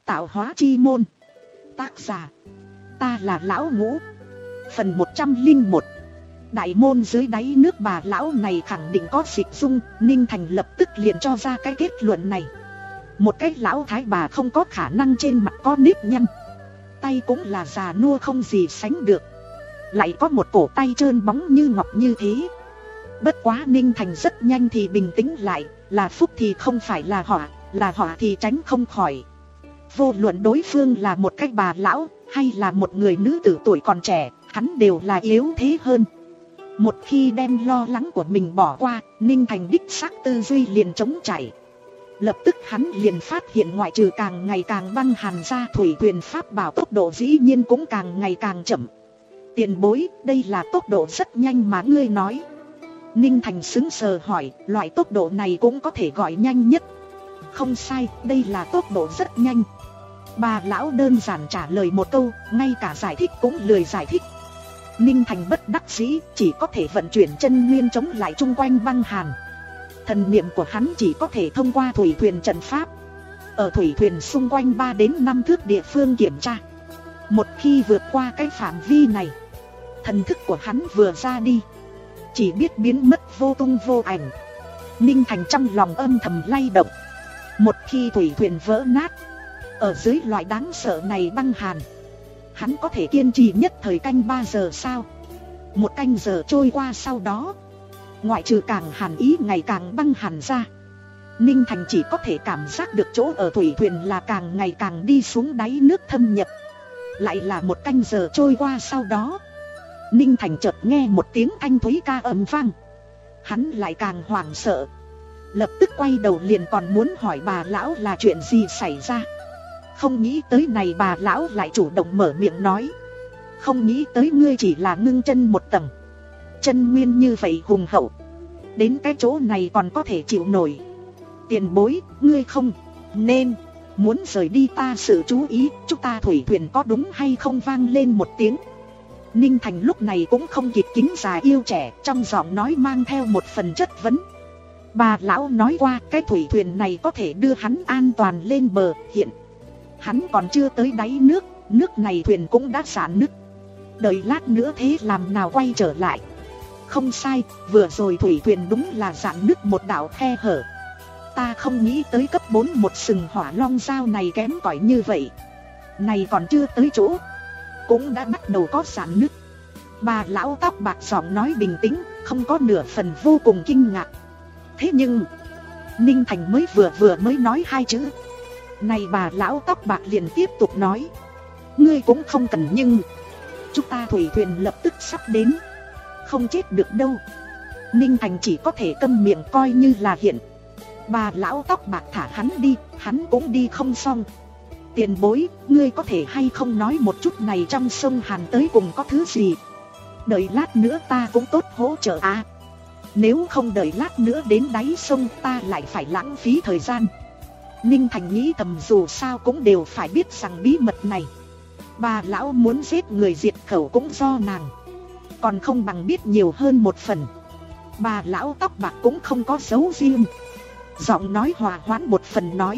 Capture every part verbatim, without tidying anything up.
Tạo hóa chi môn. Tác giả: ta là lão ngũ. Phần một trăm lẻ một. Đại môn dưới đáy nước. Bà lão này khẳng định có dịch dung. Ninh Thành lập tức liền cho ra cái kết luận này. Một cái lão thái bà không có khả năng trên mặt có nếp nhăn, tay cũng là già nua không gì sánh được, lại có một cổ tay trơn bóng như ngọc như thế. Bất quá Ninh Thành rất nhanh thì bình tĩnh lại. Là phúc thì không phải là họa, là họa thì tránh không khỏi. Vô luận đối phương là một cái bà lão hay là một người nữ tử tuổi còn trẻ, hắn đều là yếu thế hơn. Một khi đem lo lắng của mình bỏ qua, Ninh Thành đích xác tư duy liền trống chảy. Lập tức hắn liền phát hiện ngoại trừ càng ngày càng băng hàn ra, thủy huyền pháp bảo tốc độ dĩ nhiên cũng càng ngày càng chậm. Tiền bối, đây là tốc độ rất nhanh mà ngươi nói. Ninh Thành sững sờ hỏi, loại tốc độ này cũng có thể gọi nhanh nhất. Không sai, đây là tốc độ rất nhanh. Bà lão đơn giản trả lời một câu, ngay cả giải thích cũng lười giải thích. Ninh Thành bất đắc dĩ, chỉ có thể vận chuyển chân nguyên chống lại chung quanh băng hàn. Thần niệm của hắn chỉ có thể thông qua thủy thuyền trận pháp, ở thủy thuyền xung quanh ba đến năm thước địa phương kiểm tra. Một khi vượt qua cái phạm vi này, thần thức của hắn vừa ra đi, chỉ biết biến mất vô tung vô ảnh. Ninh Thành trong lòng âm thầm lay động. Một khi thủy thuyền vỡ nát, ở dưới loại đáng sợ này băng hàn, hắn có thể kiên trì nhất thời canh ba giờ sao? Một canh giờ trôi qua sau đó, ngoại trừ càng hàn ý ngày càng băng hàn ra, Ninh Thành chỉ có thể cảm giác được chỗ ở thủy thuyền là càng ngày càng đi xuống đáy nước thâm nhập. Lại là một canh giờ trôi qua sau đó, Ninh Thành chợt nghe một tiếng thanh thúy ca ầm vang. Hắn lại càng hoảng sợ, lập tức quay đầu liền còn muốn hỏi bà lão là chuyện gì xảy ra. Không nghĩ tới này bà lão lại chủ động mở miệng nói, không nghĩ tới ngươi chỉ là ngưng chân một tầng, chân nguyên như vậy hùng hậu, đến cái chỗ này còn có thể chịu nổi. Tiền bối, ngươi không nên muốn rời đi ta sự chú ý, chúng ta thủy thuyền có đúng hay không vang lên một tiếng. Ninh Thành lúc này cũng không kịp kính già yêu trẻ, trong giọng nói mang theo một phần chất vấn. Bà lão nói qua cái thủy thuyền này có thể đưa hắn an toàn lên bờ, hiện hắn còn chưa tới đáy nước, nước này thuyền cũng đã rạn nứt, đợi lát nữa thế làm nào quay trở lại. Không sai, vừa rồi thủy thuyền đúng là rạn nứt một đạo khe hở. Ta không nghĩ tới cấp bốn một sừng hỏa long dao này kém cỏi như vậy. Này còn chưa tới chỗ, cũng đã bắt đầu có rạn nứt. Bà lão tóc bạc giọng nói bình tĩnh, không có nửa phần vô cùng kinh ngạc. Thế nhưng Ninh Thành mới vừa vừa mới nói hai chữ này, bà lão tóc bạc liền tiếp tục nói, ngươi cũng không cần nhưng chúng ta thủy thuyền lập tức sắp đến, không chết được đâu. Ninh Thành chỉ có thể câm miệng coi như là hiện. Bà lão tóc bạc thả hắn đi, hắn cũng đi không xong. Tiền bối, ngươi có thể hay không nói một chút này trong sông Hàn tới cùng có thứ gì? Đợi lát nữa ta cũng tốt hỗ trợ à. Nếu không đợi lát nữa đến đáy sông ta lại phải lãng phí thời gian. Ninh Thành nghĩ thầm dù sao cũng đều phải biết rằng bí mật này. Bà lão muốn giết người diệt khẩu cũng do nàng, còn không bằng biết nhiều hơn một phần. Bà lão tóc bạc cũng không có giấu riêng, giọng nói hòa hoãn một phần nói,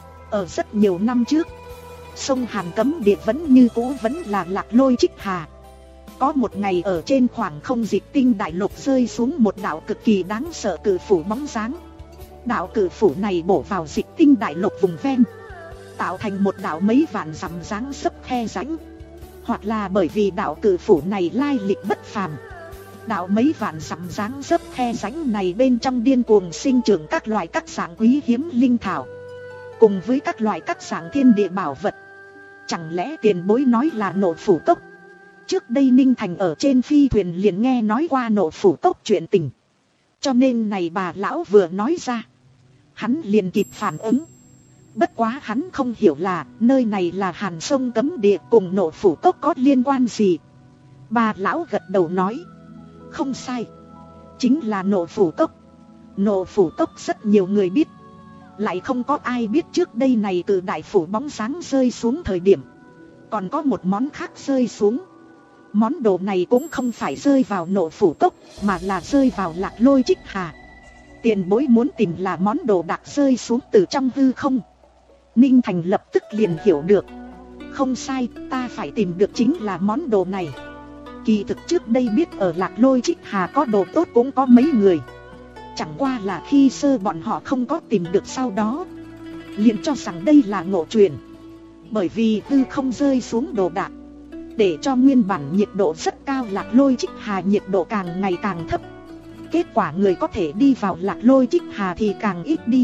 ở rất nhiều năm trước, sông Hàn cấm địa vẫn như cũ vẫn là Lạc Lôi Trích Hà. Có một ngày ở trên khoảng không Dịch Tinh đại lục rơi xuống một đạo cực kỳ đáng sợ cự phủ bóng dáng. Đạo cự phủ này bổ vào Dịch Tinh đại lục vùng ven, tạo thành một đạo mấy vạn dặm dáng dấp khe rãnh. Hoặc là bởi vì đạo cự phủ này lai lịch bất phàm, đạo mấy vạn dặm dáng dấp khe rãnh này bên trong điên cuồng sinh trưởng các loại các dạng quý hiếm linh thảo, cùng với các loại các dạng thiên địa bảo vật. Chẳng lẽ tiền bối nói là Nộ Phủ Cốc? Trước đây Ninh Thành ở trên phi thuyền liền nghe nói qua Nộ Phủ Cốc chuyện tình, cho nên này bà lão vừa nói ra, hắn liền kịp phản ứng. Bất quá hắn không hiểu là nơi này là Hàn sông cấm địa, cùng Nộ Phủ Cốc có liên quan gì. Bà lão gật đầu nói, không sai, chính là Nộ Phủ Cốc. Nộ Phủ Cốc rất nhiều người biết, lại không có ai biết trước đây này từ đại phủ bóng sáng rơi xuống thời điểm, còn có một món khác rơi xuống. Món đồ này cũng không phải rơi vào Nộ Phủ Cốc, mà là rơi vào Lạc Lôi Trích Hà. Tiền bối muốn tìm là món đồ đặc rơi xuống từ trong hư không. Ninh Thành lập tức liền hiểu được. Không sai, ta phải tìm được chính là món đồ này. Kỳ thực trước đây biết ở Lạc Lôi Trích Hà có đồ tốt cũng có mấy người. Chẳng qua là khi sơ bọn họ không có tìm được, sau đó liền cho rằng đây là ngộ truyền. Bởi vì hư không rơi xuống đồ đạc, để cho nguyên bản nhiệt độ rất cao Lạc Lôi Trích Hà nhiệt độ càng ngày càng thấp. Kết quả người có thể đi vào Lạc Lôi Trích Hà thì càng ít đi.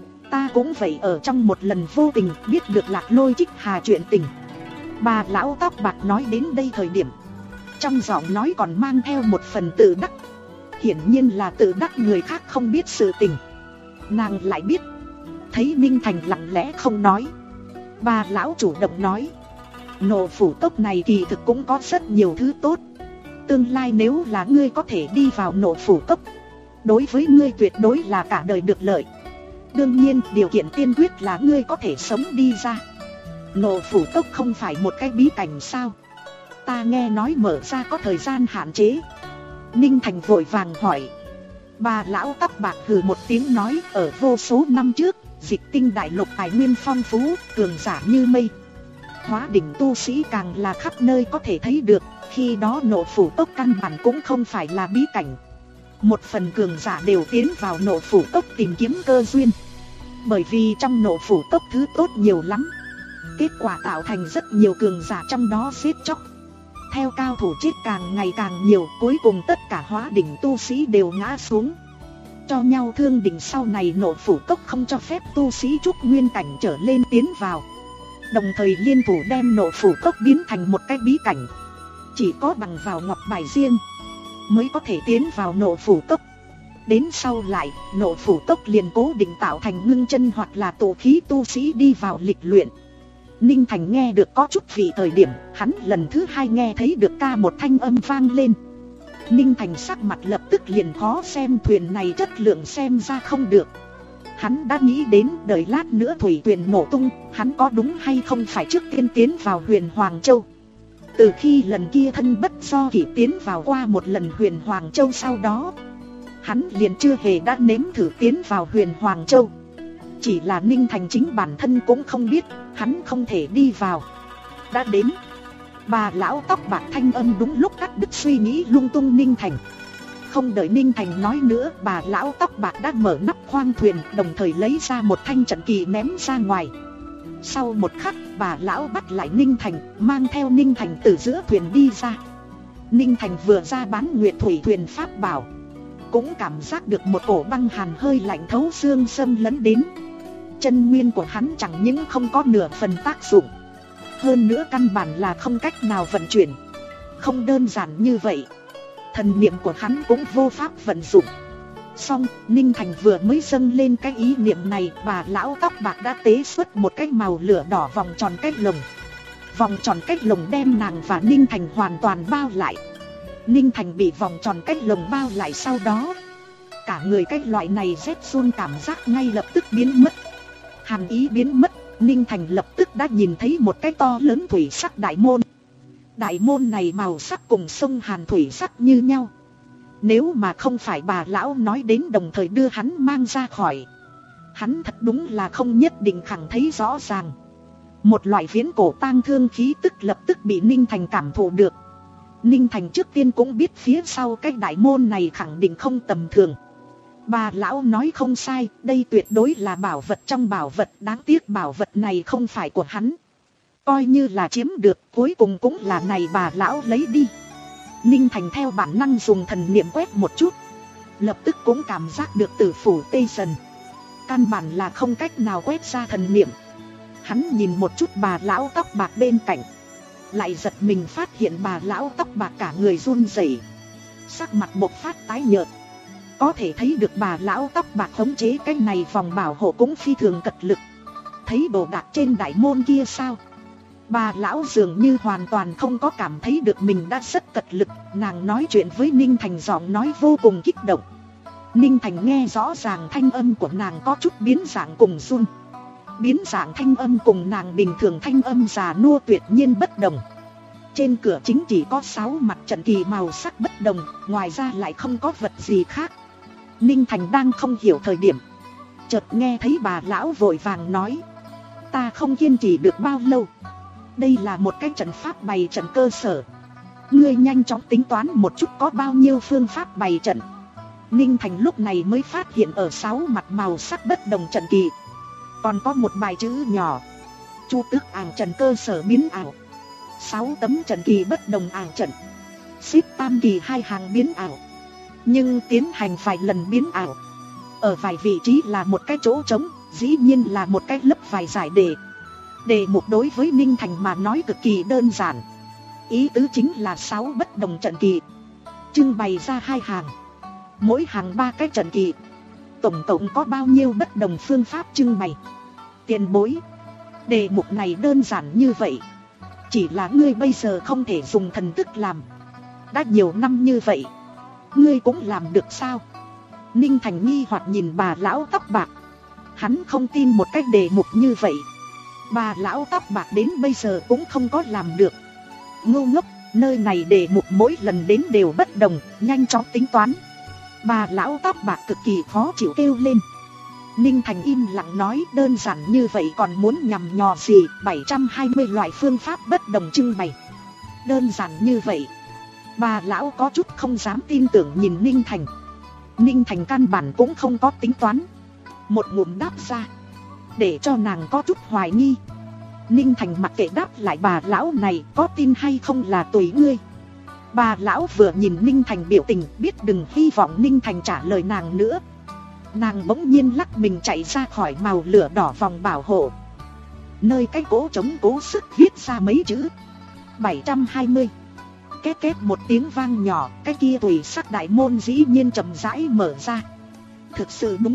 Ta cũng vậy, ở trong một lần vô tình biết được Lạc Lôi Trích Hà chuyện tình. Bà lão tóc bạc nói đến đây thời điểm, trong giọng nói còn mang theo một phần tự đắc. Hiển nhiên là tự đắc người khác không biết sự tình, nàng lại biết. Thấy Ninh Thành lặng lẽ không nói, bà lão chủ động nói, Nộ Phủ Cốc này kỳ thực cũng có rất nhiều thứ tốt. Tương lai nếu là ngươi có thể đi vào Nộ Phủ Cốc, đối với ngươi tuyệt đối là cả đời được lợi. Đương nhiên điều kiện tiên quyết là ngươi có thể sống đi ra. Nộ Phủ Cốc không phải một cái bí cảnh sao? Ta nghe nói mở ra có thời gian hạn chế. Ninh Thành vội vàng hỏi. Bà lão tóc bạc hừ một tiếng nói, ở vô số năm trước, Dịch Tinh đại lục tài nguyên phong phú, cường giả như mây. Hóa đỉnh tu sĩ càng là khắp nơi có thể thấy được. Khi đó Nộ Phủ Cốc căn bản cũng không phải là bí cảnh. Một phần cường giả đều tiến vào Nộ Phủ Cốc tìm kiếm cơ duyên. Bởi vì trong Nộ Phủ Cốc thứ tốt nhiều lắm. Kết quả tạo thành rất nhiều cường giả trong đó giết chóc. Theo cao thủ chết càng ngày càng nhiều, cuối cùng tất cả hóa đỉnh tu sĩ đều ngã xuống, cho nhau thương đỉnh. Sau này Nộ Phủ Cốc không cho phép tu sĩ trúc nguyên cảnh trở lên tiến vào, đồng thời liên thủ đem Nộ Phủ Cốc biến thành một cái bí cảnh. Chỉ có bằng vào ngọc bài riêng mới có thể tiến vào Nộ Phủ Cốc. Đến sau lại, Nộ Phủ Cốc liền cố định tạo thành ngưng chân hoặc là tụ khí tu sĩ đi vào lịch luyện. Ninh Thành nghe được có chút vị thời điểm, hắn lần thứ hai nghe thấy được ca một thanh âm vang lên. Ninh Thành sắc mặt lập tức liền khó xem, thuyền này chất lượng xem ra không được. Hắn đã nghĩ đến đợi lát nữa thủy thuyền nổ tung, hắn có đúng hay không phải trước tiên tiến vào Huyền Hoàng Châu. Từ khi lần kia thân bất do kỷ tiến vào qua một lần Huyền Hoàng Châu sau đó, hắn liền chưa hề đã nếm thử tiến vào Huyền Hoàng Châu. Chỉ là Ninh Thành chính bản thân cũng không biết, hắn không thể đi vào. Đã đến. Bà lão tóc bạc thanh âm đúng lúc cắt đứt suy nghĩ lung tung Ninh Thành. Không đợi Ninh Thành nói nữa, bà lão tóc bạc đã mở nắp khoang thuyền, đồng thời lấy ra một thanh trận kỳ ném ra ngoài. Sau một khắc, bà lão bắt lại Ninh Thành, mang theo Ninh Thành từ giữa thuyền đi ra. Ninh Thành vừa ra bán nguyệt thủy thuyền pháp bảo, cũng cảm giác được một cổ băng hàn hơi lạnh thấu xương xâm lấn đến. Chân nguyên của hắn chẳng những không có nửa phần tác dụng, hơn nữa căn bản là không cách nào vận chuyển. Không đơn giản như vậy, thần niệm của hắn cũng vô pháp vận dụng. Xong, Ninh Thành vừa mới dâng lên cái ý niệm này, bà lão tóc bạc đã tế xuất một cái màu lửa đỏ vòng tròn cách lồng. Vòng tròn cách lồng đem nàng và Ninh Thành hoàn toàn bao lại. Ninh Thành bị vòng tròn cách lồng bao lại, sau đó cả người cái loại này rét run cảm giác ngay lập tức biến mất. Hàn ý biến mất, Ninh Thành lập tức đã nhìn thấy một cái to lớn thủy sắc đại môn. Đại môn này màu sắc cùng sông Hàn thủy sắc như nhau. Nếu mà không phải bà lão nói đến đồng thời đưa hắn mang ra khỏi, hắn thật đúng là không nhất định khẳng thấy rõ ràng. Một loại viễn cổ tang thương khí tức lập tức bị Ninh Thành cảm thụ được. Ninh Thành trước tiên cũng biết phía sau cái đại môn này khẳng định không tầm thường. Bà lão nói không sai, đây tuyệt đối là bảo vật trong bảo vật, đáng tiếc bảo vật này không phải của hắn. Coi như là chiếm được, cuối cùng cũng là này bà lão lấy đi. Ninh Thành theo bản năng dùng thần niệm quét một chút, lập tức cũng cảm giác được tử phủ tê dần. Căn bản là không cách nào quét ra thần niệm. Hắn nhìn một chút bà lão tóc bạc bên cạnh, lại giật mình phát hiện bà lão tóc bạc cả người run rẩy, sắc mặt bộc phát tái nhợt. Có thể thấy được bà lão tóc bạc khống chế cái này vòng bảo hộ cũng phi thường cật lực. Thấy đồ đạc trên đại môn kia sao? Bà lão dường như hoàn toàn không có cảm thấy được mình đã rất cật lực. Nàng nói chuyện với Ninh Thành giọng nói vô cùng kích động. Ninh Thành nghe rõ ràng thanh âm của nàng có chút biến dạng cùng run. Biến dạng thanh âm cùng nàng bình thường thanh âm già nua tuyệt nhiên bất đồng. Trên cửa chính chỉ có sáu mặt trận kỳ màu sắc bất đồng, ngoài ra lại không có vật gì khác. Ninh Thành đang không hiểu thời điểm, chợt nghe thấy bà lão vội vàng nói: Ta không kiên trì được bao lâu. Đây là một cái trận pháp bày trận cơ sở. Ngươi nhanh chóng tính toán một chút có bao nhiêu phương pháp bày trận. Ninh Thành lúc này mới phát hiện ở sáu mặt màu sắc bất đồng trận kỳ còn có một bài chữ nhỏ: Chu Tước ảo trận cơ sở biến ảo. Sáu tấm trận kỳ bất đồng ảo trận, xếp tam kỳ hai hàng biến ảo, nhưng tiến hành vài lần biến ảo. Ở vài vị trí là một cái chỗ trống, dĩ nhiên là một cái lớp vài giải đề. Đề mục đối với Ninh Thành mà nói cực kỳ đơn giản. Ý tứ chính là sáu bất đồng trận kỳ trưng bày ra hai hàng, mỗi hàng ba cái trận kỳ. Tổng cộng có bao nhiêu bất đồng phương pháp trưng bày? Tiền bối, đề mục này đơn giản như vậy, chỉ là ngươi bây giờ không thể dùng thần thức làm. Đã nhiều năm như vậy, ngươi cũng làm được sao? Ninh Thành nghi hoặc nhìn bà lão tóc bạc. Hắn không tin một cách đề mục như vậy bà lão tóc bạc đến bây giờ cũng không có làm được. Ngu ngốc, nơi này đề mục mỗi lần đến đều bất đồng, nhanh chóng tính toán. Bà lão tóc bạc cực kỳ khó chịu kêu lên. Ninh Thành im lặng nói, đơn giản như vậy còn muốn nhằm nhò gì? Bảy trăm hai mươi loại phương pháp bất đồng trưng bày. Đơn giản như vậy? Bà lão có chút không dám tin tưởng nhìn Ninh Thành. Ninh Thành căn bản cũng không có tính toán, một ngụm đáp ra, để cho nàng có chút hoài nghi. Ninh Thành mặc kệ đáp lại bà lão này, có tin hay không là tùy ngươi. Bà lão vừa nhìn Ninh Thành biểu tình, biết đừng hy vọng Ninh Thành trả lời nàng nữa. Nàng bỗng nhiên lắc mình chạy ra khỏi màu lửa đỏ vòng bảo hộ, nơi cái cỗ trống cố sức viết ra mấy chữ bảy trăm hai mươi. Két két một tiếng vang nhỏ, cái kia tùy sắc đại môn dĩ nhiên chậm rãi mở ra. Thực sự đúng.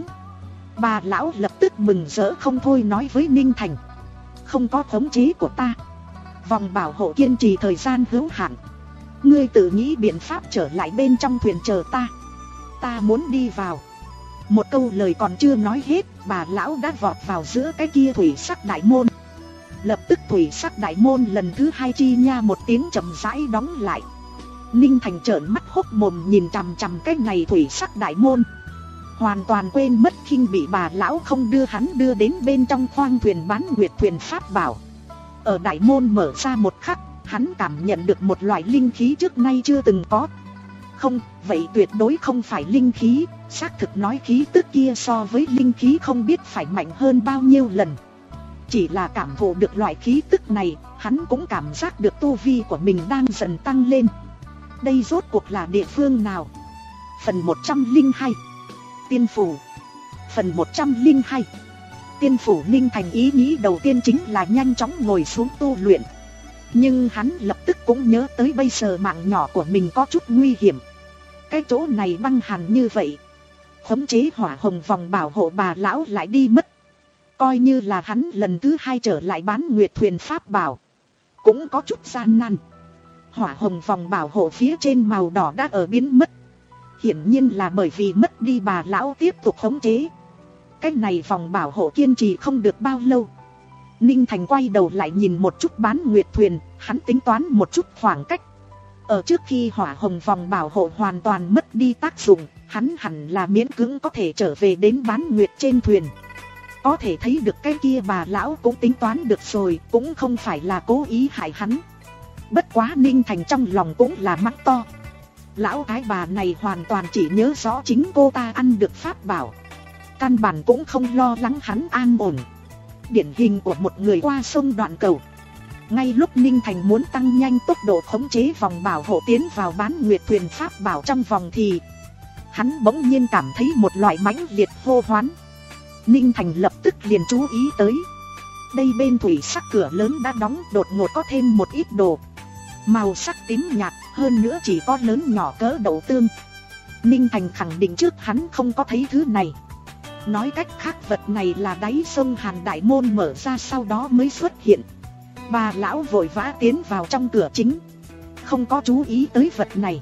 Bà lão lập tức mừng rỡ không thôi nói với Ninh Thành: Không có khống chế của ta, vòng bảo hộ kiên trì thời gian hữu hạn. Ngươi tự nghĩ biện pháp trở lại bên trong thuyền chờ ta. Ta muốn đi vào. Một câu lời còn chưa nói hết, bà lão đã vọt vào giữa cái kia thủy sắc đại môn. Lập tức thủy sắc đại môn lần thứ hai chi nha một tiếng chậm rãi đóng lại. Ninh Thành trợn mắt hốc mồm nhìn chằm chằm cái này thủy sắc đại môn, hoàn toàn quên mất khinh bị bà lão không đưa hắn đưa đến bên trong khoang thuyền bán nguyệt thuyền pháp bảo. Ở đại môn mở ra một khắc, hắn cảm nhận được một loại linh khí trước nay chưa từng có. Không, vậy tuyệt đối không phải linh khí, xác thực nói khí tức kia so với linh khí không biết phải mạnh hơn bao nhiêu lần. Chỉ là cảm thụ được loại khí tức này, hắn cũng cảm giác được tu vi của mình đang dần tăng lên. Đây rốt cuộc là địa phương nào? Phần một trăm lẻ hai, Tiên Phủ. Phần một trăm lẻ hai, Tiên Phủ. Ninh Thành ý nghĩ đầu tiên chính là nhanh chóng ngồi xuống tu luyện. Nhưng hắn lập tức cũng nhớ tới bây giờ mạng nhỏ của mình có chút nguy hiểm. Cái chỗ này băng hàn như vậy, khống chế hỏa hồng vòng bảo hộ bà lão lại đi mất. Coi như là hắn lần thứ hai trở lại bán nguyệt thuyền pháp bảo, cũng có chút gian nan. Hỏa hồng vòng bảo hộ phía trên màu đỏ đã ở biến mất. Hiển nhiên là bởi vì mất đi bà lão tiếp tục khống chế. Cái này vòng bảo hộ kiên trì không được bao lâu. Ninh Thành quay đầu lại nhìn một chút bán nguyệt thuyền, hắn tính toán một chút khoảng cách. Ở trước khi hỏa hồng vòng bảo hộ hoàn toàn mất đi tác dụng, hắn hẳn là miễn cưỡng có thể trở về đến bán nguyệt trên thuyền. Có thể thấy được cái kia bà lão cũng tính toán được rồi, cũng không phải là cố ý hại hắn. Bất quá Ninh Thành trong lòng cũng là mắng to. Lão cái bà này hoàn toàn chỉ nhớ rõ chính cô ta ăn được pháp bảo, căn bản cũng không lo lắng hắn an ổn. Điển hình của một người qua sông đoạn cầu. Ngay lúc Ninh Thành muốn tăng nhanh tốc độ khống chế vòng bảo hộ tiến vào bán nguyệt thuyền pháp bảo trong vòng thì hắn bỗng nhiên cảm thấy một loại mãnh liệt hô hoán. Ninh Thành lập tức liền chú ý tới, đây bên thủy sắc cửa lớn đã đóng, đột ngột có thêm một ít đồ màu sắc tím nhạt, hơn nữa chỉ có lớn nhỏ cỡ đậu tương. Ninh Thành khẳng định trước hắn không có thấy thứ này. Nói cách khác, vật này là đáy sông Hàn đại môn mở ra sau đó mới xuất hiện. Bà lão vội vã tiến vào trong cửa chính, không có chú ý tới vật này.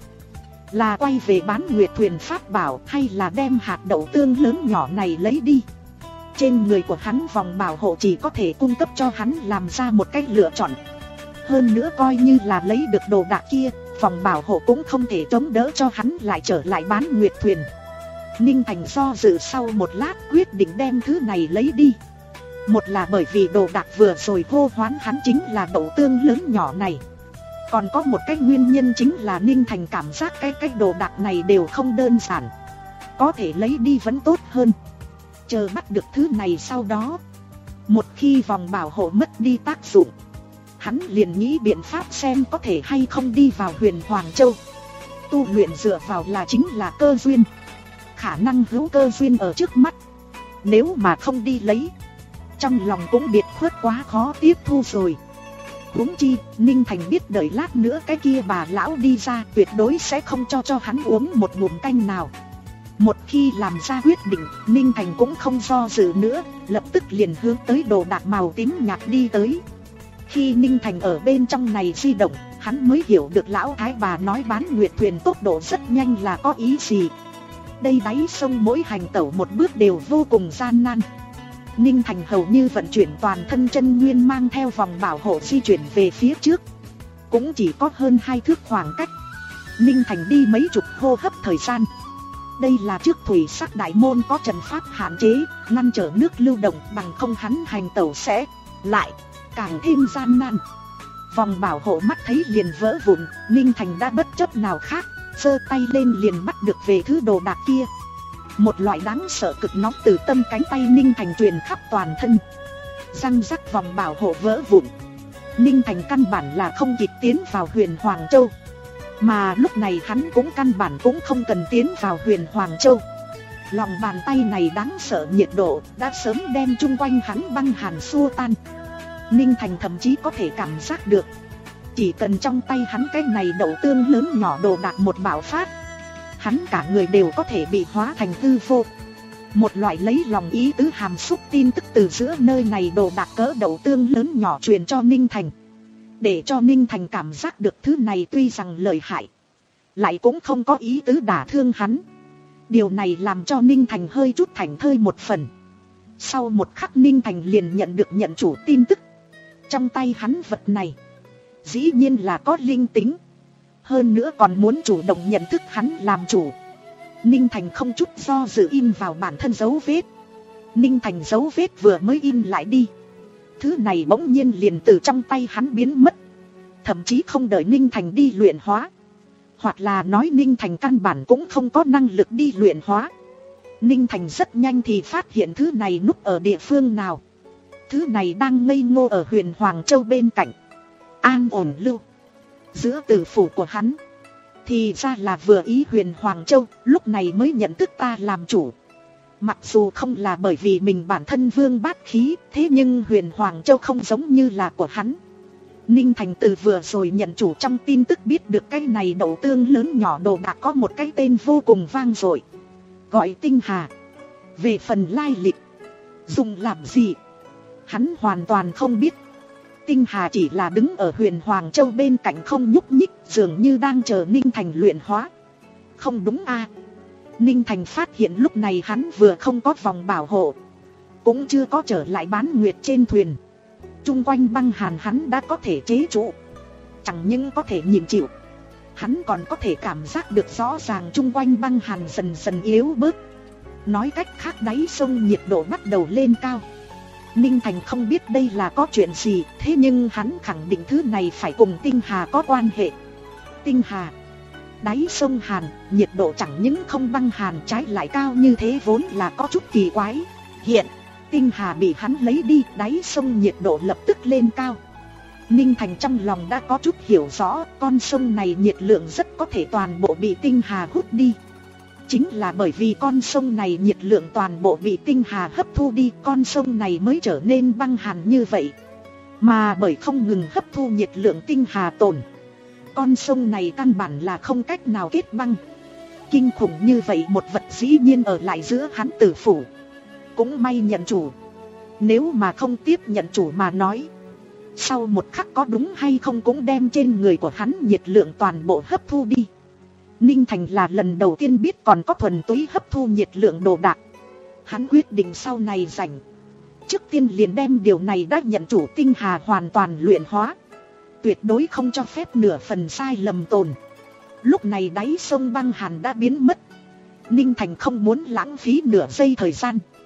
Là quay về bán nguyệt thuyền pháp bảo, hay là đem hạt đậu tương lớn nhỏ này lấy đi? Trên người của hắn vòng bảo hộ chỉ có thể cung cấp cho hắn làm ra một cách lựa chọn. Hơn nữa coi như là lấy được đồ đạc kia, vòng bảo hộ cũng không thể chống đỡ cho hắn lại trở lại bán nguyệt thuyền. Ninh Thành do dự sau một lát quyết định đem thứ này lấy đi. Một là bởi vì đồ đạc vừa rồi hô hoán hắn chính là đậu tương lớn nhỏ này. Còn có một cái nguyên nhân chính là Ninh Thành cảm giác cái cái đồ đạc này đều không đơn giản. Có thể lấy đi vẫn tốt hơn. Chờ bắt được thứ này sau đó, một khi vòng bảo hộ mất đi tác dụng, hắn liền nghĩ biện pháp xem có thể hay không đi vào Huyền Hoàng Châu. Tu luyện dựa vào là chính là cơ duyên. Khả năng hữu cơ duyên ở trước mắt, nếu mà không đi lấy, trong lòng cũng biệt khuất quá khó tiếp thu rồi. Huống chi, Ninh Thành biết đợi lát nữa cái kia bà lão đi ra tuyệt đối sẽ không cho cho hắn uống một ngụm canh nào. Một khi làm ra quyết định, Ninh Thành cũng không do dự nữa, lập tức liền hướng tới đồ đạc màu tím nhạt đi tới. Khi Ninh Thành ở bên trong này di động, hắn mới hiểu được lão thái bà nói bán nguyệt thuyền tốc độ rất nhanh là có ý gì. Đây đáy sông mỗi hành tẩu một bước đều vô cùng gian nan. Ninh Thành hầu như vận chuyển toàn thân chân nguyên mang theo vòng bảo hộ di chuyển về phía trước. Cũng chỉ có hơn hai thước khoảng cách. Ninh Thành đi mấy chục hô hấp thời gian. Đây là trước thủy sắc đại môn có trận pháp hạn chế, ngăn trở nước lưu động, bằng không hắn hành tẩu sẽ lại càng thêm gian nan. Vòng bảo hộ mắt thấy liền vỡ vụn, Ninh Thành đã bất chấp nào khác, giơ tay lên liền bắt được về thứ đồ đạc kia. Một loại đáng sợ cực nóng từ tâm cánh tay Ninh Thành truyền khắp toàn thân. Răng rắc vòng bảo hộ vỡ vụn. Ninh Thành căn bản là không kịp tiến vào Huyền Hoàng Châu. Mà lúc này hắn cũng căn bản cũng không cần tiến vào Huyền Hoàng Châu. Lòng bàn tay này đáng sợ nhiệt độ đã sớm đem chung quanh hắn băng hàn xua tan. Ninh Thành thậm chí có thể cảm giác được, chỉ cần trong tay hắn cái này đậu tương lớn nhỏ đồ đạc một bạo phát, hắn cả người đều có thể bị hóa thành hư vô. Một loại lấy lòng ý tứ hàm xúc tin tức từ giữa nơi này đồ đạc cỡ đậu tương lớn nhỏ truyền cho Ninh Thành, để cho Ninh Thành cảm giác được thứ này tuy rằng lợi hại, lại cũng không có ý tứ đả thương hắn. Điều này làm cho Ninh Thành hơi chút thảnh thơi một phần. Sau một khắc Ninh Thành liền nhận được nhận chủ tin tức. Trong tay hắn vật này dĩ nhiên là có linh tính, hơn nữa còn muốn chủ động nhận thức hắn làm chủ. Ninh Thành không chút do dự in vào bản thân dấu vết. Ninh Thành dấu vết vừa mới in lại đi, thứ này bỗng nhiên liền từ trong tay hắn biến mất. Thậm chí không đợi Ninh Thành đi luyện hóa, hoặc là nói Ninh Thành căn bản cũng không có năng lực đi luyện hóa. Ninh Thành rất nhanh thì phát hiện thứ này núp ở địa phương nào. Thứ này đang ngây ngô ở Huyền Hoàng Châu bên cạnh, an ổn lưu. Giữa tử phủ của hắn thì ra là vừa ý Huyền Hoàng Châu, lúc này mới nhận thức ta làm chủ. Mặc dù không là bởi vì mình bản thân vương bát khí, thế nhưng Huyền Hoàng Châu không giống như là của hắn. Ninh Thành từ vừa rồi nhận chủ trong tin tức biết được cái này đậu tương lớn nhỏ đồ đạc có một cái tên vô cùng vang dội, gọi Tinh Hà. Về phần lai lịch, dùng làm gì, hắn hoàn toàn không biết. Tinh Hà chỉ là đứng ở Huyền Hoàng Châu bên cạnh không nhúc nhích, dường như đang chờ Ninh Thành luyện hóa. Không đúng a? Ninh Thành phát hiện lúc này hắn vừa không có vòng bảo hộ, cũng chưa có trở lại bán nguyệt trên thuyền. Trung quanh băng hàn hắn đã có thể chế trụ, chẳng những có thể nhịn chịu, hắn còn có thể cảm giác được rõ ràng trung quanh băng hàn dần dần yếu bớt. Nói cách khác đáy sông nhiệt độ bắt đầu lên cao. Ninh Thành không biết đây là có chuyện gì, thế nhưng hắn khẳng định thứ này phải cùng Tinh Hà có quan hệ. Tinh Hà, đáy sông hàn, nhiệt độ chẳng những không băng hàn trái lại cao như thế vốn là có chút kỳ quái. Hiện Tinh Hà bị hắn lấy đi, đáy sông nhiệt độ lập tức lên cao. Ninh Thành trong lòng đã có chút hiểu rõ, con sông này nhiệt lượng rất có thể toàn bộ bị Tinh Hà hút đi. Chính là bởi vì con sông này nhiệt lượng toàn bộ bị Tinh Hà hấp thu đi, con sông này mới trở nên băng hàn như vậy. Mà bởi không ngừng hấp thu nhiệt lượng Tinh Hà tồn, con sông này căn bản là không cách nào kết băng. Kinh khủng như vậy một vật dĩ nhiên ở lại giữa hắn tử phủ. Cũng may nhận chủ, nếu mà không tiếp nhận chủ mà nói, sau một khắc có đúng hay không cũng đem trên người của hắn nhiệt lượng toàn bộ hấp thu đi. Ninh Thành là lần đầu tiên biết còn có thuần túy hấp thu nhiệt lượng đồ đạc. Hắn quyết định sau này rảnh, trước tiên liền đem điều này đã nhận chủ Tinh Hà hoàn toàn luyện hóa, tuyệt đối không cho phép nửa phần sai lầm tồn. Lúc này đáy sông băng hàn đã biến mất, Ninh Thành không muốn lãng phí nửa giây thời gian,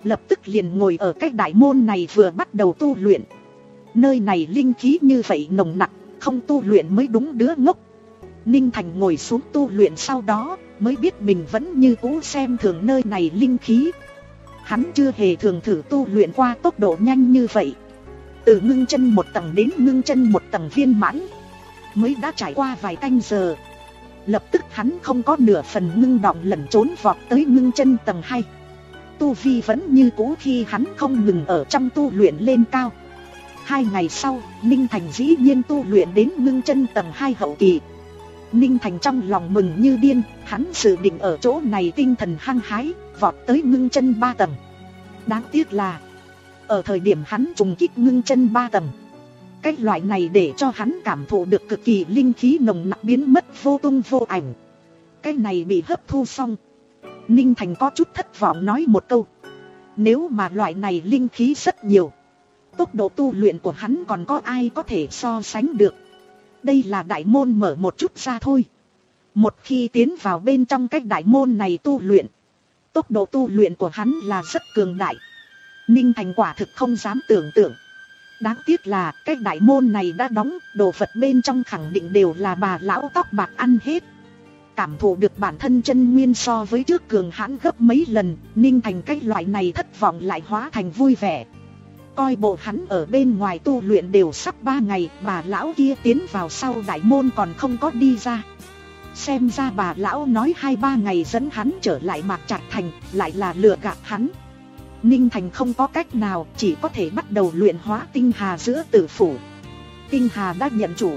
lập tức liền ngồi ở cái đại môn này vừa bắt đầu tu luyện. Nơi này linh khí như vậy nồng nặc, không tu luyện mới đúng đứa ngốc. Ninh Thành ngồi xuống tu luyện sau đó mới biết mình vẫn như cũ xem thường nơi này linh khí. Hắn chưa hề thường thử tu luyện qua tốc độ nhanh như vậy. Từ ngưng chân một tầng đến ngưng chân một tầng viên mãn mới đã trải qua vài canh giờ. Lập tức hắn không có nửa phần ngưng động lẩn trốn vọt tới ngưng chân tầng hai. Tu vi vẫn như cũ khi hắn không ngừng ở trong tu luyện lên cao. Hai ngày sau, Ninh Thành dĩ nhiên tu luyện đến ngưng chân tầng hai hậu kỳ. Ninh Thành trong lòng mừng như điên, hắn dự định ở chỗ này tinh thần hăng hái, vọt tới ngưng chân ba tầng. Đáng tiếc là, ở thời điểm hắn trùng kích ngưng chân ba tầng, cái loại này để cho hắn cảm thụ được cực kỳ linh khí nồng nặc biến mất vô tung vô ảnh. Cái này bị hấp thu xong, Ninh Thành có chút thất vọng nói một câu. Nếu mà loại này linh khí rất nhiều, tốc độ tu luyện của hắn còn có ai có thể so sánh được. Đây là đại môn mở một chút ra thôi. Một khi tiến vào bên trong cái đại môn này tu luyện, tốc độ tu luyện của hắn là rất cường đại. Ninh Thành quả thực không dám tưởng tượng. Đáng tiếc là cái đại môn này đã đóng, đồ vật bên trong khẳng định đều là bà lão tóc bạc ăn hết. Cảm thụ được bản thân chân nguyên so với trước cường hãn gấp mấy lần, Ninh Thành cái loại này thất vọng lại hóa thành vui vẻ. Coi bộ hắn ở bên ngoài tu luyện đều sắp ba ngày, bà lão kia tiến vào sau đại môn còn không có đi ra. Xem ra bà lão nói hai ba ngày dẫn hắn trở lại Mạc Trạch Thành, lại là lừa gạt hắn. Ninh Thành không có cách nào, chỉ có thể bắt đầu luyện hóa tinh hà giữa tử phủ. Tinh hà đã nhận chủ.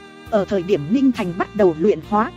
Ở thời điểm Ninh Thành bắt đầu luyện hóa,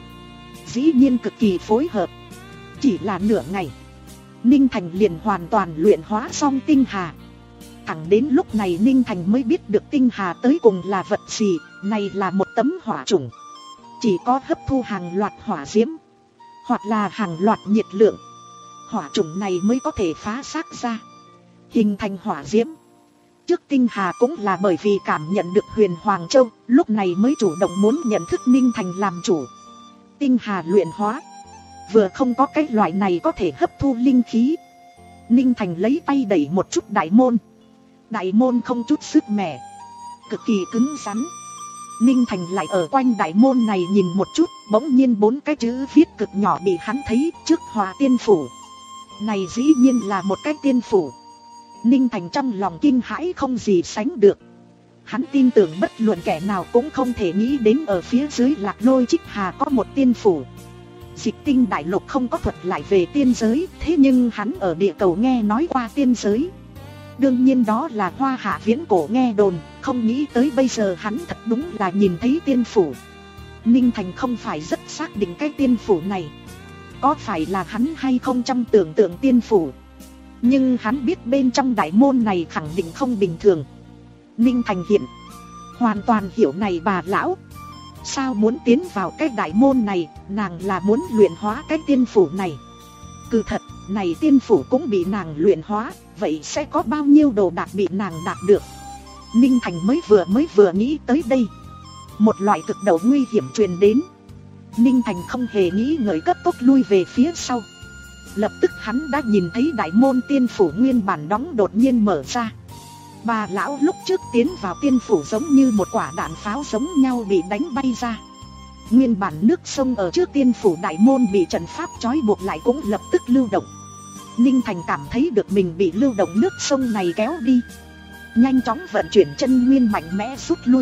dĩ nhiên cực kỳ phối hợp. Chỉ là nửa ngày, Ninh Thành liền hoàn toàn luyện hóa xong tinh hà. Thẳng đến lúc này Ninh Thành mới biết được tinh hà tới cùng là vật gì. Này là một tấm hỏa chủng. Chỉ có hấp thu hàng loạt hỏa diễm, hoặc là hàng loạt nhiệt lượng, hỏa chủng này mới có thể phá xác ra, hình thành hỏa diễm. Trước tinh hà cũng là bởi vì cảm nhận được Huyền Hoàng Châu, lúc này mới chủ động muốn nhận thức Ninh Thành làm chủ. Tinh hà luyện hóa, vừa không có cái loại này có thể hấp thu linh khí. Ninh Thành lấy tay đẩy một chút đại môn. Đại môn không chút sức mẻ, cực kỳ cứng rắn. Ninh Thành lại ở quanh đại môn này nhìn một chút, bỗng nhiên bốn cái chữ viết cực nhỏ bị hắn thấy, trước Hòa Tiên Phủ. Này dĩ nhiên là một cái tiên phủ. Ninh Thành trong lòng kinh hãi không gì sánh được. Hắn tin tưởng bất luận kẻ nào cũng không thể nghĩ đến ở phía dưới Lạc Lôi Trích Hà có một tiên phủ. Dịch Tinh đại lục không có thuật lại về tiên giới, thế nhưng hắn ở địa cầu nghe nói qua tiên giới. Đương nhiên đó là Hoa Hạ viễn cổ nghe đồn, không nghĩ tới bây giờ hắn thật đúng là nhìn thấy tiên phủ. Ninh Thành không phải rất xác định cái tiên phủ này có phải là hắn hay không trong tưởng tượng tiên phủ. Nhưng hắn biết bên trong đại môn này khẳng định không bình thường. Ninh Thành hiện hoàn toàn hiểu này bà lão sao muốn tiến vào cái đại môn này, nàng là muốn luyện hóa cái tiên phủ này. Cứ thật, này tiên phủ cũng bị nàng luyện hóa, vậy sẽ có bao nhiêu đồ đạc bị nàng đạt được. Ninh Thành mới vừa mới vừa nghĩ tới đây, một loại cực độ nguy hiểm truyền đến. Ninh Thành không hề nghĩ ngợi cấp tốc lui về phía sau. Lập tức hắn đã nhìn thấy đại môn tiên phủ nguyên bản đóng đột nhiên mở ra. Bà lão lúc trước tiến vào tiên phủ giống như một quả đạn pháo giống nhau bị đánh bay ra. Nguyên bản nước sông ở trước tiên phủ đại môn bị trận pháp trói buộc lại cũng lập tức lưu động. Ninh Thành cảm thấy được mình bị lưu động nước sông này kéo đi, nhanh chóng vận chuyển chân nguyên mạnh mẽ rút lui.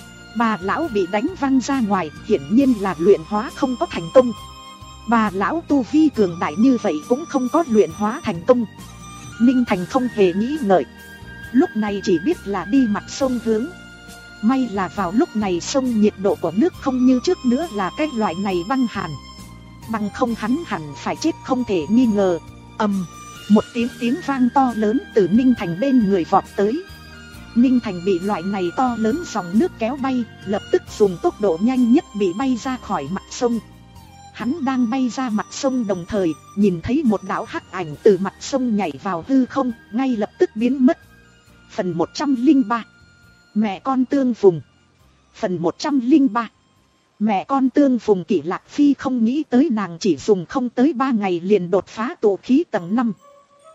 Bà lão bị đánh văng ra ngoài, hiển nhiên là luyện hóa không có thành công. Bà lão tu vi cường đại như vậy cũng không có luyện hóa thành công. Ninh Thành không hề nghĩ ngợi, lúc này chỉ biết là đi mặt sông hướng. May là vào lúc này sông nhiệt độ của nước không như trước nữa là cái loại này băng hàn. Bằng không hắn hẳn phải chết không thể nghi ngờ. Ầm, một tiếng tiếng vang to lớn từ Ninh Thành bên người vọt tới. Ninh Thành bị loại này to lớn dòng nước kéo bay, lập tức dùng tốc độ nhanh nhất bị bay ra khỏi mặt sông. Hắn đang bay ra mặt sông đồng thời, nhìn thấy một đạo hắc ảnh từ mặt sông nhảy vào hư không, ngay lập tức biến mất. Phần một trăm lẻ ba. Mẹ con tương phùng. Phần một trăm lẻ ba. Mẹ con tương phùng. Kỷ Lạc Phi không nghĩ tới nàng chỉ dùng không tới ba ngày liền đột phá tụ khí tầng năm.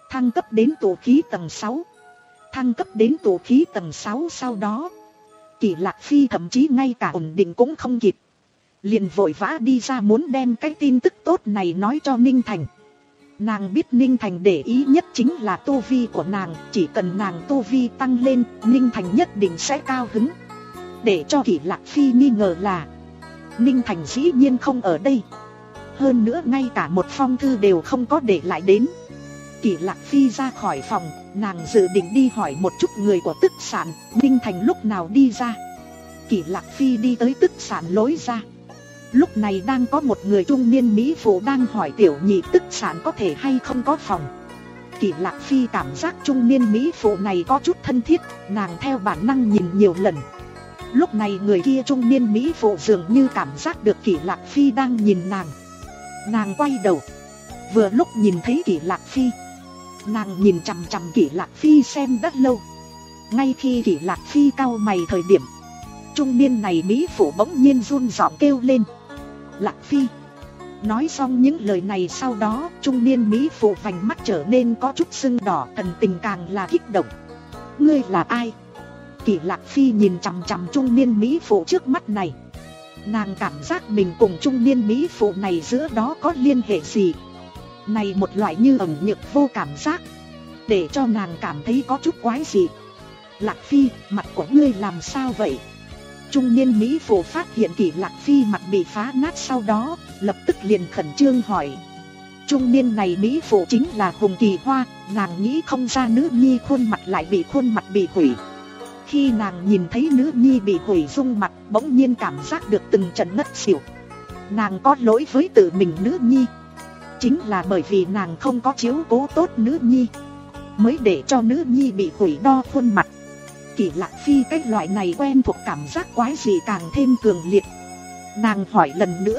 thăng cấp đến tụ khí tầng sáu. Thăng cấp đến tụ khí tầng sáu sau đó, Kỷ Lạc Phi thậm chí ngay cả ổn định cũng không kịp, liền vội vã đi ra muốn đem cái tin tức tốt này nói cho Ninh Thành. Nàng biết Ninh Thành để ý nhất chính là tu vi của nàng, chỉ cần nàng tu vi tăng lên, Ninh Thành nhất định sẽ cao hứng. Để cho Kỷ Lạc Phi nghi ngờ là Ninh Thành dĩ nhiên không ở đây. Hơn nữa ngay cả một phong thư đều không có để lại đến. Kỷ Lạc Phi ra khỏi phòng, nàng dự định đi hỏi một chút người của Tức Sản, Ninh Thành lúc nào đi ra. Kỷ Lạc Phi đi tới Tức Sản lối ra. Lúc này đang có một người trung niên mỹ phụ đang hỏi tiểu nhị Tức Sản có thể hay không có phòng. Kỷ Lạc Phi cảm giác trung niên mỹ phụ này có chút thân thiết, nàng theo bản năng nhìn nhiều lần. Lúc này người kia trung niên mỹ phụ dường như cảm giác được Kỷ Lạc Phi đang nhìn nàng. Nàng quay đầu, vừa lúc nhìn thấy Kỷ Lạc Phi. Nàng nhìn chằm chằm Kỷ Lạc Phi xem rất lâu. Ngay khi Kỷ Lạc Phi cau mày thời điểm, trung niên này mỹ phụ bỗng nhiên run giọng kêu lên: Lạc Phi. Nói xong những lời này sau đó, trung niên mỹ phụ vành mắt trở nên có chút sưng đỏ, thần tình càng là kích động. Ngươi là ai? Kỷ Lạc Phi nhìn chằm chằm trung niên mỹ phụ trước mắt này. Nàng cảm giác mình cùng trung niên mỹ phụ này giữa đó có liên hệ gì. Này một loại như ẩn nhược vô cảm giác, để cho nàng cảm thấy có chút quái dị. Lạc Phi, mặt của ngươi làm sao vậy? Trung niên mỹ phụ phát hiện Kỷ Lạc Phi mặt bị phá nát sau đó, lập tức liền khẩn trương hỏi. Trung niên này mỹ phụ chính là Hùng Kỳ Hoa, nàng nghĩ không ra nữ nhi khuôn mặt lại bị khuôn mặt bị hủy. Khi nàng nhìn thấy nữ nhi bị hủy dung mặt, bỗng nhiên cảm giác được từng trận ngất xỉu. Nàng có lỗi với tự mình nữ nhi. Chính là bởi vì nàng không có chiếu cố tốt nữ nhi, mới để cho nữ nhi bị hủy đo khuôn mặt. Kỷ Lạc Phi cái loại này quen thuộc cảm giác quái dị càng thêm cường liệt. Nàng hỏi lần nữa: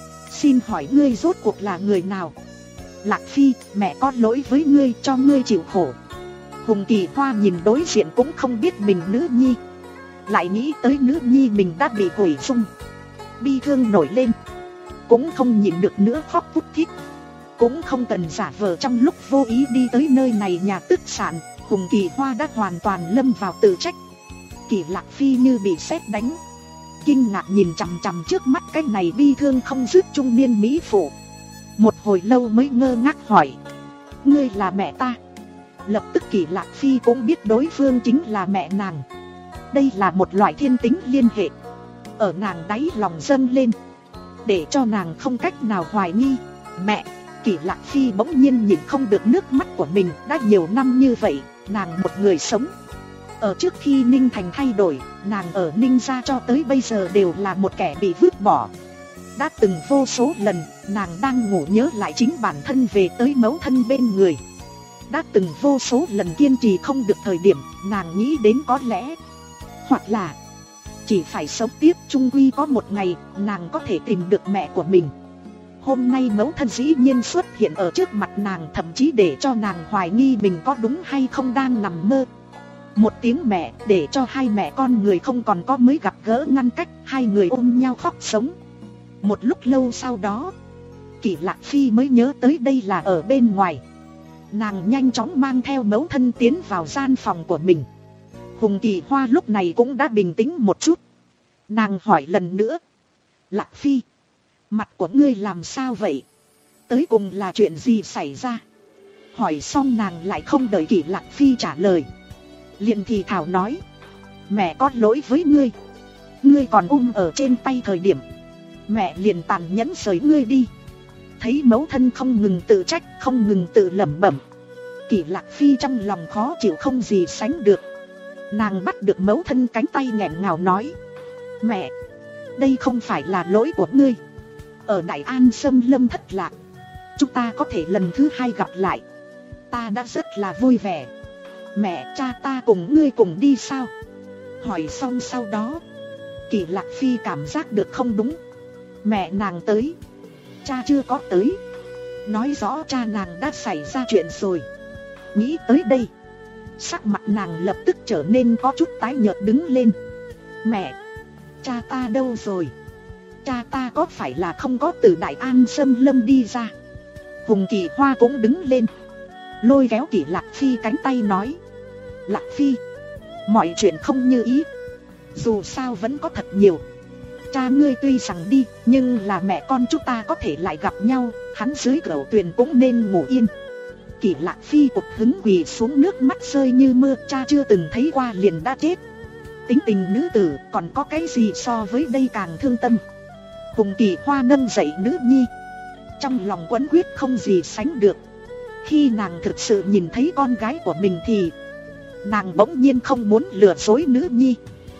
Xin hỏi ngươi rốt cuộc là người nào? Lạc Phi, mẹ có lỗi với ngươi, cho ngươi chịu khổ. Hùng Kỳ Hoa nhìn đối diện cũng không biết mình nữ nhi, lại nghĩ tới nữ nhi mình đã bị hủy dung, bi thương nổi lên, cũng không nhịn được nữa khóc thút thít. Cũng không cần giả vờ trong lúc vô ý đi tới nơi này nhà Tức Sản, Hùng Kỳ Hoa đã hoàn toàn lâm vào tự trách. Kỷ Lạc Phi như bị sét đánh, kinh ngạc nhìn chằm chằm trước mắt cái này bi thương không dứt trung niên mỹ phụ. Một hồi lâu mới ngơ ngác hỏi: Ngươi là mẹ ta? Lập tức Kỷ Lạc Phi cũng biết đối phương chính là mẹ nàng. Đây là một loại thiên tính liên hệ, ở nàng đáy lòng dâng lên, để cho nàng không cách nào hoài nghi. Mẹ! Kỷ Lạc Phi bỗng nhiên nhìn không được nước mắt của mình. Đã nhiều năm như vậy, nàng một người sống. Ở trước khi Ninh Thành thay đổi, nàng ở Ninh gia cho tới bây giờ đều là một kẻ bị vứt bỏ. Đã từng vô số lần, nàng đang ngủ nhớ lại chính bản thân về tới mẫu thân bên người. Đã từng vô số lần kiên trì không được thời điểm, nàng nghĩ đến có lẽ, hoặc là chỉ phải sống tiếp, chung quy có một ngày, nàng có thể tìm được mẹ của mình. Hôm nay mẫu thân dĩ nhiên xuất hiện ở trước mặt nàng, thậm chí để cho nàng hoài nghi mình có đúng hay không đang nằm mơ. Một tiếng mẹ để cho hai mẹ con người không còn có mới gặp gỡ ngăn cách, hai người ôm nhau khóc sống. Một lúc lâu sau đó, Kỷ Lạc Phi mới nhớ tới đây là ở bên ngoài. Nàng nhanh chóng mang theo mẫu thân tiến vào gian phòng của mình. Hùng Kỳ Hoa lúc này cũng đã bình tĩnh một chút. Nàng hỏi lần nữa: Lạc Phi, mặt của ngươi làm sao vậy? Tới cùng là chuyện gì xảy ra? Hỏi xong nàng lại không đợi Kỷ Lạc Phi trả lời, liền thì thảo nói: Mẹ có lỗi với ngươi. Ngươi còn ôm ở trên tay thời điểm, mẹ liền tàn nhẫn rời ngươi đi. Thấy mẫu thân không ngừng tự trách, không ngừng tự lẩm bẩm, Kỷ Lạc Phi trong lòng khó chịu không gì sánh được. Nàng bắt được mẫu thân cánh tay nghẹn ngào nói: Mẹ, đây không phải là lỗi của ngươi. Ở Đại An Sâm Lâm thất lạc, chúng ta có thể lần thứ hai gặp lại, ta đã rất là vui vẻ. Mẹ, cha ta cùng ngươi cùng đi sao? Hỏi xong sau đó, Kỷ Lạc Phi cảm giác được không đúng. Mẹ nàng tới, cha chưa có tới, nói rõ cha nàng đã xảy ra chuyện rồi. Nghĩ tới đây, sắc mặt nàng lập tức trở nên có chút tái nhợt đứng lên. Mẹ, cha ta đâu rồi? Cha ta có phải là không có từ Đại An Sâm Lâm đi ra? Hùng Kỳ Hoa cũng đứng lên. lôi kéo Kỷ Lạc Phi cánh tay nói: Lạc Phi, mọi chuyện không như ý, dù sao vẫn có thật nhiều. Cha ngươi tuy rằng đi, nhưng là mẹ con chúng ta có thể lại gặp nhau, hắn dưới cửu tuyền cũng nên ngủ yên. Kỷ Lạc Phi cục hứng quỳ xuống, nước mắt rơi như mưa. Cha chưa từng thấy qua liền đã chết. Tính tình nữ tử còn có cái gì so với đây càng thương tâm. Hùng Kỳ Hoa nâng dậy nữ nhi, trong lòng quấn quyết không gì sánh được. Khi nàng thực sự nhìn thấy con gái của mình thì nàng bỗng nhiên không muốn lừa dối nữ nhi.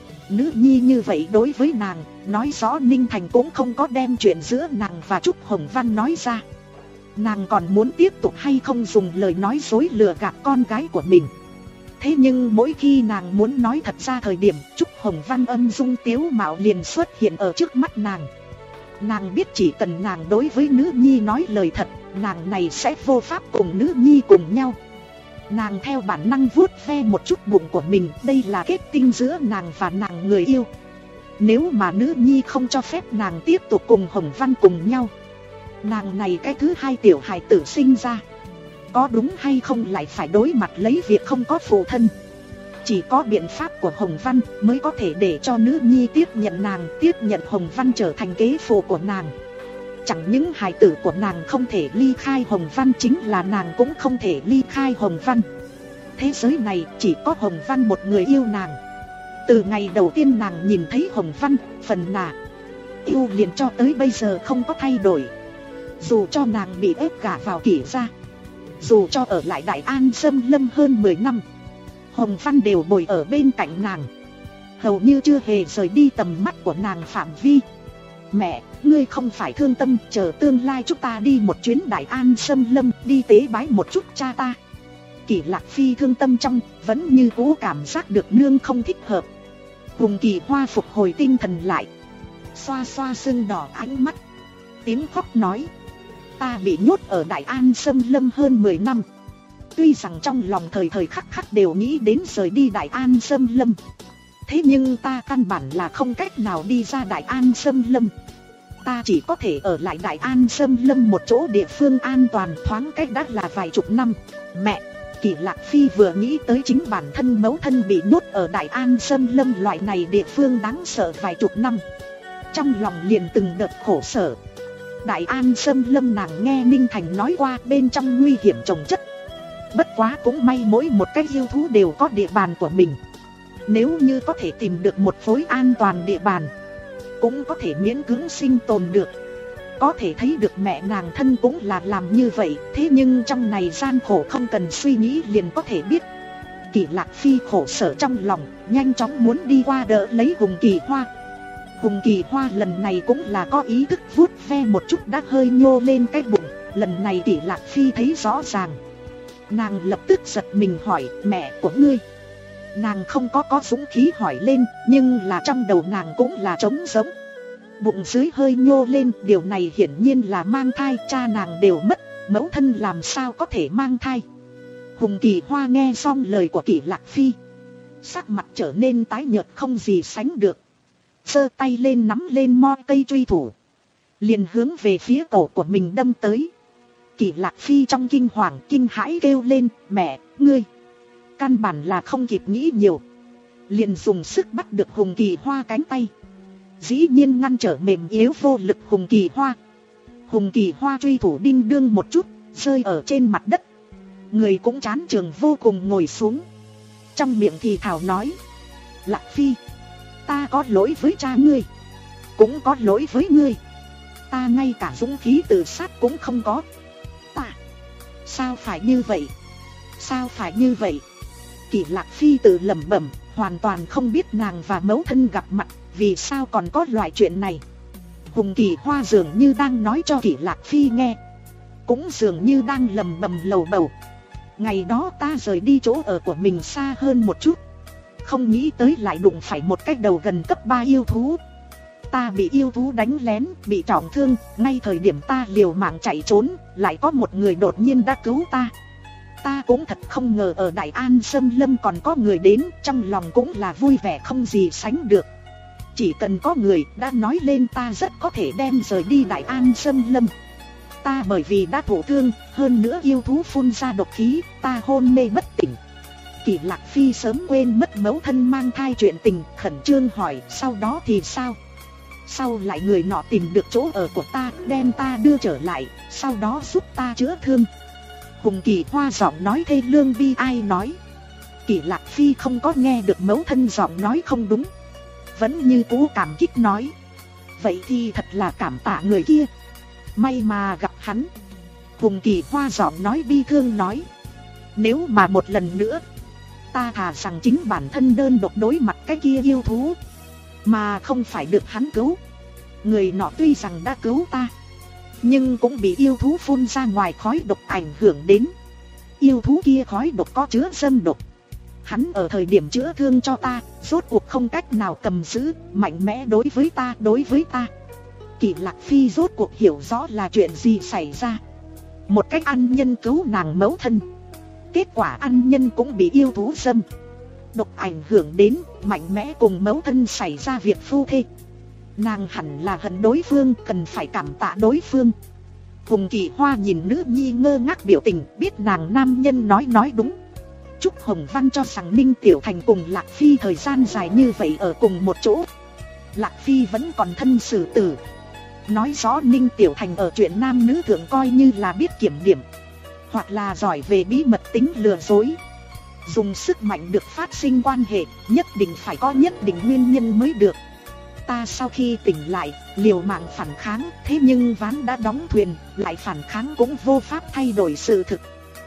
Nữ nhi như vậy đối với nàng, nói rõ Ninh Thành cũng không có đem chuyện giữa nàng và Trúc Hồng Văn nói ra. Nàng còn muốn tiếp tục hay không dùng lời nói dối lừa gạt con gái của mình. Thế nhưng mỗi khi nàng muốn nói thật ra thời điểm, Trúc Hồng Văn âm dung tiếu mạo liền xuất hiện ở trước mắt nàng. Nàng biết chỉ cần nàng đối với nữ nhi nói lời thật, nàng này sẽ vô pháp cùng nữ nhi cùng nhau. Nàng theo bản năng vuốt ve một chút bụng của mình, đây là kết tinh giữa nàng và nàng người yêu. Nếu mà nữ nhi không cho phép nàng tiếp tục cùng Hồng Văn cùng nhau, nàng này cái thứ hai tiểu hài tử sinh ra, có đúng hay không lại phải đối mặt lấy việc không có phụ thân. Chỉ có biện pháp của Hồng Văn mới có thể để cho nữ nhi tiếp nhận nàng, tiếp nhận Hồng Văn trở thành kế phụ của nàng. Chẳng những hài tử của nàng không thể ly khai Hồng Văn, chính là nàng cũng không thể ly khai Hồng Văn. Thế giới này chỉ có Hồng Văn một người yêu nàng. Từ ngày đầu tiên nàng nhìn thấy Hồng Văn, phần nà yêu liền cho tới bây giờ không có thay đổi. Dù cho nàng bị ép gả vào Kỷ gia, dù cho ở lại Đại An Sâm Lâm hơn mười năm, Hồng Văn đều bồi ở bên cạnh nàng, hầu như chưa hề rời đi tầm mắt của nàng phạm vi. Mẹ, ngươi không phải thương tâm, chờ tương lai chúng ta đi một chuyến Đại An Sâm Lâm, đi tế bái một chút cha ta. Kỷ Lạc Phi thương tâm trong, vẫn như cũ cảm giác được nương không thích hợp. Hùng Kỳ Hoa phục hồi tinh thần lại, xoa xoa sưng đỏ ánh mắt, tiếng khóc nói: Ta bị nhốt ở Đại An Sâm Lâm hơn mười năm. Tuy rằng trong lòng thời thời khắc khắc đều nghĩ đến rời đi Đại An Sâm Lâm, thế nhưng ta căn bản là không cách nào đi ra Đại An Sâm Lâm. Ta chỉ có thể ở lại Đại An Sâm Lâm một chỗ địa phương an toàn, thoáng cách đã là vài chục năm. Mẹ, Kỷ Lạc Phi vừa nghĩ tới chính bản thân mẫu thân bị nhốt ở Đại An Sâm Lâm loại này địa phương đáng sợ vài chục năm, trong lòng liền từng đợt khổ sở. Đại An Sâm Lâm nàng nghe Ninh Thành nói qua, bên trong nguy hiểm chồng chất. Bất quá cũng may mỗi một cái yêu thú đều có địa bàn của mình. Nếu như có thể tìm được một phối an toàn địa bàn, cũng có thể miễn cưỡng sinh tồn được. Có thể thấy được mẹ nàng thân cũng là làm như vậy. Thế nhưng trong này gian khổ không cần suy nghĩ liền có thể biết. Kỷ Lạc Phi khổ sở trong lòng, nhanh chóng muốn đi qua đỡ lấy Hùng Kỳ Hoa. Hùng Kỳ Hoa lần này cũng là có ý thức vuốt ve một chút đã hơi nhô lên cái bụng. Lần này Kỷ Lạc Phi thấy rõ ràng. Nàng lập tức giật mình hỏi: Mẹ của ngươi? Nàng không có có dũng khí hỏi lên, nhưng là trong đầu nàng cũng là trống rỗng. Bụng dưới hơi nhô lên, điều này hiển nhiên là mang thai. Cha nàng đều mất, mẫu thân làm sao có thể mang thai? Hùng Kỳ Hoa nghe xong lời của Kỷ Lạc Phi, sắc mặt trở nên tái nhợt không gì sánh được, giơ tay lên nắm lên mo cây truy thủ, liền hướng về phía cổ của mình đâm tới. Kỷ Lạc Phi trong kinh hoàng kinh hãi kêu lên: Mẹ, ngươi! Căn bản là không kịp nghĩ nhiều, liền dùng sức bắt được Hùng Kỳ Hoa cánh tay, dĩ nhiên ngăn trở mềm yếu vô lực Hùng Kỳ Hoa. Hùng Kỳ Hoa truy thủ đinh đương một chút, rơi ở trên mặt đất. Người cũng chán trường vô cùng ngồi xuống, trong miệng thì thào nói: Lạc Phi, ta có lỗi với cha ngươi, cũng có lỗi với ngươi. Ta ngay cả dũng khí tự sát cũng không có. Ta, sao phải như vậy? Sao phải như vậy? Kỷ Lạc Phi tự lẩm bẩm, hoàn toàn không biết nàng và mẫu thân gặp mặt, vì sao còn có loại chuyện này. Hùng Kỳ Hoa dường như đang nói cho Kỷ Lạc Phi nghe, cũng dường như đang lẩm bẩm lầu bầu: Ngày đó ta rời đi chỗ ở của mình xa hơn một chút, không nghĩ tới lại đụng phải một cái đầu gần cấp ba yêu thú. Ta bị yêu thú đánh lén, bị trọng thương, ngay thời điểm ta liều mạng chạy trốn, lại có một người đột nhiên đã cứu ta. Ta cũng thật không ngờ ở Đại An Sâm Lâm còn có người đến, trong lòng cũng là vui vẻ không gì sánh được. Chỉ cần có người đã nói lên, ta rất có thể đem rời đi Đại An Sâm Lâm. Ta bởi vì đã thổ thương, hơn nữa yêu thú phun ra độc khí, ta hôn mê bất tỉnh. Kỷ Lạc Phi sớm quên mất mẫu thân mang thai chuyện tình, khẩn trương hỏi sau đó thì sao? Sau lại người nọ tìm được chỗ ở của ta, đem ta đưa trở lại, sau đó giúp ta chữa thương. Hùng Kỳ Hoa giọng nói thê lương bi ai nói. Kỷ Lạc Phi không có nghe được mẫu thân giọng nói không đúng, vẫn như cũ cảm kích nói. Vậy thì thật là cảm tạ người kia, may mà gặp hắn. Hùng Kỳ Hoa giọng nói bi thương nói. Nếu mà một lần nữa, ta thà rằng chính bản thân đơn độc đối mặt cái kia yêu thú, mà không phải được hắn cứu. Người nọ tuy rằng đã cứu ta, nhưng cũng bị yêu thú phun ra ngoài khói độc ảnh hưởng đến. Yêu thú kia khói độc có chứa dâm độc, hắn ở thời điểm chữa thương cho ta, rốt cuộc không cách nào cầm giữ, mạnh mẽ đối với ta, đối với ta. Kỷ Lạc Phi rốt cuộc hiểu rõ là chuyện gì xảy ra. Một cách ăn nhân cứu nàng mẫu thân, kết quả ăn nhân cũng bị yêu thú dâm độc ảnh hưởng đến, mạnh mẽ cùng mẫu thân xảy ra việc phu thê. Nàng hẳn là hận đối phương, cần phải cảm tạ đối phương. Hùng Kỳ Hoa nhìn nữ nhi ngơ ngác biểu tình, biết nàng nam nhân nói nói đúng. Trúc Hồng Văn cho rằng Ninh Tiểu Thành cùng Lạc Phi thời gian dài như vậy ở cùng một chỗ, Lạc Phi vẫn còn thân xử tử, nói rõ Ninh Tiểu Thành ở chuyện nam nữ thượng coi như là biết kiểm điểm, hoặc là giỏi về bí mật tính lừa dối. Dùng sức mạnh được phát sinh quan hệ, nhất định phải có nhất định nguyên nhân mới được. Ta sau khi tỉnh lại, liều mạng phản kháng, thế nhưng ván đã đóng thuyền, lại phản kháng cũng vô pháp thay đổi sự thực.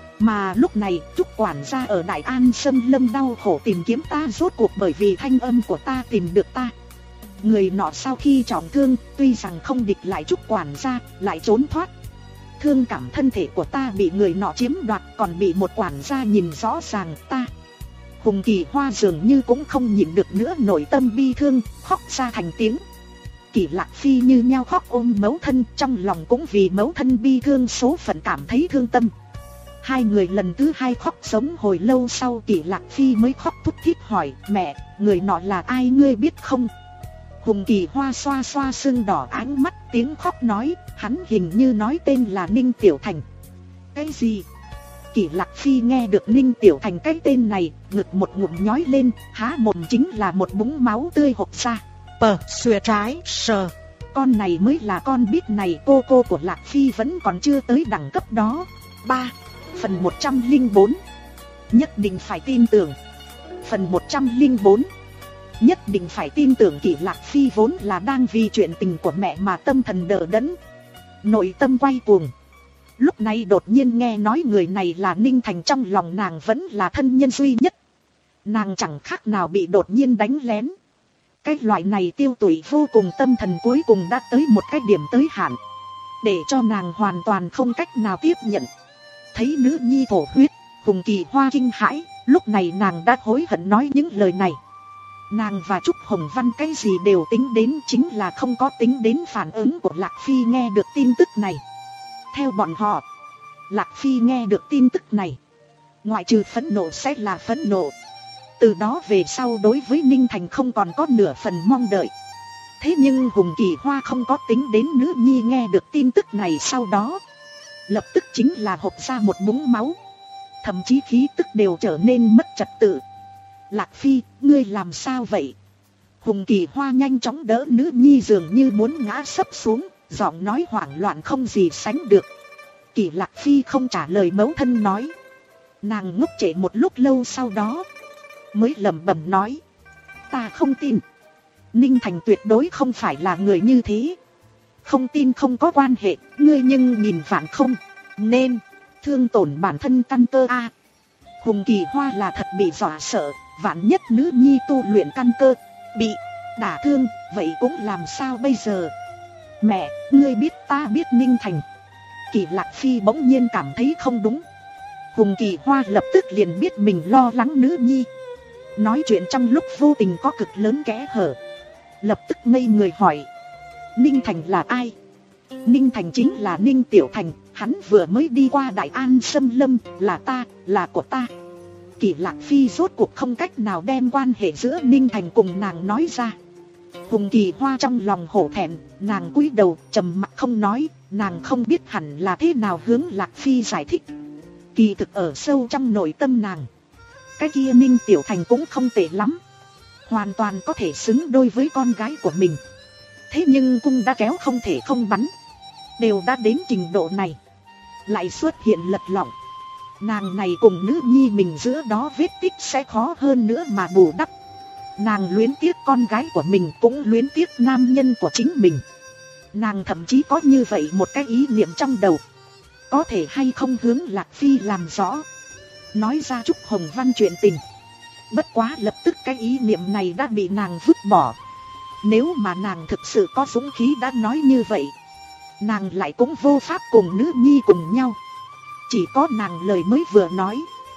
Mà lúc này, Trúc quản gia ở Đại An Sâm Lâm đau khổ tìm kiếm ta, rốt cuộc bởi vì thanh âm của ta tìm được ta. Người nọ sau khi trọng thương, tuy rằng không địch lại Trúc quản gia, lại trốn thoát. Thương cảm thân thể của ta bị người nọ chiếm đoạt, còn bị một quản gia nhìn rõ ràng ta. Hùng Kỳ Hoa dường như cũng không nhịn được nữa, nội tâm bi thương, khóc ra thành tiếng. Kỷ Lạc Phi như nhau khóc ôm mẫu thân, trong lòng cũng vì mẫu thân bi thương số phận cảm thấy thương tâm. Hai người lần thứ hai khóc sống hồi lâu sau, Kỷ Lạc Phi mới khóc thút thít hỏi, mẹ, người nọ là ai ngươi biết không? Hùng Kỳ Hoa xoa xoa sưng đỏ ánh mắt, tiếng khóc nói, hắn hình như nói tên là Ninh Tiểu Thành. Cái gì? Kỷ Lạc Phi nghe được Ninh Tiểu Thành cái tên này, ngực một ngụm nhói lên, há mồm chính là một búng máu tươi hộc ra. Pờ, xuề trái, sờ. Con này mới là con biết này, cô cô của Lạc Phi vẫn còn chưa tới đẳng cấp đó. Ba. Phần một trăm lẻ bốn. Nhất định phải tin tưởng. Phần một trăm lẻ bốn. Nhất định phải tin tưởng. Kỷ Lạc Phi vốn là đang vì chuyện tình của mẹ mà tâm thần đờ đẫn, nội tâm quay cuồng. Lúc này đột nhiên nghe nói người này là Ninh Thành, trong lòng nàng vẫn là thân nhân duy nhất. Nàng chẳng khác nào bị đột nhiên đánh lén. Cái loại này tiêu tụy vô cùng tâm thần cuối cùng đã tới một cái điểm tới hạn, để cho nàng hoàn toàn không cách nào tiếp nhận. Thấy nữ nhi thổ huyết, Hùng Kỳ Hoa kinh hãi, lúc này nàng đã hối hận nói những lời này. Nàng và Trúc Hồng Văn cái gì đều tính đến, chính là không có tính đến phản ứng của Lạc Phi nghe được tin tức này. Theo bọn họ, Lạc Phi nghe được tin tức này, ngoại trừ phẫn nộ sẽ là phẫn nộ. Từ đó về sau đối với Ninh Thành không còn có nửa phần mong đợi. Thế nhưng Hùng Kỳ Hoa không có tính đến nữ nhi nghe được tin tức này sau đó, lập tức chính là hộc ra một búng máu, thậm chí khí tức đều trở nên mất trật tự. Lạc Phi, ngươi làm sao vậy? Hùng Kỳ Hoa nhanh chóng đỡ nữ nhi dường như muốn ngã sấp xuống, giọng nói hoảng loạn không gì sánh được. Kỷ Lạc Phi không trả lời mẫu thân nói. Nàng ngốc trệ một lúc lâu sau đó mới lẩm bẩm nói, ta không tin. Ninh Thành tuyệt đối không phải là người như thế. Không tin không có quan hệ, ngươi nhưng nhìn vạn không nên thương tổn bản thân căn cơ a. Hùng Kỳ Hoa là thật bị dọa sợ, vạn nhất nữ nhi tu luyện căn cơ bị đả thương, vậy cũng làm sao bây giờ? Mẹ, ngươi biết ta biết Ninh Thành. Kỷ Lạc Phi bỗng nhiên cảm thấy không đúng. Hùng Kỳ Hoa lập tức liền biết mình lo lắng nữ nhi, nói chuyện trong lúc vô tình có cực lớn kẽ hở. Lập tức ngây người hỏi, Ninh Thành là ai? Ninh Thành chính là Ninh Tiểu Thành, hắn vừa mới đi qua Đại An Sâm Lâm, là ta, là của ta. Kỷ Lạc Phi rốt cuộc không cách nào đem quan hệ giữa Ninh Thành cùng nàng nói ra. Hùng Kỳ Hoa trong lòng hổ thẹn, nàng cúi đầu trầm mặc không nói. Nàng không biết hẳn là thế nào hướng Lạc Phi giải thích. Kỳ thực ở sâu trong nội tâm nàng, cái kia Ninh Tiểu Thành cũng không tệ lắm, hoàn toàn có thể xứng đôi với con gái của mình. Thế nhưng cung đã kéo không thể không bắn, đều đã đến trình độ này, lại xuất hiện lật lọng. Nàng này cùng nữ nhi mình giữa đó vết tích sẽ khó hơn nữa mà bù đắp. Nàng luyến tiếc con gái của mình, cũng luyến tiếc nam nhân của chính mình. Nàng thậm chí có như vậy một cái ý niệm trong đầu, có thể hay không hướng Lạc Phi làm rõ, nói ra Trúc Hồng Văn chuyện tình. Bất quá lập tức cái ý niệm này đã bị nàng vứt bỏ. Nếu mà nàng thực sự có dũng khí đã nói như vậy, nàng lại cũng vô pháp cùng nữ nhi cùng nhau. Chỉ có nàng lời mới vừa nói,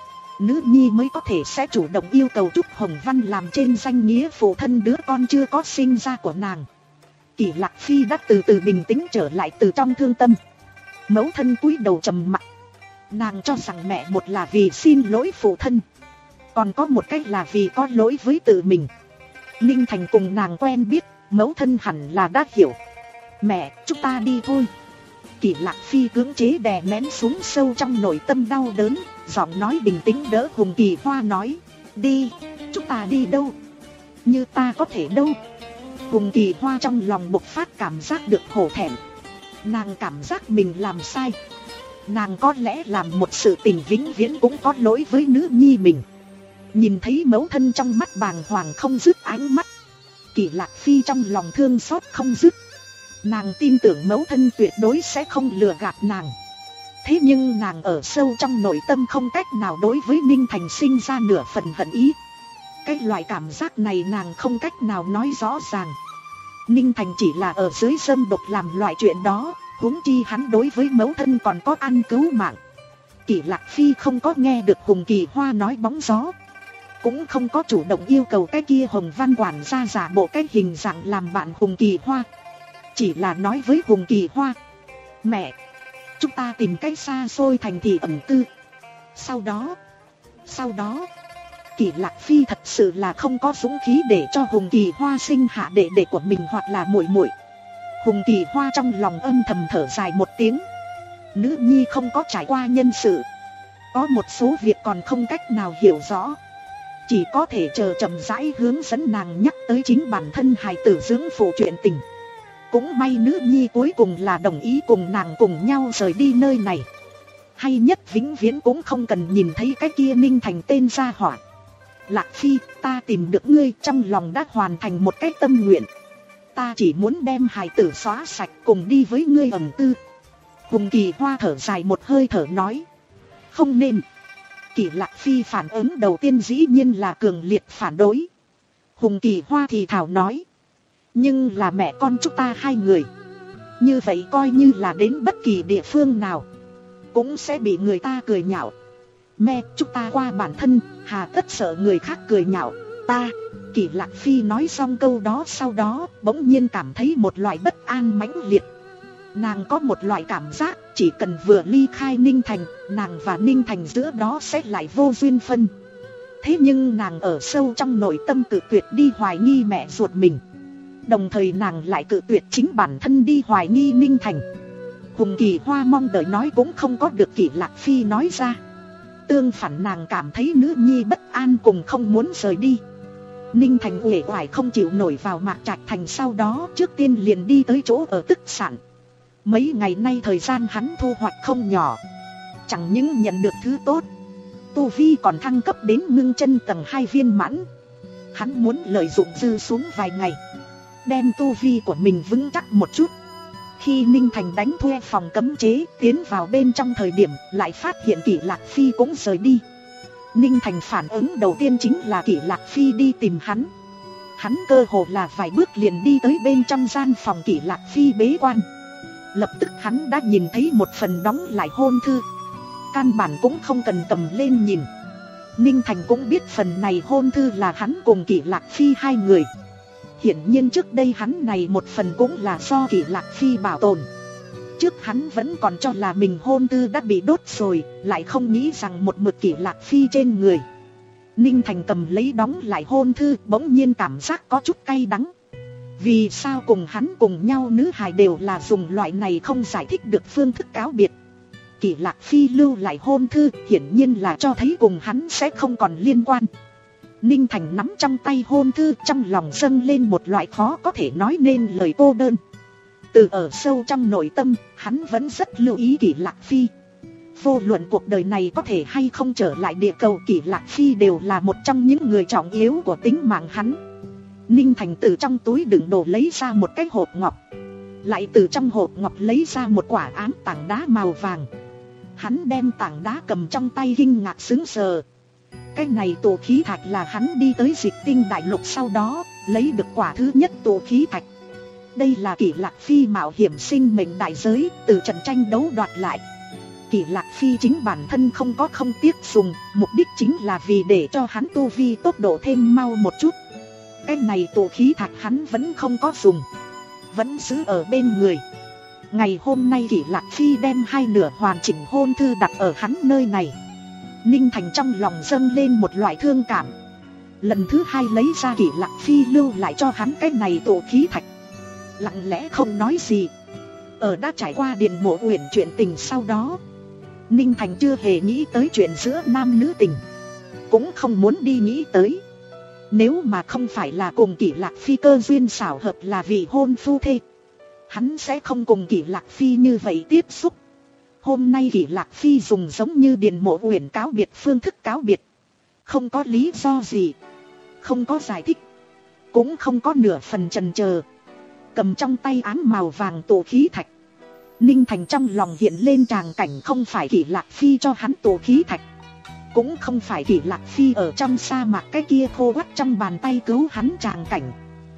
nữ nhi mới có thể sẽ chủ động yêu cầu Trúc Hồng Văn làm trên danh nghĩa phụ thân đứa con chưa có sinh ra của nàng. Kỷ Lạc Phi đã từ từ bình tĩnh trở lại từ trong thương tâm. Mẫu thân cúi đầu trầm mặc. Nàng cho rằng mẹ một là vì xin lỗi phụ thân, còn có một cách là vì có lỗi với tự mình. Ninh Thành cùng nàng quen biết, mẫu thân hẳn là đã hiểu. Mẹ, chúng ta đi thôi. Kỷ Lạc Phi cưỡng chế đè nén xuống sâu trong nội tâm đau đớn, giọng nói bình tĩnh đỡ Hùng Kỳ Hoa nói. Đi, chúng ta đi đâu? Như ta có thể đâu? Hùng Kỳ Hoa trong lòng bộc phát cảm giác được hổ thẹn. Nàng cảm giác mình làm sai. Nàng có lẽ làm một sự tình vĩnh viễn cũng có lỗi với nữ nhi mình. Nhìn thấy mẫu thân trong mắt bàng hoàng không dứt ánh mắt, Kỷ Lạc Phi trong lòng thương xót không dứt. Nàng tin tưởng mẫu thân tuyệt đối sẽ không lừa gạt nàng. Thế nhưng nàng ở sâu trong nội tâm không cách nào đối với Ninh Thành sinh ra nửa phần hận ý. Cái loại cảm giác này nàng không cách nào nói rõ ràng. Ninh Thành chỉ là ở dưới dâm độc làm loại chuyện đó, huống chi hắn đối với mẫu thân còn có ăn cứu mạng. Kỷ Lạc Phi không có nghe được Hùng Kỳ Hoa nói bóng gió, cũng không có chủ động yêu cầu cái kia Hồng Văn quản gia giả bộ cái hình dạng làm bạn Hùng Kỳ Hoa. Chỉ là nói với Hùng Kỳ Hoa, mẹ, chúng ta tìm cách xa xôi thành thị ẩn cư. Sau đó, sau đó, Kỷ Lạc Phi thật sự là không có dũng khí để cho Hùng Kỳ Hoa sinh hạ đệ đệ của mình hoặc là muội muội. Hùng Kỳ Hoa trong lòng âm thầm thở dài một tiếng. Nữ nhi không có trải qua nhân sự, có một số việc còn không cách nào hiểu rõ, chỉ có thể chờ chậm rãi hướng dẫn nàng nhắc tới chính bản thân hài tử dưỡng phụ chuyện tình. Cũng may nữ nhi cuối cùng là đồng ý cùng nàng cùng nhau rời đi nơi này. Hay nhất vĩnh viễn cũng không cần nhìn thấy cái kia Ninh Thành tên gia hỏa. Lạc Phi, ta tìm được ngươi, trong lòng đã hoàn thành một cái tâm nguyện. Ta chỉ muốn đem hài tử xóa sạch cùng đi với ngươi ẩn cư. Hùng Kỳ Hoa thở dài một hơi thở nói. Không nên. Kỷ Lạc Phi phản ứng đầu tiên dĩ nhiên là cường liệt phản đối. Hùng Kỳ Hoa thì thảo nói. Nhưng là mẹ con chúng ta hai người, như vậy coi như là đến bất kỳ địa phương nào cũng sẽ bị người ta cười nhạo. Mẹ chúng ta qua bản thân, hà tất sợ người khác cười nhạo ta. Kỷ Lạc Phi nói xong câu đó sau đó bỗng nhiên cảm thấy một loại bất an mãnh liệt. Nàng có một loại cảm giác chỉ cần vừa ly khai Ninh Thành, nàng và Ninh Thành giữa đó sẽ lại vô duyên phân. Thế nhưng nàng ở sâu trong nội tâm tự tuyệt đi hoài nghi mẹ ruột mình, đồng thời nàng lại cự tuyệt chính bản thân đi hoài nghi Ninh Thành. Hùng Kỳ Hoa mong đợi nói cũng không có được Kỷ Lạc Phi nói ra. Tương phản nàng cảm thấy nữ nhi bất an cùng không muốn rời đi. Ninh Thành uể oải không chịu nổi vào Mạc Trạch Thành, sau đó trước tiên liền đi tới chỗ ở Tức Sản. Mấy ngày nay thời gian hắn thu hoạch không nhỏ, chẳng những nhận được thứ tốt, tu vi còn thăng cấp đến ngưng chân tầng hai viên mãn. Hắn muốn lợi dụng dư xuống vài ngày, đem tu vi của mình vững chắc một chút. Khi Ninh Thành đánh thuê phòng cấm chế tiến vào bên trong thời điểm, lại phát hiện Kỷ Lạc Phi cũng rời đi. Ninh Thành phản ứng đầu tiên chính là Kỷ Lạc Phi đi tìm hắn. Hắn cơ hồ là vài bước liền đi tới bên trong gian phòng Kỷ Lạc Phi bế quan. Lập tức hắn đã nhìn thấy một phần đóng lại hôn thư. Căn bản cũng không cần cầm lên nhìn. Ninh Thành cũng biết phần này hôn thư là hắn cùng Kỷ Lạc Phi hai người. Hiển nhiên trước đây hắn này một phần cũng là do Kỷ Lạc Phi bảo tồn. Trước hắn vẫn còn cho là mình hôn thư đã bị đốt rồi, lại không nghĩ rằng một mực Kỷ Lạc Phi trên người. Ninh Thành cầm lấy đóng lại hôn thư, bỗng nhiên cảm giác có chút cay đắng. Vì sao cùng hắn cùng nhau nữ hài đều là dùng loại này không giải thích được phương thức cáo biệt. Kỷ Lạc Phi lưu lại hôn thư hiển nhiên là cho thấy cùng hắn sẽ không còn liên quan. Ninh Thành nắm trong tay hôn thư, trong lòng dâng lên một loại khó có thể nói nên lời cô đơn. Từ ở sâu trong nội tâm, hắn vẫn rất lưu ý Kỷ Lạc Phi. Vô luận cuộc đời này có thể hay không trở lại địa cầu, Kỷ Lạc Phi đều là một trong những người trọng yếu của tính mạng hắn. Ninh Thành từ trong túi đựng đồ lấy ra một cái hộp ngọc, lại từ trong hộp ngọc lấy ra một quả ám tảng đá màu vàng. Hắn đem tảng đá cầm trong tay kinh ngạc sững sờ. Cái này tụ khí thạch là hắn đi tới Dịch Tinh Đại Lục sau đó lấy được quả thứ nhất tụ khí thạch. Đây là Kỷ Lạc Phi mạo hiểm sinh mệnh đại giới từ trận tranh đấu đoạt lại. Kỷ Lạc Phi chính bản thân không có không tiếc dùng, mục đích chính là vì để cho hắn tu vi tốc độ thêm mau một chút. Cái này tụ khí thạch hắn vẫn không có dùng, vẫn giữ ở bên người. Ngày hôm nay Kỷ Lạc Phi đem hai nửa hoàn chỉnh hôn thư đặt ở hắn nơi này. Ninh Thành trong lòng dâng lên một loại thương cảm. Lần thứ hai lấy ra Kỷ Lạc Phi lưu lại cho hắn cái này tụ khí thạch, lặng lẽ không nói gì. Ở đã trải qua Điền Mộ Uyển chuyện tình sau đó, Ninh Thành chưa hề nghĩ tới chuyện giữa nam nữ tình, cũng không muốn đi nghĩ tới. Nếu mà không phải là cùng Kỷ Lạc Phi cơ duyên xảo hợp là vị hôn phu thê, hắn sẽ không cùng Kỷ Lạc Phi như vậy tiếp xúc. Hôm nay Kỷ Lạc Phi dùng giống như Điền Mộ Uyển cáo biệt phương thức cáo biệt, không có lý do gì, không có giải thích, cũng không có nửa phần chần chờ. Cầm trong tay ám màu vàng tụ khí thạch, Ninh Thành trong lòng hiện lên tràng cảnh không phải Kỷ Lạc Phi cho hắn tụ khí thạch, cũng không phải Kỷ Lạc Phi ở trong sa mạc cái kia khô quắt trong bàn tay cứu hắn tràng cảnh,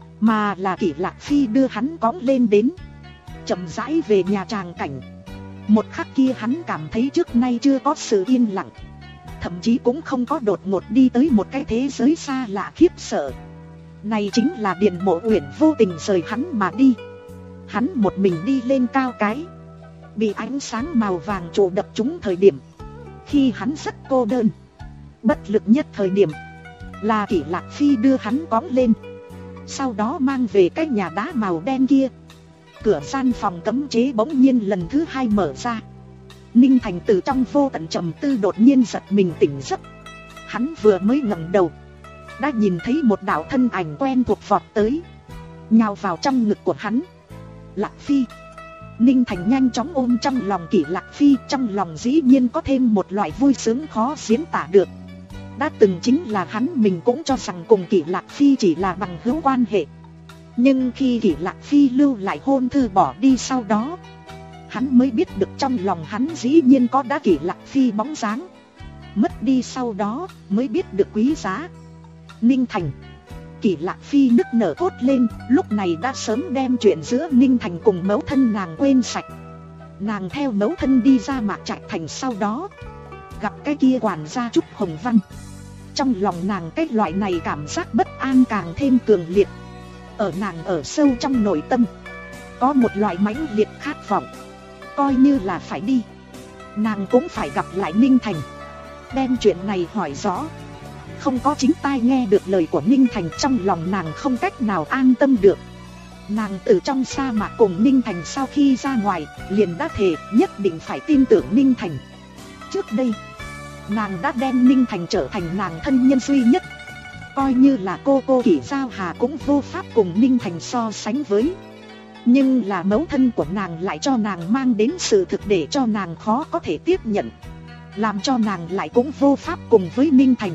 mà là Kỷ Lạc Phi đưa hắn cõng lên đến, chậm rãi về nhà tràng cảnh. Một khắc kia hắn cảm thấy trước nay chưa có sự yên lặng, thậm chí cũng không có đột ngột đi tới một cái thế giới xa lạ khiếp sợ. Này chính là Điền Mộ Uyển vô tình rời hắn mà đi. Hắn một mình đi lên cao cái, bị ánh sáng màu vàng trụ đập trúng thời điểm, khi hắn rất cô đơn, bất lực nhất thời điểm, là Kỷ Lạc Phi đưa hắn cõng lên, sau đó mang về cái nhà đá màu đen kia. Cửa gian phòng cấm chế bỗng nhiên lần thứ hai mở ra. Ninh Thành từ trong vô tận trầm tư đột nhiên giật mình tỉnh giấc. Hắn vừa mới ngẩng đầu, đã nhìn thấy một đạo thân ảnh quen thuộc vọt tới, nhào vào trong ngực của hắn. Lạc Phi. Ninh Thành nhanh chóng ôm trong lòng Kỷ Lạc Phi, trong lòng dĩ nhiên có thêm một loại vui sướng khó diễn tả được. Đã từng chính là hắn mình cũng cho rằng cùng Kỷ Lạc Phi chỉ là bằng hữu quan hệ. Nhưng khi Kỷ Lạc Phi lưu lại hôn thư bỏ đi sau đó, hắn mới biết được trong lòng hắn dĩ nhiên có đã Kỷ Lạc Phi bóng dáng. Mất đi sau đó mới biết được quý giá. Ninh Thành. Kỷ Lạc Phi nức nở thốt lên, lúc này đã sớm đem chuyện giữa Ninh Thành cùng mẫu thân nàng quên sạch. Nàng theo mẫu thân đi ra Mạc Trạch Thành sau đó, gặp cái kia quản gia Trúc Hồng Văn. Trong lòng nàng cái loại này cảm giác bất an càng thêm cường liệt. Ở nàng ở sâu trong nội tâm, có một loại mãnh liệt khát vọng, coi như là phải đi, nàng cũng phải gặp lại Ninh Thành, đem chuyện này hỏi rõ. Không có chính tai nghe được lời của Ninh Thành, trong lòng nàng không cách nào an tâm được. Nàng từ trong sa mạc cùng Ninh Thành sau khi ra ngoài, liền đã thề nhất định phải tin tưởng Ninh Thành. Trước đây, nàng đã đem Ninh Thành trở thành nàng thân nhân duy nhất. Coi như là cô cô Kỷ Giao Hà cũng vô pháp cùng Ninh Thành so sánh với. Nhưng là mẫu thân của nàng lại cho nàng mang đến sự thực để cho nàng khó có thể tiếp nhận, làm cho nàng lại cũng vô pháp cùng với Ninh Thành.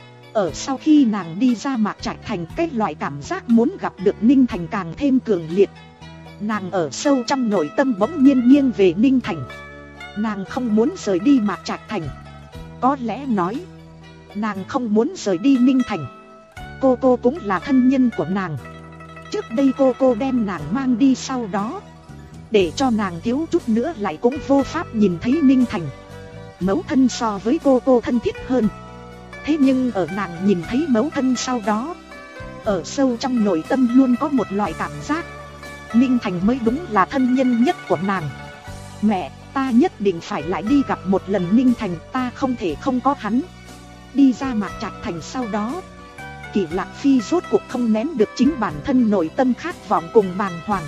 Ở sau khi nàng đi ra Mạc Trạch Thành, cái loại cảm giác muốn gặp được Ninh Thành càng thêm cường liệt. Nàng ở sâu trong nội tâm bỗng nhiên nghiêng về Ninh Thành. Nàng không muốn rời đi Mạc Trạch Thành. Có lẽ nói, nàng không muốn rời đi Ninh Thành. Cô cô cũng là thân nhân của nàng. Trước đây cô cô đem nàng mang đi sau đó, để cho nàng thiếu chút nữa lại cũng vô pháp nhìn thấy Ninh Thành. Mẫu thân so với cô cô thân thiết hơn. Thế nhưng ở nàng nhìn thấy mẫu thân sau đó, ở sâu trong nội tâm luôn có một loại cảm giác Ninh Thành mới đúng là thân nhân nhất của nàng. Mẹ, ta nhất định phải lại đi gặp một lần Ninh Thành, ta không thể không có hắn. Đi ra Mạc Trạch Thành sau đó, Kỷ Lạc Phi rốt cuộc không nén được chính bản thân nội tâm khát vọng cùng bàng hoàng.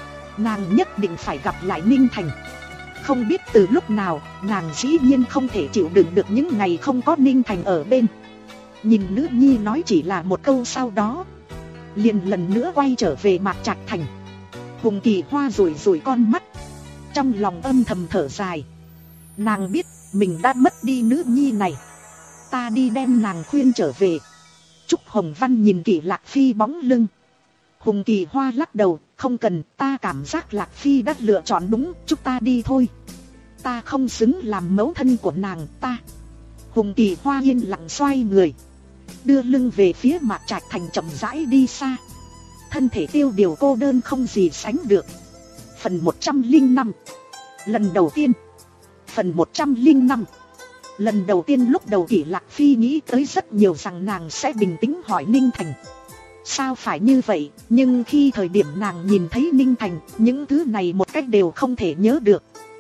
Nàng nhất định phải gặp lại Ninh Thành. Không biết từ lúc nào, nàng dĩ nhiên không thể chịu đựng được những ngày không có Ninh Thành ở bên. Nhìn nữ nhi nói chỉ là một câu sau đó, liền lần nữa quay trở về Mạc Trạch Thành. Hùng Kỳ Hoa rủi rủi con mắt, trong lòng âm thầm thở dài. Nàng biết mình đã mất đi nữ nhi này, ta đi đem nàng khuyên trở về. Trúc Hồng Văn nhìn Kỷ Lạc Phi bóng lưng. Hùng Kỳ Hoa lắc đầu, không cần, ta cảm giác Lạc Phi đã lựa chọn đúng, chúng ta đi thôi. Ta không xứng làm mẫu thân của nàng, ta. Hùng Kỳ Hoa yên lặng xoay người, đưa lưng về phía Mạc Trạch Thành chậm rãi đi xa. Thân thể tiêu điều cô đơn không gì sánh được. Phần một trăm lẻ năm. Lần đầu tiên. Phần một trăm lẻ năm. Lần đầu tiên lúc đầu Kỷ Lạc Phi nghĩ tới rất nhiều rằng nàng sẽ bình tĩnh hỏi Ninh Thành sao phải như vậy, nhưng khi thời điểm nàng nhìn thấy Ninh Thành, những thứ này một cách đều không thể nhớ được.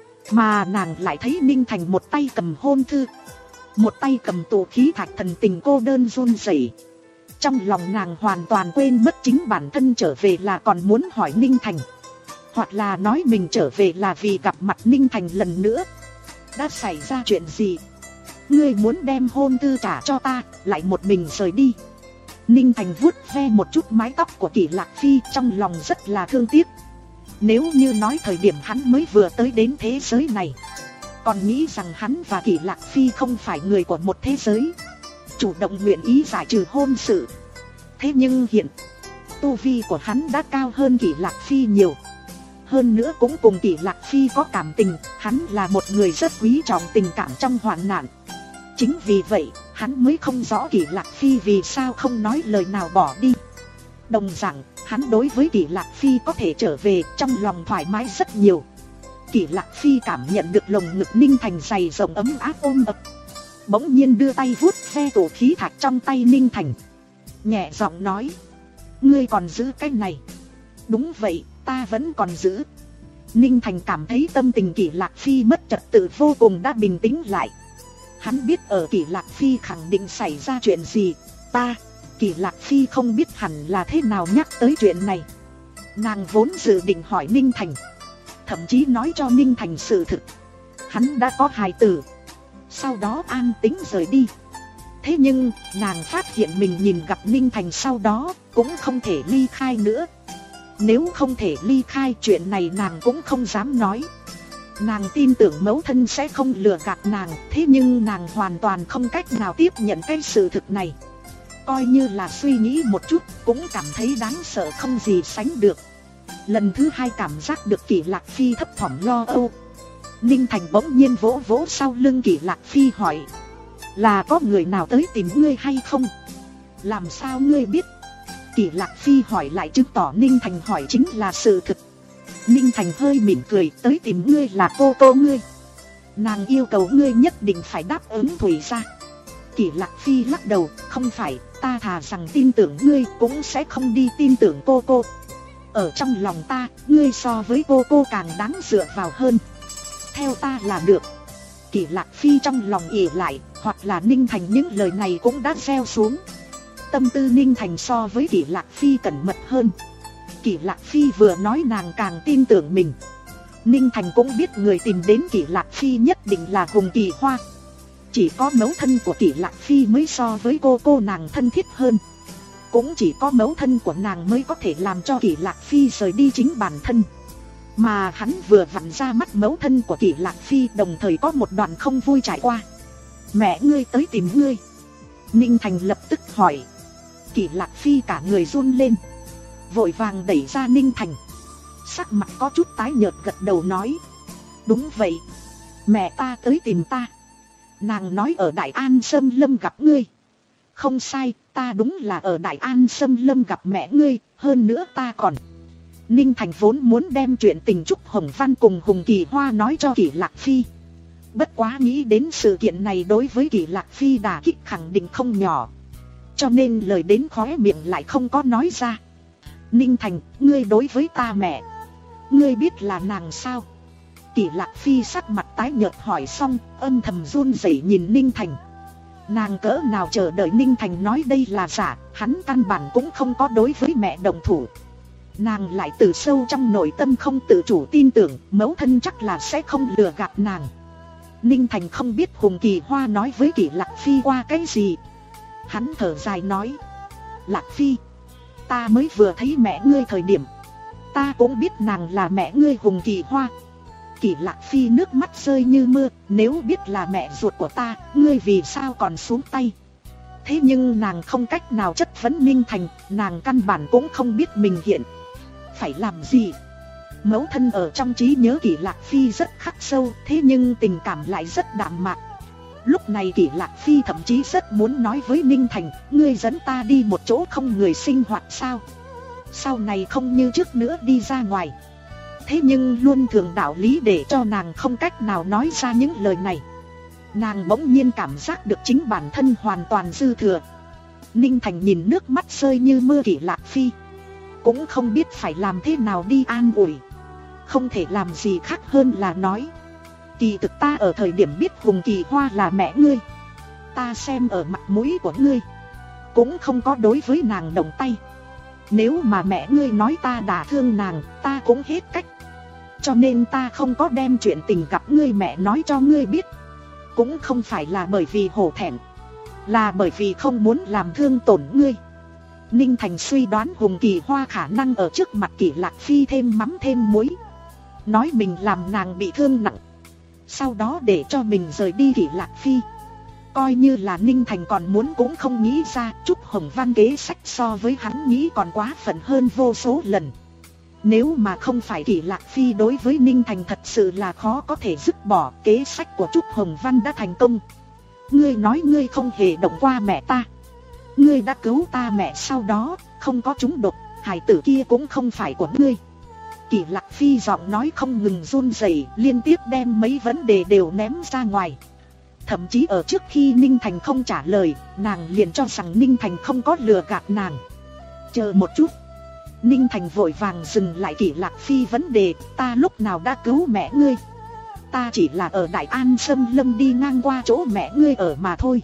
Mà nàng lại thấy Ninh Thành một tay cầm hôn thư, một tay cầm tụ khí thạch, thần tình cô đơn run rẩy. Trong lòng nàng hoàn toàn quên mất chính bản thân trở về là còn muốn hỏi Ninh Thành, hoặc là nói mình trở về là vì gặp mặt Ninh Thành lần nữa. Đã xảy ra chuyện gì? Ngươi muốn đem hôn thư trả cho ta, lại một mình rời đi. Ninh Thành vuốt ve một chút mái tóc của Kỷ Lạc Phi, trong lòng rất là thương tiếc. Nếu như nói thời điểm hắn mới vừa tới đến thế giới này, còn nghĩ rằng hắn và Kỷ Lạc Phi không phải người của một thế giới, chủ động nguyện ý giải trừ hôn sự. Thế nhưng hiện, tu vi của hắn đã cao hơn Kỷ Lạc Phi nhiều. Hơn nữa cũng cùng Kỷ Lạc Phi có cảm tình, hắn là một người rất quý trọng tình cảm trong hoạn nạn. Chính vì vậy, hắn mới không rõ Kỷ Lạc Phi vì sao không nói lời nào bỏ đi. Đồng dạng, hắn đối với Kỷ Lạc Phi có thể trở về, trong lòng thoải mái rất nhiều. Kỷ Lạc Phi cảm nhận được lồng ngực Ninh Thành dày rộng ấm áp ôm ập, bỗng nhiên đưa tay vuốt ve tổ khí thạch trong tay Ninh Thành, nhẹ giọng nói: ngươi còn giữ cái này? Đúng vậy, ta vẫn còn giữ. Ninh Thành cảm thấy tâm tình Kỷ Lạc Phi mất trật tự vô cùng đã bình tĩnh lại. Hắn biết ở Kỷ Lạc Phi khẳng định xảy ra chuyện gì. Ta, Kỷ Lạc Phi không biết hẳn là thế nào nhắc tới chuyện này. Nàng vốn dự định hỏi Ninh Thành, thậm chí nói cho Ninh Thành sự thực, hắn đã có hài tử, sau đó an tĩnh rời đi. Thế nhưng, nàng phát hiện mình nhìn gặp Ninh Thành sau đó, cũng không thể ly khai nữa. Nếu không thể ly khai, chuyện này nàng cũng không dám nói. Nàng tin tưởng mẫu thân sẽ không lừa gạt nàng, thế nhưng nàng hoàn toàn không cách nào tiếp nhận cái sự thực này. Coi như là suy nghĩ một chút, cũng cảm thấy đáng sợ không gì sánh được. Lần thứ hai cảm giác được Kỷ Lạc Phi thấp thỏm lo âu, Ninh Thành bỗng nhiên vỗ vỗ sau lưng Kỷ Lạc Phi hỏi: là có người nào tới tìm ngươi hay không? Làm sao ngươi biết? Kỷ Lạc Phi hỏi lại chứng tỏ Ninh Thành hỏi chính là sự thực. Ninh Thành hơi mỉm cười: tới tìm ngươi là cô cô ngươi. Nàng yêu cầu ngươi nhất định phải đáp ứng Thủy gia. Kỷ Lạc Phi lắc đầu: không phải, ta thà rằng tin tưởng ngươi cũng sẽ không đi tin tưởng cô cô. Ở trong lòng ta, ngươi so với cô cô càng đáng dựa vào hơn. Theo ta là được. Kỷ Lạc Phi trong lòng ỉ lại, hoặc là Ninh Thành những lời này cũng đã gieo xuống. Tâm tư Ninh Thành so với Kỷ Lạc Phi cẩn mật hơn. Kỷ Lạc Phi vừa nói nàng càng tin tưởng mình. Ninh Thành cũng biết người tìm đến Kỷ Lạc Phi nhất định là Hùng Kỳ Hoa. Chỉ có mẫu thân của Kỷ Lạc Phi mới so với cô cô nàng thân thiết hơn. Cũng chỉ có mẫu thân của nàng mới có thể làm cho Kỷ Lạc Phi rời đi chính bản thân. Mà hắn vừa vặn ra mắt mẫu thân của Kỷ Lạc Phi, đồng thời có một đoạn không vui trải qua. Mẹ ngươi tới tìm ngươi. Ninh Thành lập tức hỏi. Kỷ Lạc Phi cả người run lên, vội vàng đẩy ra Ninh Thành, sắc mặt có chút tái nhợt gật đầu nói: đúng vậy, mẹ ta tới tìm ta. Nàng nói ở Đại An Sâm Lâm gặp ngươi. Không sai, ta đúng là ở Đại An Sâm Lâm gặp mẹ ngươi, hơn nữa ta còn... Ninh Thành vốn muốn đem chuyện tình Trúc Hồng Văn cùng Hùng Kỳ Hoa nói cho Kỷ Lạc Phi. Bất quá nghĩ đến sự kiện này đối với Kỷ Lạc Phi đả kích khẳng định không nhỏ, cho nên lời đến khóe miệng lại không có nói ra. Ninh Thành, ngươi đối với ta mẹ, ngươi biết là nàng sao? Kỷ Lạc Phi sắc mặt tái nhợt hỏi xong, âm thầm run rẩy nhìn Ninh Thành. Nàng cỡ nào chờ đợi Ninh Thành nói đây là giả, hắn căn bản cũng không có đối với mẹ đồng thủ. Nàng lại từ sâu trong nội tâm không tự chủ tin tưởng mẫu thân chắc là sẽ không lừa gạt nàng. Ninh Thành không biết Hùng Kỳ Hoa nói với Kỷ Lạc Phi qua cái gì. Hắn thở dài nói, Lạc Phi, ta mới vừa thấy mẹ ngươi thời điểm, ta cũng biết nàng là mẹ ngươi Hùng Kỳ Hoa. Kỷ Lạc Phi nước mắt rơi như mưa, nếu biết là mẹ ruột của ta, ngươi vì sao còn xuống tay? Thế nhưng nàng không cách nào chất vấn Ninh Thành, nàng căn bản cũng không biết mình hiện phải làm gì. Mẫu thân ở trong trí nhớ Kỷ Lạc Phi rất khắc sâu, thế nhưng tình cảm lại rất đạm mạc. Lúc này Kỷ Lạc Phi thậm chí rất muốn nói với Ninh Thành, ngươi dẫn ta đi một chỗ không người sinh hoạt sao? Sau này không như trước nữa đi ra ngoài. Thế nhưng luôn thường đạo lý để cho nàng không cách nào nói ra những lời này. Nàng bỗng nhiên cảm giác được chính bản thân hoàn toàn dư thừa. Ninh Thành nhìn nước mắt rơi như mưa Kỷ Lạc Phi, cũng không biết phải làm thế nào đi an ủi. Không thể làm gì khác hơn là nói, kỳ thực ta ở thời điểm biết Hùng Kỳ Hoa là mẹ ngươi, ta xem ở mặt mũi của ngươi, cũng không có đối với nàng động tay. Nếu mà mẹ ngươi nói ta đả thương nàng, ta cũng hết cách. Cho nên ta không có đem chuyện tình gặp ngươi mẹ nói cho ngươi biết. Cũng không phải là bởi vì hổ thẹn, là bởi vì không muốn làm thương tổn ngươi. Ninh Thành suy đoán Hùng Kỳ Hoa khả năng ở trước mặt Kỷ Lạc Phi thêm mắm thêm muối, nói mình làm nàng bị thương nặng, sau đó để cho mình rời đi Kỷ Lạc Phi. Coi như là Ninh Thành còn muốn cũng không nghĩ ra, Trúc Hồng Văn kế sách so với hắn nghĩ còn quá phận hơn vô số lần. Nếu mà không phải Kỷ Lạc Phi đối với Ninh Thành thật sự là khó có thể dứt bỏ, kế sách của Trúc Hồng Văn đã thành công. Ngươi nói ngươi không hề động qua mẹ ta, ngươi đã cứu ta mẹ, sau đó không có trúng độc, hải tử kia cũng không phải của ngươi. Kỷ Lạc Phi giọng nói không ngừng run rẩy, liên tiếp đem mấy vấn đề đều ném ra ngoài. Thậm chí ở trước khi Ninh Thành không trả lời, nàng liền cho rằng Ninh Thành không có lừa gạt nàng. Chờ một chút. Ninh Thành vội vàng dừng lại Kỷ Lạc Phi vấn đề, ta lúc nào đã cứu mẹ ngươi? Ta chỉ là ở Đại An Sâm Lâm đi ngang qua chỗ mẹ ngươi ở mà thôi.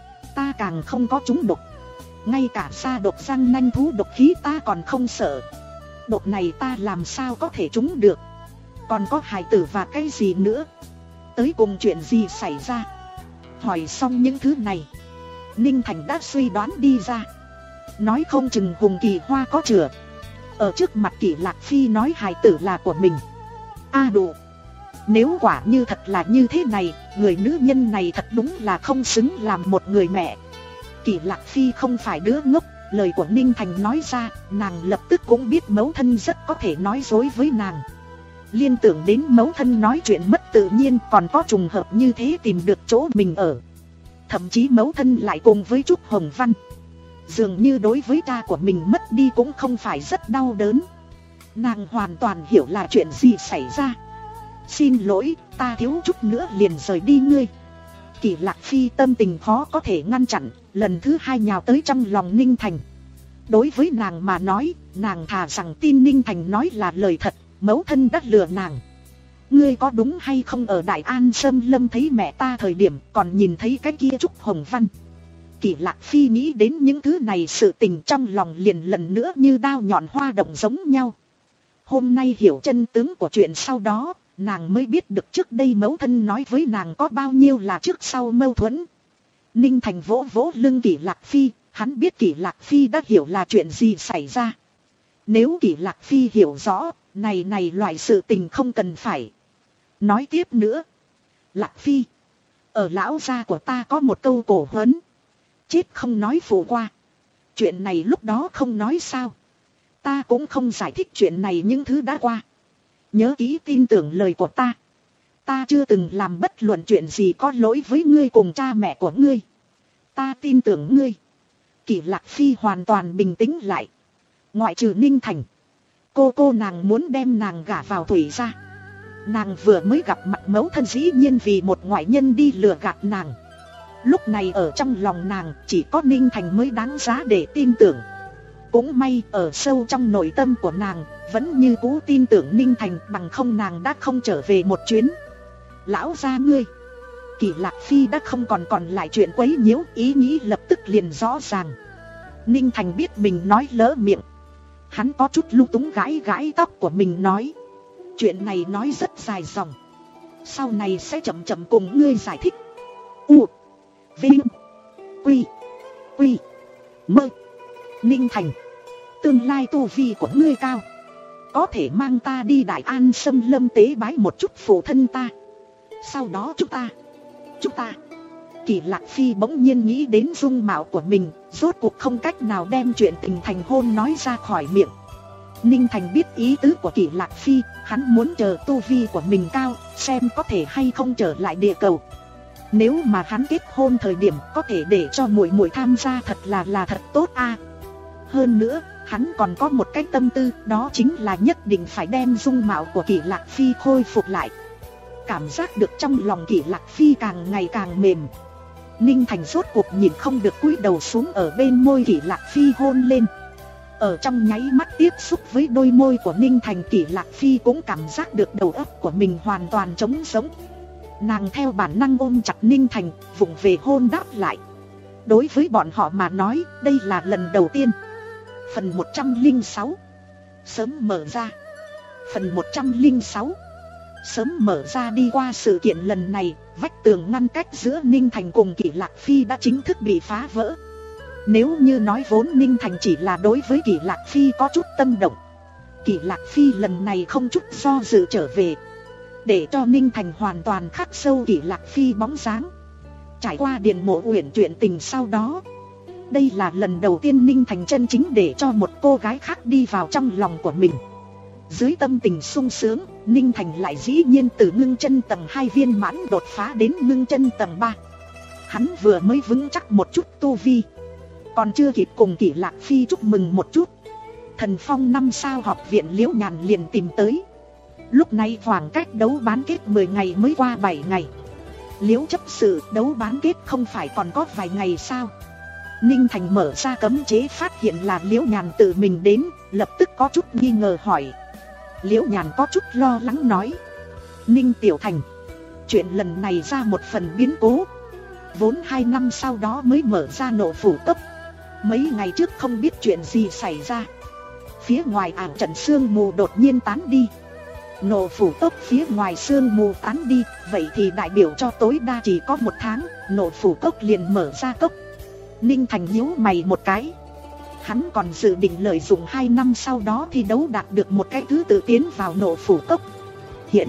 Ta càng không có trúng độc. Ngay cả sa độc răng nanh thú độc khí ta còn không sợ. Độc này ta làm sao có thể trúng được? Còn có hài tử và cái gì nữa? Tới cùng chuyện gì xảy ra? Hỏi xong những thứ này, Ninh Thành đã suy đoán đi ra. Nói không chừng Hùng Kỳ Hoa có chừa ở trước mặt Kỷ Lạc Phi nói hài tử là của mình. A à đủ, nếu quả như thật là như thế này, người nữ nhân này thật đúng là không xứng làm một người mẹ. Kỷ Lạc Phi không phải đứa ngốc, lời của Ninh Thành nói ra, nàng lập tức cũng biết mẫu thân rất có thể nói dối với nàng. Liên tưởng đến mẫu thân nói chuyện mất tự nhiên, còn có trùng hợp như thế tìm được chỗ mình ở. Thậm chí mẫu thân lại cùng với Trúc Hồng Văn, dường như đối với cha của mình mất đi cũng không phải rất đau đớn. Nàng hoàn toàn hiểu là chuyện gì xảy ra. Xin lỗi, ta thiếu chút nữa liền rời đi ngươi. Kỷ Lạc Phi tâm tình khó có thể ngăn chặn, lần thứ hai nhào tới trong lòng Ninh Thành. Đối với nàng mà nói, nàng thà rằng tin Ninh Thành nói là lời thật, mẫu thân đã lừa nàng. Ngươi có đúng hay không ở Đại An Sâm Lâm thấy mẹ ta thời điểm còn nhìn thấy cái kia Trúc Hồng Văn? Kỷ Lạc Phi nghĩ đến những thứ này, sự tình trong lòng liền lần nữa như đao nhọn hoa động giống nhau. Hôm nay hiểu chân tướng của chuyện sau đó, nàng mới biết được trước đây mẫu thân nói với nàng có bao nhiêu là trước sau mâu thuẫn. Ninh Thành vỗ vỗ lưng Kỷ Lạc Phi, hắn biết Kỷ Lạc Phi đã hiểu là chuyện gì xảy ra. Nếu Kỷ Lạc Phi hiểu rõ, này này loại sự tình không cần phải nói tiếp nữa. Lạc Phi, ở lão gia của ta có một câu cổ huấn, chết không nói phụ qua. Chuyện này lúc đó không nói sao? Ta cũng không giải thích chuyện này những thứ đã qua. Nhớ kỹ tin tưởng lời của ta. Ta chưa từng làm bất luận chuyện gì có lỗi với ngươi cùng cha mẹ của ngươi. Ta tin tưởng ngươi. Kỷ Lạc Phi hoàn toàn bình tĩnh lại. Ngoại trừ Ninh Thành, cô cô nàng muốn đem nàng gả vào Thủy gia. Nàng vừa mới gặp mặt mẫu thân, dĩ nhiên vì một ngoại nhân đi lừa gạt nàng. Lúc này ở trong lòng nàng chỉ có Ninh Thành mới đáng giá để tin tưởng. Cũng may ở sâu trong nội tâm của nàng vẫn như cũ tin tưởng Ninh Thành, bằng không nàng đã không trở về một chuyến. Lão gia ngươi. Kỷ Lạc Phi đã không còn còn lại chuyện quấy nhiễu, ý nghĩ lập tức liền rõ ràng. Ninh Thành biết mình nói lỡ miệng, hắn có chút lung túng gãi gãi tóc của mình nói: chuyện này nói rất dài dòng, sau này sẽ chậm chậm cùng ngươi giải thích. U Vinh Quy Quy Mơ. Ninh Thành, tương lai tu vi của ngươi cao, có thể mang ta đi Đại An Sâm Lâm tế bái một chút phụ thân ta. Sau đó chúng ta Chúng ta Kỷ Lạc Phi bỗng nhiên nghĩ đến dung mạo của mình, rốt cuộc không cách nào đem chuyện tình thành hôn nói ra khỏi miệng. Ninh Thành biết ý tứ của Kỷ Lạc Phi, hắn muốn chờ tu vi của mình cao, xem có thể hay không trở lại địa cầu. Nếu mà hắn kết hôn thời điểm có thể để cho muội muội tham gia thật là là thật tốt a. Hơn nữa, hắn còn có một cái tâm tư, đó chính là nhất định phải đem dung mạo của Kỷ Lạc Phi khôi phục lại. Cảm giác được trong lòng Kỷ Lạc Phi càng ngày càng mềm, Ninh Thành rốt cuộc nhìn không được cúi đầu xuống ở bên môi Kỷ Lạc Phi hôn lên. Ở trong nháy mắt tiếp xúc với đôi môi của Ninh Thành, Kỷ Lạc Phi cũng cảm giác được đầu óc của mình hoàn toàn trống rỗng. Nàng theo bản năng ôm chặt Ninh Thành, vụng về hôn đáp lại. Đối với bọn họ mà nói, đây là lần đầu tiên. Phần một trăm lẻ sáu sớm mở ra. Phần một trăm lẻ sáu sớm mở ra. Đi qua sự kiện lần này, vách tường ngăn cách giữa Ninh Thành cùng Kỷ Lạc Phi đã chính thức bị phá vỡ. Nếu như nói vốn Ninh Thành chỉ là đối với Kỷ Lạc Phi có chút tâm động, Kỷ Lạc Phi lần này không chút do dự trở về, để cho Ninh Thành hoàn toàn khắc sâu Kỷ Lạc Phi bóng dáng. Trải qua Điền Mộ Uyển chuyện tình sau đó, đây là lần đầu tiên Ninh Thành chân chính để cho một cô gái khác đi vào trong lòng của mình. Dưới tâm tình sung sướng, Ninh Thành lại dĩ nhiên từ ngưng chân tầng hai viên mãn đột phá đến ngưng chân tầng ba. Hắn vừa mới vững chắc một chút tu vi, còn chưa kịp cùng Kỷ Lạc Phi chúc mừng một chút, Thần Phong năm sao học viện Liễu Nhàn liền tìm tới. Lúc này khoảng cách đấu bán kết mười ngày mới qua bảy ngày. Liễu chấp sự, đấu bán kết không phải còn có vài ngày sao? Ninh Thành mở ra cấm chế phát hiện là Liễu Nhàn tự mình đến, lập tức có chút nghi ngờ hỏi. Liễu Nhàn có chút lo lắng nói: Ninh Tiểu Thành, chuyện lần này ra một phần biến cố. Vốn hai năm sau đó mới mở ra Nộ Phủ Cốc, mấy ngày trước không biết chuyện gì xảy ra, phía ngoài ảo trận sương mù đột nhiên tán đi. Nộ Phủ Cốc phía ngoài sương mù tán đi, vậy thì đại biểu cho tối đa chỉ có một tháng, Nộ Phủ Cốc liền mở ra cốc. Ninh Thành nhíu mày một cái. Hắn còn dự định lợi dụng hai năm sau đó thi đấu đạt được một cái thứ tự tiến vào Nộ Phủ Cốc. Hiện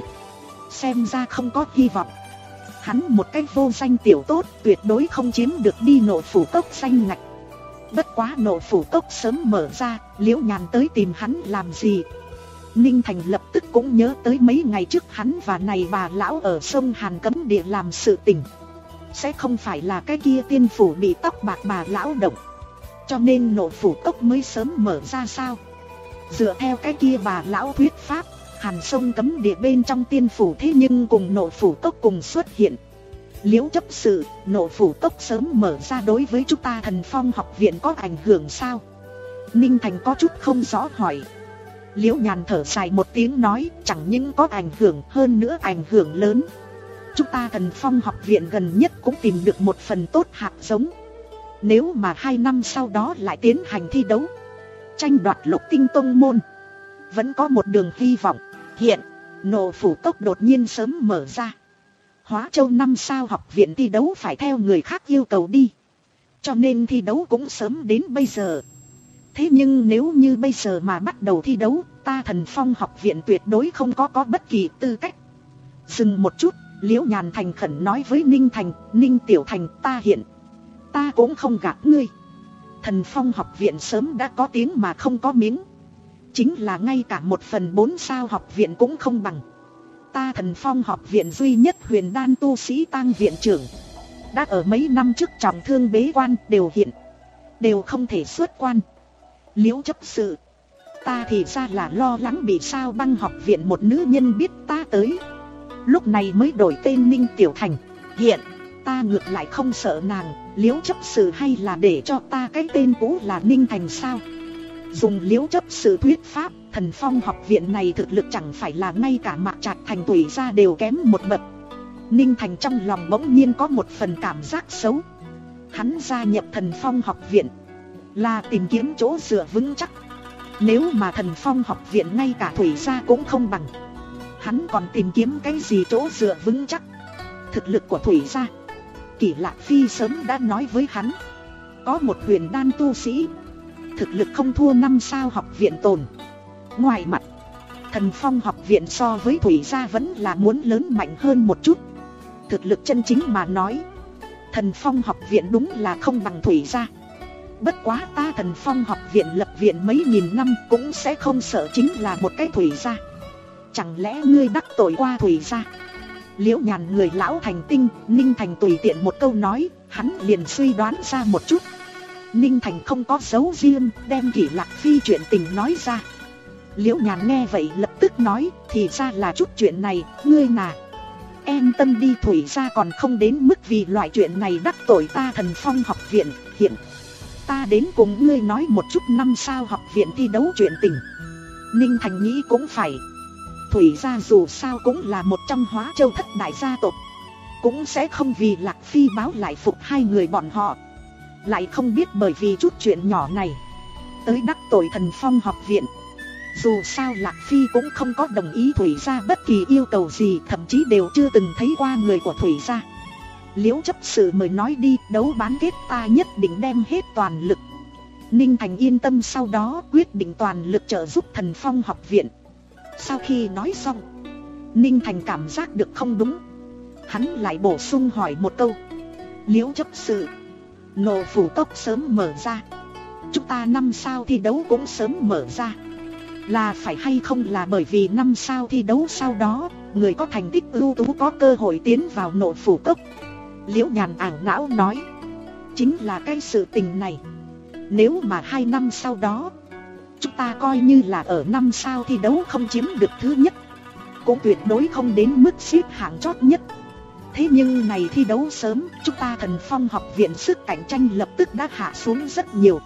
xem ra không có hy vọng. Hắn một cái vô danh tiểu tốt, tuyệt đối không chiếm được đi Nộ Phủ Cốc danh ngạch. Bất quá Nộ Phủ Cốc sớm mở ra, Liễu Nhàn tới tìm hắn làm gì? Ninh Thành lập tức cũng nhớ tới mấy ngày trước hắn và này bà lão ở sông Hàn Cấm Địa làm sự tình. Sẽ không phải là cái kia tiên phủ bị tóc bạc bà lão động, cho nên Nộ Phủ Cốc mới sớm mở ra sao? Dựa theo cái kia bà lão thuyết pháp, Hàn sông Cấm Địa bên trong tiên phủ thế nhưng cùng Nộ Phủ Cốc cùng xuất hiện. Liễu chấp sự, Nộ Phủ Cốc sớm mở ra đối với chúng ta Thần Phong học viện có ảnh hưởng sao? Ninh Thành có chút không rõ hỏi. Liễu Nhàn thở dài một tiếng nói, chẳng những có ảnh hưởng, hơn nữa ảnh hưởng lớn. Chúng ta Thần Phong học viện gần nhất cũng tìm được một phần tốt hạt giống. Nếu mà hai năm sau đó lại tiến hành thi đấu, tranh đoạt Lục Tinh Tông môn, vẫn có một đường hy vọng. Hiện, Nộ Phủ Cốc đột nhiên sớm mở ra, Hóa Châu năm sao học viện thi đấu phải theo người khác yêu cầu đi, cho nên thi đấu cũng sớm đến bây giờ. Thế nhưng nếu như bây giờ mà bắt đầu thi đấu, ta Thần Phong học viện tuyệt đối không có có bất kỳ tư cách. Dừng một chút, Liễu Nhàn thành khẩn nói với Ninh Thành, Ninh Tiểu Thành, ta hiện, ta cũng không gạt ngươi. Thần Phong học viện sớm đã có tiếng mà không có miếng, chính là ngay cả một phần bốn sao học viện cũng không bằng. Ta Thần Phong học viện duy nhất huyền đan tu sĩ Tang viện trưởng, đã ở mấy năm trước trọng thương bế quan, đều hiện, đều không thể xuất quan. Liễu chấp sự, ta thì ra là lo lắng bị Sao Băng học viện một nữ nhân biết ta tới, lúc này mới đổi tên Ninh Tiểu Thành. Hiện, ta ngược lại không sợ nàng. Liễu chấp sự hay là để cho ta cái tên cũ là Ninh Thành sao? Dùng Liễu chấp sự thuyết pháp, Thần Phong học viện này thực lực chẳng phải là ngay cả Mạc Trạch Thành Tùy ra đều kém một bậc. Ninh Thành trong lòng bỗng nhiên có một phần cảm giác xấu. Hắn gia nhập Thần Phong học viện là tìm kiếm chỗ dựa vững chắc. Nếu mà Thần Phong học viện ngay cả Thủy gia cũng không bằng, hắn còn tìm kiếm cái gì chỗ dựa vững chắc. Thực lực của Thủy gia, Kỷ Lạc Phi sớm đã nói với hắn. Có một huyền đan tu sĩ, thực lực không thua năm sao học viện tồn. Ngoài mặt, Thần Phong học viện so với Thủy gia vẫn là muốn lớn mạnh hơn một chút. Thực lực chân chính mà nói, Thần Phong học viện đúng là không bằng Thủy gia. Bất quá ta Thần Phong học viện lập viện mấy nghìn năm cũng sẽ không sợ chính là một cái Thủy gia. Chẳng lẽ ngươi đắc tội qua Thủy gia? Liễu Nhàn người lão thành tinh, Ninh Thành tùy tiện một câu nói, hắn liền suy đoán ra một chút. Ninh Thành không có dấu riêng, đem Kỷ Lạc Phi chuyện tình nói ra. Liễu Nhàn nghe vậy lập tức nói, thì ra là chút chuyện này, ngươi nà. Em tâm đi, Thủy gia còn không đến mức vì loại chuyện này đắc tội ta Thần Phong học viện. Hiện ta đến cùng ngươi nói một chút năm sao học viện thi đấu chuyện tình. Ninh Thành nghĩ cũng phải. Thủy gia dù sao cũng là một trong Hóa Châu thất đại gia tộc, cũng sẽ không vì Lạc Phi báo lại phục hai người bọn họ. Lại không biết bởi vì chút chuyện nhỏ này tới đắc tội Thần Phong học viện. Dù sao Lạc Phi cũng không có đồng ý Thủy gia bất kỳ yêu cầu gì, thậm chí đều chưa từng thấy qua người của Thủy gia. Liễu chấp sự mời nói đi, đấu bán kết ta nhất định đem hết toàn lực. Ninh Thành yên tâm, sau đó quyết định toàn lực trợ giúp Thần Phong học viện. Sau khi nói xong, Ninh Thành cảm giác được không đúng. Hắn lại bổ sung hỏi một câu. Liễu chấp sự, Nộ Phủ Cốc sớm mở ra, chúng ta năm sao thi đấu cũng sớm mở ra, là phải hay không là bởi vì năm sao thi đấu sau đó người có thành tích ưu tú có cơ hội tiến vào Nộ Phủ Cốc? Liễu Nhàn ảo não nói, chính là cái sự tình này. Nếu mà hai năm sau đó chúng ta coi như là ở năm sao thi đấu không chiếm được thứ nhất, cũng tuyệt đối không đến mức xếp hạng chót nhất. Thế nhưng này thi đấu sớm, chúng ta Thần Phong học viện sức cạnh tranh lập tức đã hạ xuống rất nhiều.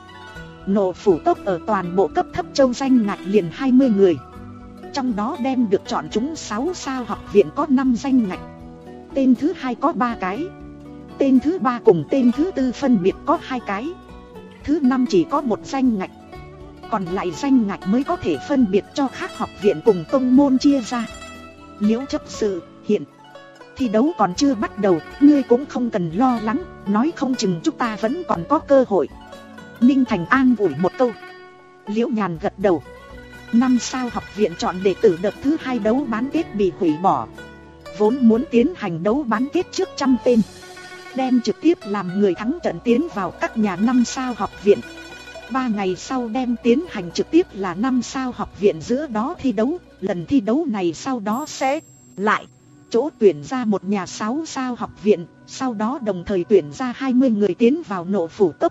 Nộ Phủ Cốc ở toàn bộ cấp thấp châu danh ngạch liền hai mươi người, trong đó đem được chọn chúng sáu sao học viện có năm danh ngạch. Tên thứ hai có ba cái, tên thứ ba cùng tên thứ tư phân biệt có hai cái, thứ năm chỉ có một danh ngạch. Còn lại danh ngạch mới có thể phân biệt cho các học viện cùng tông môn chia ra. Liễu chấp sự, hiện thi đấu còn chưa bắt đầu, ngươi cũng không cần lo lắng, nói không chừng chúng ta vẫn còn có cơ hội. Ninh Thành an ủi một câu. Liễu Nhàn gật đầu. Năm sao học viện chọn đệ tử đợt thứ hai đấu bán kết bị hủy bỏ. Vốn muốn tiến hành đấu bán kết trước trăm tên, đem trực tiếp làm người thắng trận tiến vào các nhà năm sao học viện. Ba ngày sau đem tiến hành trực tiếp là năm sao học viện giữa đó thi đấu. Lần thi đấu này sau đó sẽ lại chỗ tuyển ra một nhà sáu sao học viện, sau đó đồng thời tuyển ra hai mươi người tiến vào Nộ Phủ Cốc.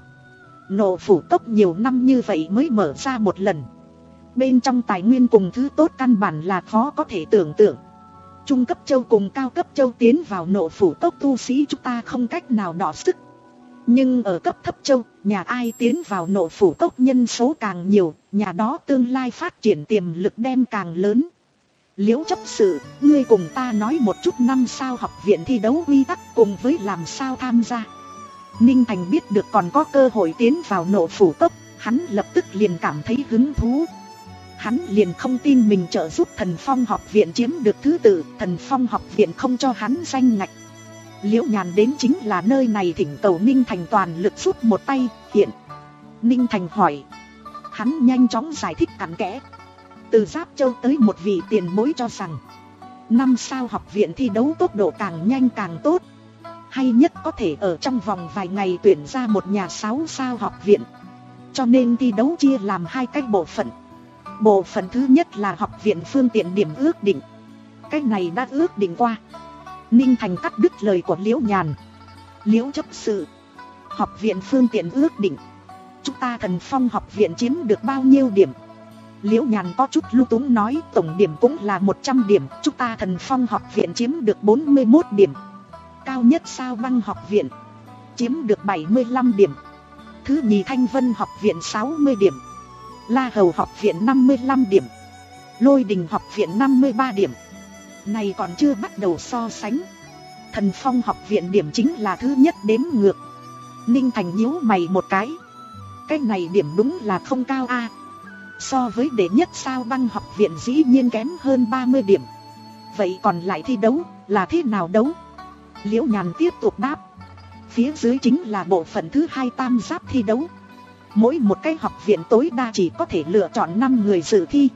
Nộ Phủ Cốc nhiều năm như vậy mới mở ra một lần, bên trong tài nguyên cùng thứ tốt căn bản là khó có thể tưởng tượng. Trung cấp châu cùng cao cấp châu tiến vào Nộ Phủ Cốc tu sĩ chúng ta không cách nào đọ sức. Nhưng ở cấp thấp châu, nhà ai tiến vào Nộ Phủ Cốc nhân số càng nhiều, nhà đó tương lai phát triển tiềm lực đem càng lớn. Liễu chấp sự, ngươi cùng ta nói một chút năm sao học viện thi đấu quy tắc cùng với làm sao tham gia. Ninh Thành biết được còn có cơ hội tiến vào Nộ Phủ Cốc, hắn lập tức liền cảm thấy hứng thú. Hắn liền không tin mình trợ giúp Thần Phong học viện chiếm được thứ tự, Thần Phong học viện không cho hắn danh ngạch. Liễu Nhàn đến chính là nơi này thỉnh cầu Ninh Thành toàn lực giúp một tay. Hiện Ninh Thành hỏi, hắn nhanh chóng giải thích cặn kẽ. Từ Giáp Châu tới một vị tiền bối cho rằng năm sao học viện thi đấu tốc độ càng nhanh càng tốt, hay nhất có thể ở trong vòng vài ngày tuyển ra một nhà sáu sao học viện. Cho nên thi đấu chia làm hai cách bộ phận. Bộ phận thứ nhất là học viện phương tiện điểm ước định. Cái này đã ước định qua. Ninh Thành cắt đứt lời của Liễu Nhàn. Liễu chấp sự, học viện phương tiện ước định, chúng ta Thần Phong học viện chiếm được bao nhiêu điểm? Liễu Nhàn có chút lung túng nói, tổng điểm cũng là một trăm điểm, chúng ta Thần Phong học viện chiếm được bốn mươi mốt điểm. Cao nhất Sao Băng học viện chiếm được bảy mươi lăm điểm. Thứ nhì Thanh Vân học viện sáu mươi điểm. La Hầu học viện năm mươi lăm điểm. Lôi Đình học viện năm mươi ba điểm. Này còn chưa bắt đầu so sánh. Thần Phong học viện điểm chính là thứ nhất đếm ngược. Ninh Thành nhíu mày một cái. Cái này điểm đúng là không cao a. So với đệ nhất Sao Băng học viện dĩ nhiên kém hơn ba mươi điểm. Vậy còn lại thi đấu là thế nào đấu? Liễu Nhàn tiếp tục đáp. Phía dưới chính là bộ phận thứ hai tam giáp thi đấu. Mỗi một cái học viện tối đa chỉ có thể lựa chọn năm người dự thi.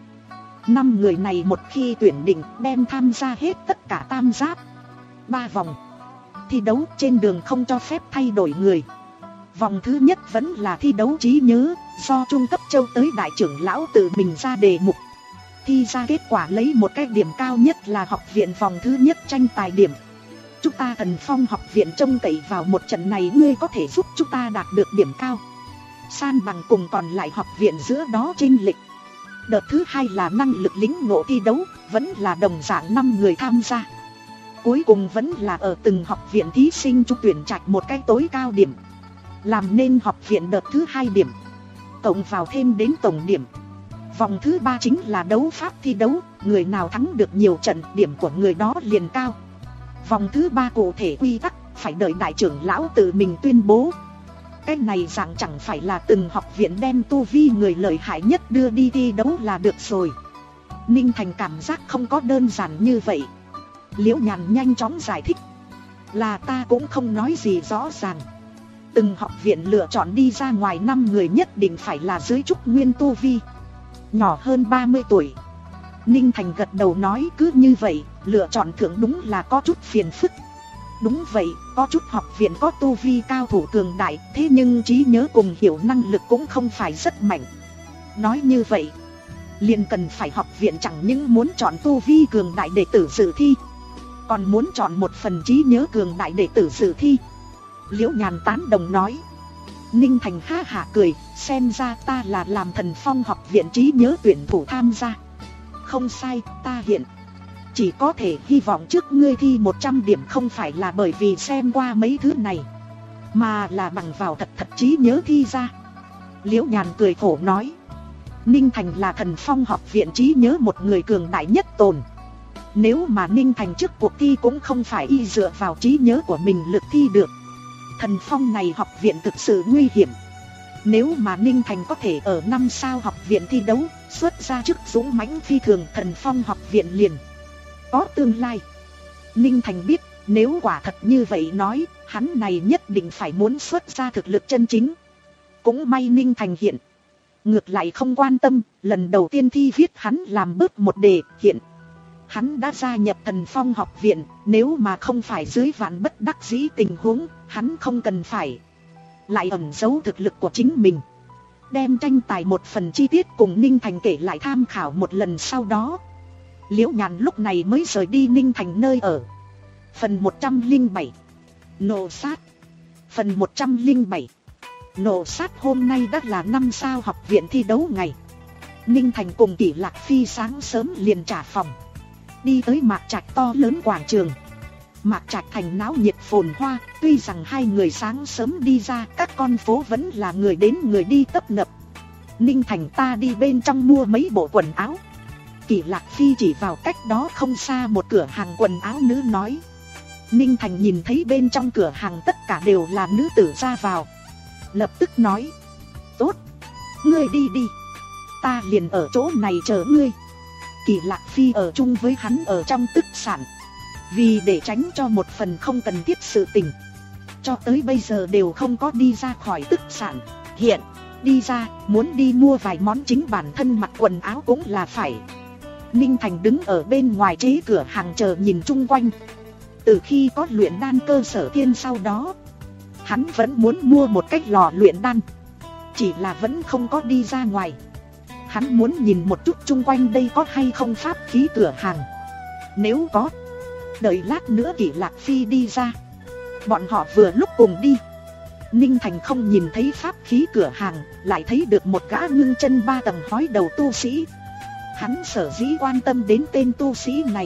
năm người này một khi tuyển định đem tham gia hết tất cả tam giáp. ba vòng thi đấu, trên đường không cho phép thay đổi người. Vòng thứ nhất vẫn là thi đấu trí nhớ, do trung cấp châu tới đại trưởng lão tự mình ra đề mục. Thi ra kết quả lấy một cái điểm cao nhất là học viện vòng thứ nhất tranh tài điểm. Chúng ta Thần Phong học viện trông cậy vào một trận này ngươi có thể giúp chúng ta đạt được điểm cao, san bằng cùng còn lại học viện giữa đó chênh lệch. Đợt thứ hai là năng lực lĩnh ngộ thi đấu, vẫn là đồng dạng năm người tham gia. Cuối cùng vẫn là ở từng học viện thí sinh trúng tuyển trạch một cái tối cao điểm, làm nên học viện đợt thứ hai điểm, cộng vào thêm đến tổng điểm. Vòng thứ ba chính là đấu pháp thi đấu, người nào thắng được nhiều trận điểm của người đó liền cao. Vòng thứ ba cụ thể quy tắc phải đợi đại trưởng lão tự mình tuyên bố. Cái này dạng chẳng phải là từng học viện đem tu vi người lợi hại nhất đưa đi thi đấu là được rồi. Ninh Thành cảm giác không có đơn giản như vậy. Liễu Nhàn nhanh chóng giải thích. Là ta cũng không nói gì rõ ràng. Từng học viện lựa chọn đi ra ngoài năm người nhất định phải là dưới trúc nguyên tu vi, nhỏ hơn ba mươi tuổi. Ninh Thành gật đầu nói cứ như vậy, lựa chọn thưởng đúng là có chút phiền phức. Đúng vậy, có chút học viện có tu vi cao thủ cường đại, thế nhưng trí nhớ cùng hiểu năng lực cũng không phải rất mạnh. Nói như vậy, liền cần phải học viện chẳng những muốn chọn tu vi cường đại đệ tử dự thi, còn muốn chọn một phần trí nhớ cường đại đệ tử dự thi. Liễu Nhàn tán đồng nói. Ninh Thành ha hả cười, xem ra ta là làm Thần Phong học viện trí nhớ tuyển thủ tham gia. Không sai, ta hiện chỉ có thể hy vọng trước ngươi thi một trăm điểm không phải là bởi vì xem qua mấy thứ này, mà là bằng vào thật thật trí nhớ thi ra. Liễu Nhàn cười khổ nói. Ninh Thành là Thần Phong học viện trí nhớ một người cường đại nhất tồn. Nếu mà Ninh Thành trước cuộc thi cũng không phải y dựa vào trí nhớ của mình lực thi được. Thần Phong này học viện thực sự nguy hiểm. Nếu mà Ninh Thành có thể ở năm sao học viện thi đấu, xuất ra chức dũng mãnh phi thường, Thần Phong học viện liền có tương lai. Ninh Thành biết, nếu quả thật như vậy nói, hắn này nhất định phải muốn xuất ra thực lực chân chính. Cũng may Ninh Thành hiện ngược lại không quan tâm, lần đầu tiên thi viết hắn làm bớt một đề, hiện hắn đã gia nhập Thần Phong học viện, nếu mà không phải dưới vạn bất đắc dĩ tình huống, hắn không cần phải lại ẩn giấu thực lực của chính mình. Đem tranh tài một phần chi tiết cùng Ninh Thành kể lại tham khảo một lần, sau đó Liễu Nhàn lúc này mới rời đi Ninh Thành nơi ở. Phần một trăm lẻ bảy Nộ sát. Phần một trăm lẻ bảy Nộ sát. Hôm nay đã là năm sao học viện thi đấu ngày. Ninh Thành cùng Kỷ Lạc Phi sáng sớm liền trả phòng, đi tới Mạc Trạch to lớn quảng trường. Mạc Trạch thành náo nhiệt phồn hoa, tuy rằng hai người sáng sớm đi ra, các con phố vẫn là người đến người đi tấp nập. Ninh Thành, ta đi bên trong mua mấy bộ quần áo. Kỷ Lạc Phi chỉ vào cách đó không xa một cửa hàng quần áo nữ nói. Ninh Thành nhìn thấy bên trong cửa hàng tất cả đều là nữ tử ra vào, lập tức nói. Tốt, ngươi đi đi, ta liền ở chỗ này chờ ngươi. Kỷ Lạc Phi ở chung với hắn ở trong tức sản, vì để tránh cho một phần không cần thiết sự tình, cho tới bây giờ đều không có đi ra khỏi tức sản. Hiện đi ra, muốn đi mua vài món chính bản thân mặc quần áo cũng là phải. Ninh Thành đứng ở bên ngoài chế cửa hàng chờ nhìn chung quanh. Từ khi có luyện đan cơ sở thiên sau đó, hắn vẫn muốn mua một cái lò luyện đan, chỉ là vẫn không có đi ra ngoài. Hắn muốn nhìn một chút chung quanh đây có hay không pháp khí cửa hàng. Nếu có, đợi lát nữa Kỷ Lạc Phi đi ra, bọn họ vừa lúc cùng đi. Ninh Thành không nhìn thấy pháp khí cửa hàng, lại thấy được một gã ngưng chân ba tầng hói đầu tu sĩ. Hắn sở dĩ quan tâm đến tên tu sĩ này,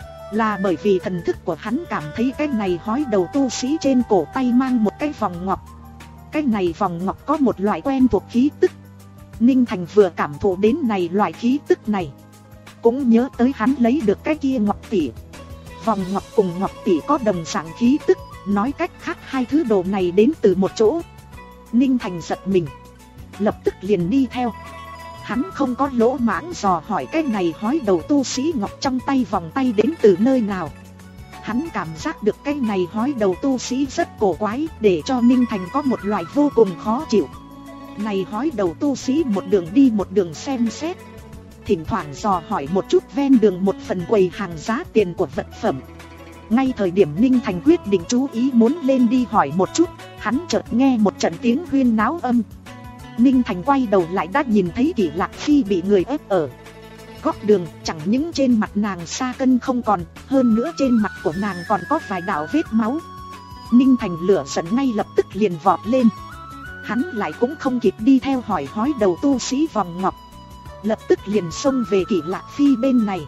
là bởi vì thần thức của hắn cảm thấy cái này hói đầu tu sĩ trên cổ tay mang một cái vòng ngọc. Cái này vòng ngọc có một loại quen thuộc khí tức. Ninh Thành vừa cảm thụ đến này loại khí tức này, cũng nhớ tới hắn lấy được cái kia ngọc tỷ. Vòng ngọc cùng ngọc tỷ có đồng dạng khí tức, nói cách khác hai thứ đồ này đến từ một chỗ. Ninh Thành giật mình, lập tức liền đi theo. Hắn không có lỗ mãng dò hỏi cái này hói đầu tu sĩ ngọc trong tay vòng tay đến từ nơi nào. Hắn cảm giác được cái này hói đầu tu sĩ rất cổ quái, để cho Ninh Thành có một loại vô cùng khó chịu. Này hói đầu tu sĩ một đường đi một đường xem xét, thỉnh thoảng dò hỏi một chút ven đường một phần quầy hàng giá tiền của vật phẩm. Ngay thời điểm Ninh Thành quyết định chú ý muốn lên đi hỏi một chút, hắn chợt nghe một trận tiếng huyên náo âm. Ninh Thành quay đầu lại đã nhìn thấy Kỷ Lạc Phi bị người ép ở góc đường, chẳng những trên mặt nàng sa cân không còn, hơn nữa trên mặt của nàng còn có vài đạo vết máu. Ninh Thành lửa giận ngay lập tức liền vọt lên. Hắn lại cũng không kịp đi theo hỏi hói đầu tu sĩ vòng ngọc, lập tức liền xông về Kỷ Lạc Phi bên này.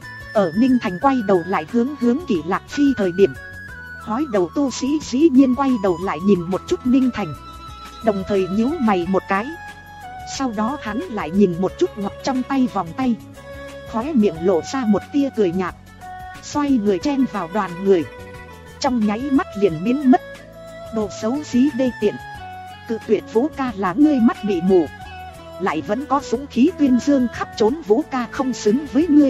Ở Ninh Thành quay đầu lại hướng hướng Kỷ Lạc Phi thời điểm, hói đầu tu sĩ dĩ nhiên quay đầu lại nhìn một chút Ninh Thành, đồng thời nhíu mày một cái. Sau đó hắn lại nhìn một chút ngọc trong tay vòng tay, khóe miệng lộ ra một tia cười nhạt, xoay người chen vào đoàn người, trong nháy mắt liền biến mất. Đồ xấu xí đê tiện, cự tuyệt Vũ ca là ngươi mắt bị mù, lại vẫn có dũng khí tuyên dương khắp trốn Vũ ca không xứng với ngươi.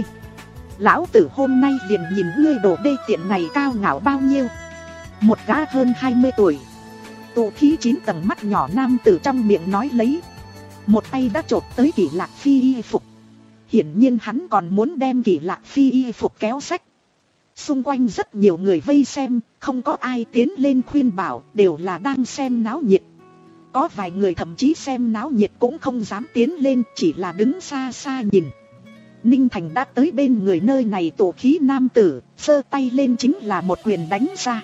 Lão tử hôm nay liền nhìn ngươi đồ đê tiện này cao ngạo bao nhiêu. Một gã hơn hai mươi tuổi, tụ khí chín tầng mắt nhỏ nam tử trong miệng nói lấy, một tay đã chộp tới Kỷ Lạc Phi y phục. Hiển nhiên hắn còn muốn đem Kỷ Lạc Phi y phục kéo xách. Xung quanh rất nhiều người vây xem, không có ai tiến lên khuyên bảo, đều là đang xem náo nhiệt. Có vài người thậm chí xem náo nhiệt cũng không dám tiến lên, chỉ là đứng xa xa nhìn. Ninh Thành đã tới bên người nơi này tổ khí nam tử, giơ tay lên chính là một quyền đánh ra.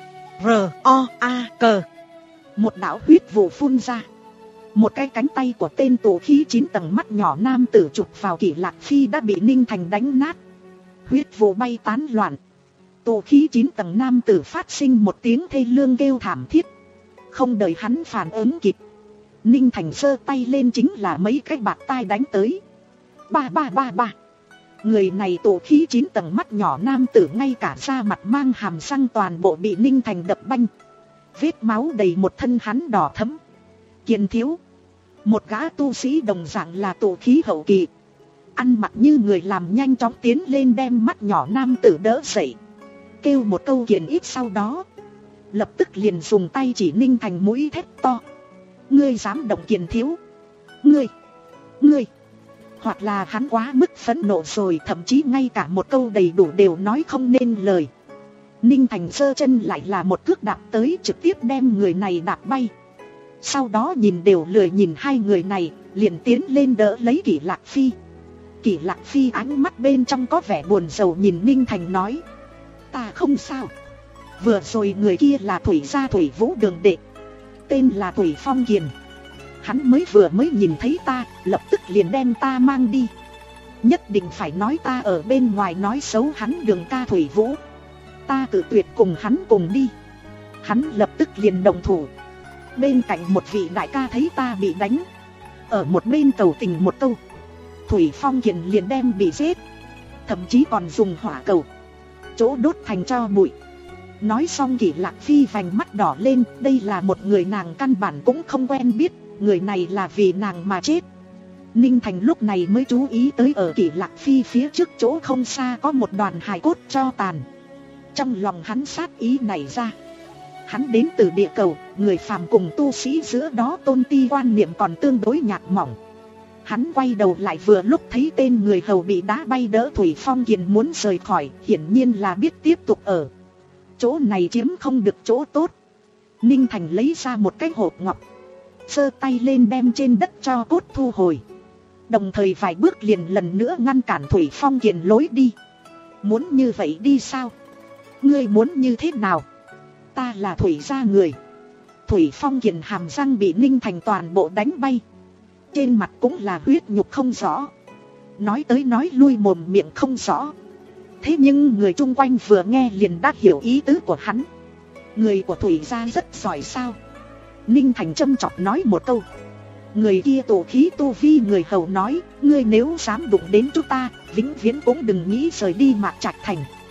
R-O-A-Cờ. Một đạo huyết vụ phun ra. Một cái cánh tay của tên tổ khí chín tầng mắt nhỏ nam tử chụp vào Kỷ Lạc Phi đã bị Ninh Thành đánh nát. Huyết vụ bay tán loạn. Tổ khí chín tầng nam tử phát sinh một tiếng thê lương kêu thảm thiết. Không đợi hắn phản ứng kịp, Ninh Thành giơ tay lên chính là mấy cái bạt tai đánh tới. Ba ba ba ba. Người này tổ khí chín tầng mắt nhỏ nam tử ngay cả da mặt mang hàm răng toàn bộ bị Ninh Thành đập banh. Vết máu đầy một thân hắn đỏ thẫm. Kiền thiếu, một gã tu sĩ đồng dạng là tổ khí hậu kỳ, ăn mặc như người làm nhanh chóng tiến lên đem mắt nhỏ nam tử đỡ dậy, kêu một câu kiền ít, sau đó lập tức liền dùng tay chỉ Ninh Thành mũi thét to. Ngươi dám động Kiền thiếu? Ngươi, ngươi. Hoặc là hắn quá mức phẫn nộ rồi, thậm chí ngay cả một câu đầy đủ đều nói không nên lời. Ninh Thành giơ chân lại là một cước đạp tới, trực tiếp đem người này đạp bay. Sau đó nhìn đều lười nhìn hai người này, liền tiến lên đỡ lấy Kỷ Lạc Phi. Kỷ Lạc Phi ánh mắt bên trong có vẻ buồn rầu nhìn Ninh Thành nói: ta không sao. Vừa rồi người kia là Thủy gia Thủy Vũ đường đệ, tên là Thủy Phong Kiền. Hắn mới vừa mới nhìn thấy ta, lập tức liền đem ta mang đi. Nhất định phải nói ta ở bên ngoài nói xấu hắn Đường ca Thủy Vũ. Ta cự tuyệt cùng hắn cùng đi. Hắn lập tức liền đồng thủ. Bên cạnh một vị đại ca thấy ta bị đánh, ở một bên cầu tình một câu, Thủy Phong Kiền liền đem bị giết. Thậm chí còn dùng hỏa cầu chỗ đốt thành tro bụi. Nói xong Kỷ Lạc Phi vành mắt đỏ lên, đây là một người nàng căn bản cũng không quen biết, người này là vì nàng mà chết. Ninh Thành lúc này mới chú ý tới ở Kỷ Lạc Phi phía trước chỗ không xa có một đoàn hài cốt tro tàn. Trong lòng hắn sát ý nảy ra. Hắn đến từ địa cầu, người phàm cùng tu sĩ giữa đó tôn ti quan niệm còn tương đối nhạt mỏng. Hắn quay đầu lại vừa lúc thấy tên người hầu bị đá bay đỡ Thủy Phong Kiền muốn rời khỏi, hiển nhiên là biết tiếp tục ở chỗ này chiếm không được chỗ tốt. Ninh Thành lấy ra một cái hộp ngọc, giơ tay lên đem trên đất cho cốt thu hồi, đồng thời vài bước liền lần nữa ngăn cản Thủy Phong Kiền lối đi. Muốn như vậy đi sao? Ngươi muốn như thế nào? Ta là Thủy gia người. Thủy Phong Kiền hàm răng bị Ninh Thành toàn bộ đánh bay, trên mặt cũng là huyết nhục không rõ, nói tới nói lui mồm miệng không rõ. Thế nhưng người chung quanh vừa nghe liền đã hiểu ý tứ của hắn. Người của Thủy gia rất giỏi sao? Ninh Thành châm chọc nói một câu. Người kia tổ khí tu vi người hầu nói: ngươi nếu dám đụng đến chúng ta, vĩnh viễn cũng đừng nghĩ rời đi Mạc Trạch Thành.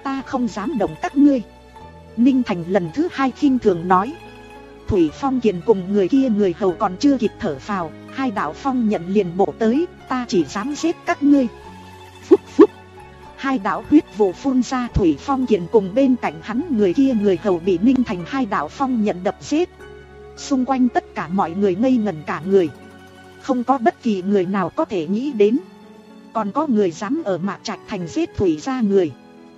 Ta không dám động các ngươi. Ninh Thành lần thứ hai khinh thường nói. Thủy Phong Kiền cùng người kia người hầu còn chưa kịp thở phào, hai đạo phong nhận liền bổ tới. Ta chỉ dám giết các ngươi. Phúc phúc. Hai đạo huyết vụ phun ra. Thủy Phong Kiền cùng bên cạnh hắn người kia người hầu bị Ninh Thành hai đạo phong nhận đập giết. Xung quanh tất cả mọi người ngây ngẩn cả người. Không có bất kỳ người nào có thể nghĩ đến còn có người dám ở Mạc Trạch Thành giết Thủy gia người.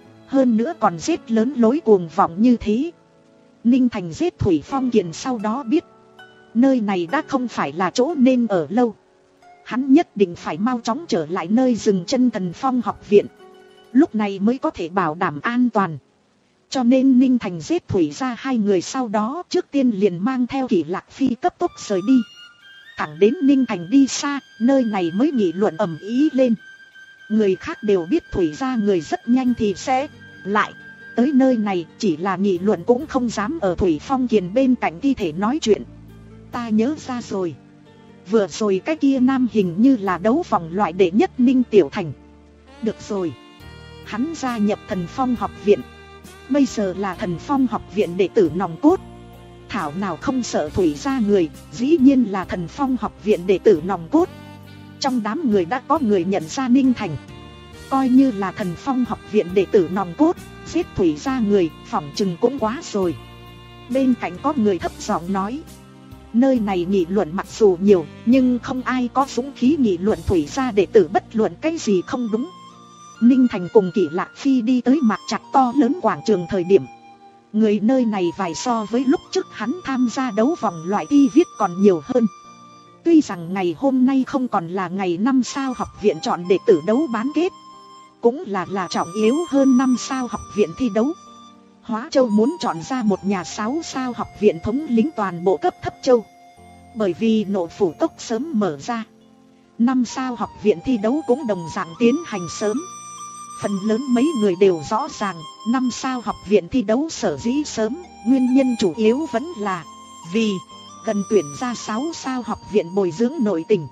Hơn nữa còn giết lớn lối cuồng vọng như thế. Ninh Thành giết Thủy Phong Kiền sau đó biết nơi này đã không phải là chỗ nên ở lâu. Hắn nhất định phải mau chóng trở lại nơi dừng chân Thần Phong học viện. Lúc này mới có thể bảo đảm an toàn. Cho nên Ninh Thành giết Thủy gia hai người sau đó trước tiên liền mang theo Kỷ Lạc Phi cấp tốc rời đi. Thẳng đến Ninh Thành đi xa, nơi này mới nghị luận ầm ĩ lên. Người khác đều biết Thủy gia người rất nhanh thì sẽ lại tới nơi này, chỉ là nghị luận cũng không dám ở Thủy Phong Kiền bên cạnh thi thể nói chuyện. Ta nhớ ra rồi. Vừa rồi cái kia nam hình như là đấu vòng loại đệ nhất Ninh Tiểu Thành. Được rồi. Hắn gia nhập Thần Phong học viện. Bây giờ là Thần Phong học viện đệ tử nòng cốt. Thảo nào không sợ Thủy gia người, dĩ nhiên là Thần Phong học viện đệ tử nòng cốt. Trong đám người đã có người nhận ra Ninh Thành. Coi như là Thần Phong học viện đệ tử nòng cốt, giết Thủy gia người, phỏng chừng cũng quá rồi. Bên cạnh có người thấp giọng nói. Nơi này nghị luận mặc dù nhiều, nhưng không ai có dũng khí nghị luận Thủy gia đệ tử bất luận cái gì không đúng. Ninh Thành cùng Kỷ Lạc Phi đi tới Mạc Trạch to lớn quảng trường thời điểm. Người nơi này vài so với lúc trước hắn tham gia đấu vòng loại thi viết còn nhiều hơn. Tuy rằng ngày hôm nay không còn là ngày năm sao học viện chọn đệ tử đấu bán kết, cũng là là trọng yếu hơn năm sao học viện thi đấu. Hóa Châu muốn chọn ra một nhà sáu sao học viện thống lĩnh toàn bộ cấp thấp châu. Bởi vì Nộ Phủ Cốc sớm mở ra, năm sao học viện thi đấu cũng đồng dạng tiến hành sớm. Phần lớn mấy người đều rõ ràng, năm sao học viện thi đấu sở dĩ sớm, nguyên nhân chủ yếu vẫn là vì gần tuyển ra sáu sao học viện bồi dưỡng nội tình.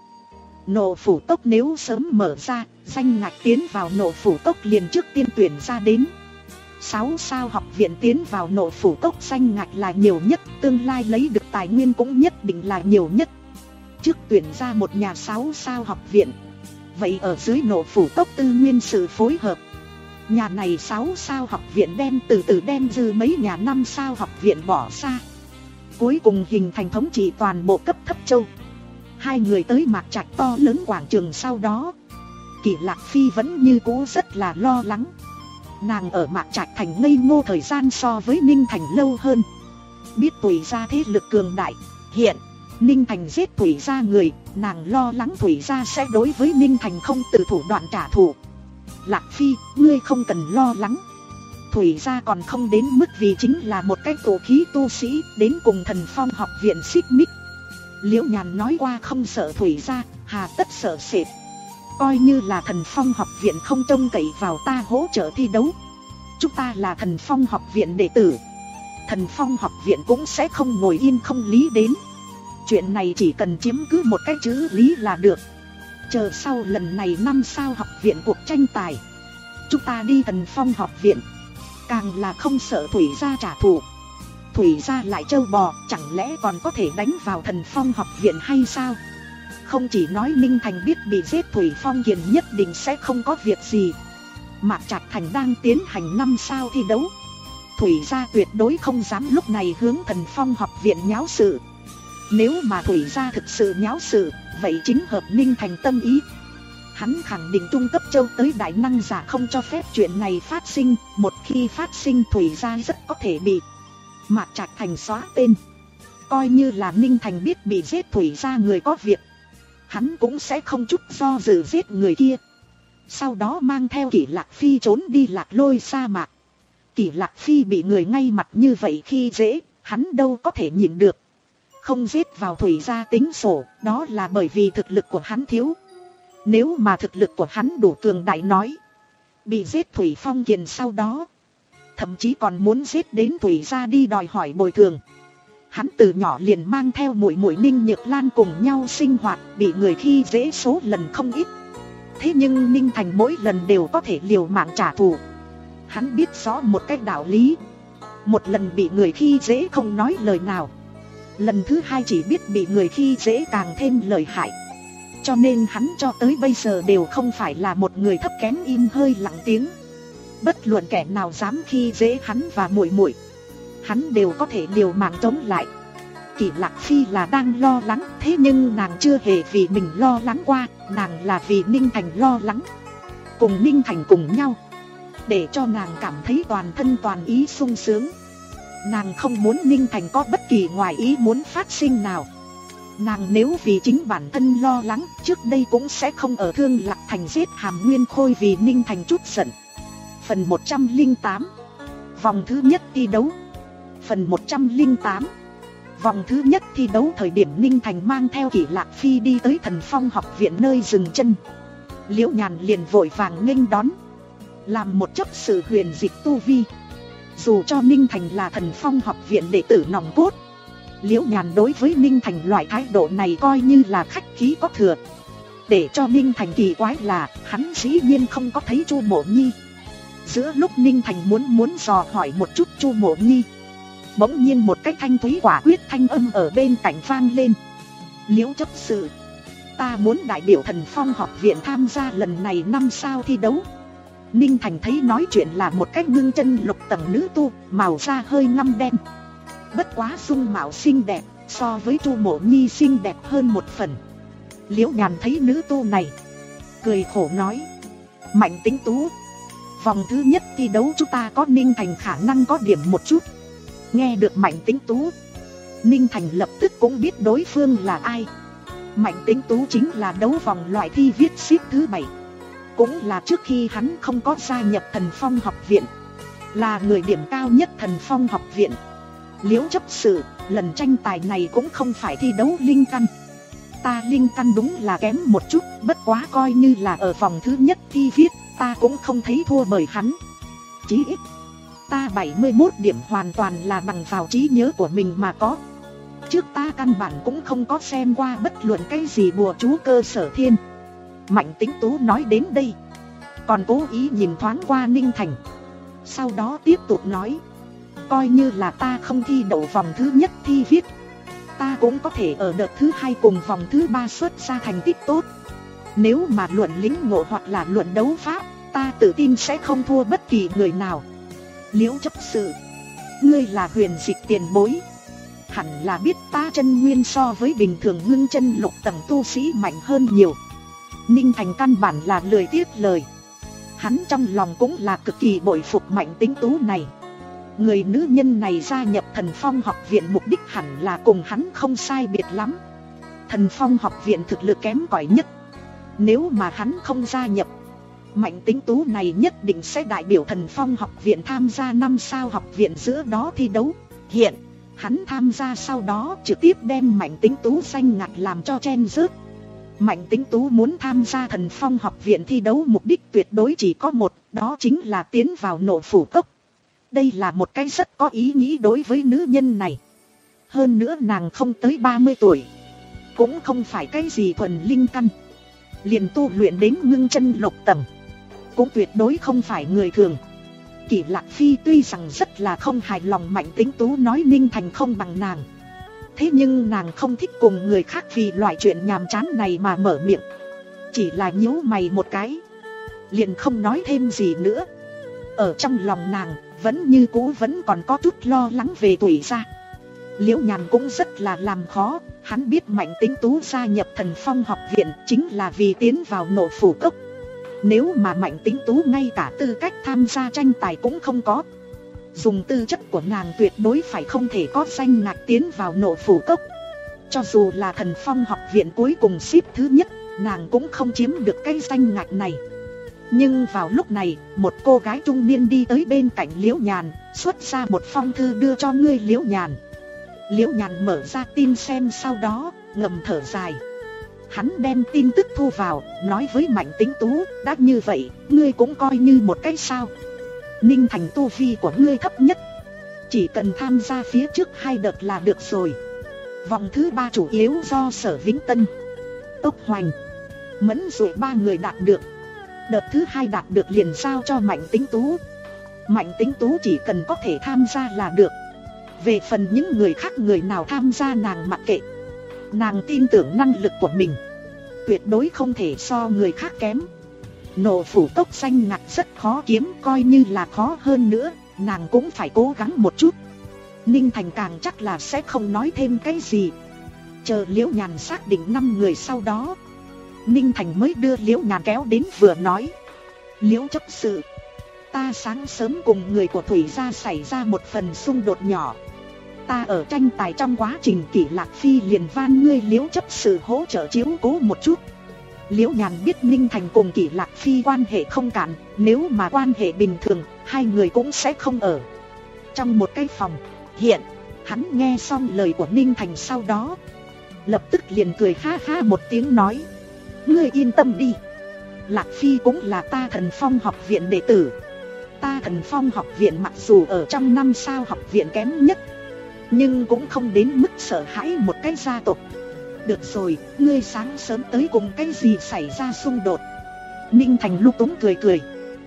Nộ Phủ Cốc nếu sớm mở ra, danh ngạch tiến vào Nộ Phủ Cốc liền trước tiên tuyển ra đến. Sáu sao học viện tiến vào Nộ Phủ Cốc danh ngạch là nhiều nhất, tương lai lấy được tài nguyên cũng nhất định là nhiều nhất. Trước tuyển ra một nhà sáu sao học viện, vậy ở dưới Nộ Phủ Cốc tư nguyên sự phối hợp, nhà này sáu sao học viện đem từ từ đem dư mấy nhà năm sao học viện bỏ xa, cuối cùng hình thành thống trị toàn bộ cấp thấp châu. Hai người tới Mạc Trạch to lớn quảng trường sau đó, Kỷ Lạc Phi vẫn như cũ rất là lo lắng. Nàng ở Mạc Trạch thành ngây ngô thời gian so với Ninh Thành lâu hơn, biết Thủy gia thế lực cường đại. Hiện Ninh Thành giết Thủy gia người, nàng lo lắng Thủy gia sẽ đối với Ninh Thành không từ thủ đoạn trả thù. Lạc Phi, ngươi không cần lo lắng. Thủy gia còn không đến mức vì chính là một cái tổ khí tu sĩ đến cùng Thần Phong học viện xích mích. Liễu Nhàn nói qua không sợ Thủy gia, hà tất sợ sệt. Coi như là Thần Phong học viện không trông cậy vào ta hỗ trợ thi đấu, chúng ta là Thần Phong học viện đệ tử, Thần Phong học viện cũng sẽ không ngồi yên không lý đến. Chuyện này chỉ cần chiếm cứ một cái chữ lý là được. Chờ sau lần này năm sao học viện cuộc tranh tài, chúng ta đi Thần Phong học viện, càng là không sợ Thủy gia trả thù. Thủy gia lại trâu bò, chẳng lẽ còn có thể đánh vào Thần Phong học viện hay sao? Không chỉ nói Ninh Thành biết bị giết Thủy Phong Kiền nhất định sẽ không có việc gì. Mạc Trạch Thành đang tiến hành năm sao thi đấu, Thủy gia tuyệt đối không dám lúc này hướng Thần Phong học viện nháo sự. Nếu mà Thủy gia thực sự nháo sự, vậy chính hợp Ninh Thành tâm ý. Hắn khẳng định trung cấp châu tới đại năng giả không cho phép chuyện này phát sinh. Một khi phát sinh, Thủy gia rất có thể bị Mạc Trạch Thành xóa tên. Coi như là Ninh Thành biết bị giết Thủy gia người có việc, hắn cũng sẽ không chút do dự giết người kia, sau đó mang theo Kỷ Lạc Phi trốn đi Lạc Lôi sa mạc. Kỷ Lạc Phi bị người ngay mặt như vậy khi dễ, hắn đâu có thể nhịn được. Không giết vào Thủy gia tính sổ, đó là bởi vì thực lực của hắn thiếu. Nếu mà thực lực của hắn đủ cường đại nói, bị giết Thủy Phong Kiền sau đó, thậm chí còn muốn giết đến Thủy gia đi đòi hỏi bồi thường. Hắn từ nhỏ liền mang theo muội muội Ninh Nhược Lan cùng nhau sinh hoạt, bị người khi dễ số lần không ít. Thế nhưng Ninh Thành mỗi lần đều có thể liều mạng trả thù. Hắn biết rõ một cái đạo lý, một lần bị người khi dễ không nói lời nào, lần thứ hai chỉ biết bị người khi dễ càng thêm lợi hại. Cho nên hắn cho tới bây giờ đều không phải là một người thấp kém im hơi lặng tiếng. Bất luận kẻ nào dám khi dễ hắn và muội muội, hắn đều có thể liều mạng chống lại. Kỷ Lạc Phi là đang lo lắng, thế nhưng nàng chưa hề vì mình lo lắng qua, nàng là vì Ninh Thành lo lắng. Cùng Ninh Thành cùng nhau, để cho nàng cảm thấy toàn thân toàn ý sung sướng. Nàng không muốn Ninh Thành có bất kỳ ngoài ý muốn phát sinh nào. Nàng nếu vì chính bản thân lo lắng, trước đây cũng sẽ không ở Thương Lạc Thành giết Hàm Nguyên Khôi vì Ninh Thành chút giận. Phần một trăm lẻ tám, vòng thứ nhất thi đấu. Phần một trăm lẻ tám, vòng thứ nhất thi đấu. Thời điểm Ninh Thành mang theo Kỷ Lạc Phi đi tới Thần Phong học viện nơi dừng chân, Liễu Nhàn liền vội vàng nghênh đón. Làm một chấp sự huyền dịch tu vi, dù cho Ninh Thành là Thần Phong học viện đệ tử nòng cốt, Liễu Nhàn đối với Ninh Thành loại thái độ này coi như là khách khí có thừa. Để cho Ninh Thành kỳ quái là hắn dĩ nhiên không có thấy Chu Mộ Nhi. Giữa lúc Ninh Thành muốn muốn dò hỏi một chút Chu Mộ Nhi, bỗng nhiên một cái thanh thúy quả quyết thanh âm ở bên cạnh vang lên. Liễu chấp sự, ta muốn đại biểu Thần Phong học viện tham gia lần này năm sao thi đấu. Ninh Thành thấy nói chuyện là một cách ngưng chân lục tầng nữ tu, màu da hơi ngăm đen. Bất quá dung mạo xinh đẹp, so với Chu Mộ Nhi xinh đẹp hơn một phần. Liễu Nhàn thấy nữ tu này, cười khổ nói: Mạnh Tính Tú, vòng thứ nhất thi đấu chúng ta có Ninh Thành khả năng có điểm một chút. Nghe được Mạnh Tính Tú, Ninh Thành lập tức cũng biết đối phương là ai. Mạnh Tính Tú chính là đấu vòng loại thi viết xếp thứ bảy, cũng là trước khi hắn không có gia nhập Thần Phong học viện, là người điểm cao nhất Thần Phong học viện. Liễu chấp sự, lần tranh tài này cũng không phải thi đấu linh căn. Ta linh căn đúng là kém một chút, bất quá coi như là ở vòng thứ nhất thi viết, ta cũng không thấy thua bởi hắn. Chí ít, ta bảy mươi mốt điểm hoàn toàn là bằng vào trí nhớ của mình mà có. Trước ta căn bản cũng không có xem qua bất luận cái gì bùa chú cơ sở thiên. Mạnh Tính Tú nói đến đây, còn cố ý nhìn thoáng qua Ninh Thành, sau đó tiếp tục nói: Coi như là ta không thi đậu vòng thứ nhất thi viết, ta cũng có thể ở đợt thứ hai cùng vòng thứ ba xuất ra thành tích tốt. Nếu mà luận lĩnh ngộ hoặc là luận đấu pháp, ta tự tin sẽ không thua bất kỳ người nào. Liễu chấp sự, ngươi là huyền dịch tiền bối, hẳn là biết ta chân nguyên so với bình thường ngưng chân lục tầng tu sĩ mạnh hơn nhiều. Ninh Thành căn bản là lười tiếc lời. Hắn trong lòng cũng là cực kỳ bội phục Mạnh Tính Tú này. Người nữ nhân này gia nhập Thần Phong học viện mục đích hẳn là cùng hắn không sai biệt lắm. Thần Phong học viện thực lực kém cỏi nhất, nếu mà hắn không gia nhập, Mạnh Tính Tú này nhất định sẽ đại biểu Thần Phong học viện tham gia năm sao học viện giữa đó thi đấu. Hiện hắn tham gia sau đó trực tiếp đem Mạnh Tính Tú danh ngạch làm cho chen rớt. Mạnh Tính Tú muốn tham gia Thần Phong học viện thi đấu mục đích tuyệt đối chỉ có một, đó chính là tiến vào Nộ Phủ Cốc. Đây là một cái rất có ý nghĩ đối với nữ nhân này. Hơn nữa nàng không tới ba mươi tuổi, cũng không phải cái gì thuần linh căn, liền tu luyện đến ngưng chân lục tầng, cũng tuyệt đối không phải người thường. Kỷ Lạc Phi tuy rằng rất là không hài lòng Mạnh Tính Tú nói Ninh Thành không bằng nàng, thế nhưng nàng không thích cùng người khác vì loại chuyện nhàm chán này mà mở miệng, chỉ là nhíu mày một cái, liền không nói thêm gì nữa. Ở trong lòng nàng vẫn như cũ vẫn còn có chút lo lắng về tuổi gia. Liễu Nhàn cũng rất là làm khó, hắn biết Mạnh Tính Tú gia nhập Thần Phong học viện chính là vì tiến vào Nộ Phủ Cốc. Nếu mà Mạnh Tính Tú ngay cả tư cách tham gia tranh tài cũng không có, dùng tư chất của nàng tuyệt đối phải không thể có danh ngạch tiến vào Nộ Phủ Cốc. Cho dù là Thần Phong học viện cuối cùng xếp thứ nhất, nàng cũng không chiếm được cái danh ngạch này. Nhưng vào lúc này, một cô gái trung niên đi tới bên cạnh Liễu Nhàn, xuất ra một phong thư đưa cho ngươi Liễu Nhàn. Liễu Nhàn mở ra tin xem, sau đó ngầm thở dài. Hắn đem tin tức thu vào, nói với Mạnh Tính Tú: đã như vậy, ngươi cũng coi như một cái sao. Ninh Thành tu vi của ngươi thấp nhất, chỉ cần tham gia phía trước hai đợt là được rồi. Vòng thứ ba chủ yếu do Sở Vĩnh Tân, Tốc Hoành, Mẫn Dụ ba người đạt được. Đợt thứ hai đạt được liền giao cho Mạnh Tính Tú. Mạnh Tĩnh Tú chỉ cần có thể tham gia là được. Về phần những người khác người nào tham gia nàng mặc kệ. Nàng tin tưởng năng lực của mình, tuyệt đối không thể so người khác kém. Nộ phủ tốc danh ngạch rất khó kiếm, coi như là khó hơn nữa, nàng cũng phải cố gắng một chút. Ninh Thành càng chắc là sẽ không nói thêm cái gì. Chờ Liễu Nhàn xác định năm người sau đó, Ninh Thành mới đưa Liễu Nhàn kéo đến vừa nói: Liễu chấp sự, ta sáng sớm cùng người của Thủy gia xảy ra một phần xung đột nhỏ. Ta ở tranh tài trong quá trình Kỷ Lạc Phi liền van ngươi Liễu chấp sự hỗ trợ chiếu cố một chút. Liễu Nhàn biết Ninh Thành cùng Kỷ Lạc Phi quan hệ không cạn, nếu mà quan hệ bình thường, hai người cũng sẽ không ở trong một cái phòng. Hiện, hắn nghe xong lời của Ninh Thành sau đó, lập tức liền cười ha ha một tiếng nói: Ngươi yên tâm đi, Lạc Phi cũng là ta Thần Phong học viện đệ tử. Ta Thần Phong học viện mặc dù ở trong năm sao học viện kém nhất, nhưng cũng không đến mức sợ hãi một cái gia tộc. Được rồi, ngươi sáng sớm tới cùng cái gì xảy ra xung đột? Ninh Thành lúc túng cười cười: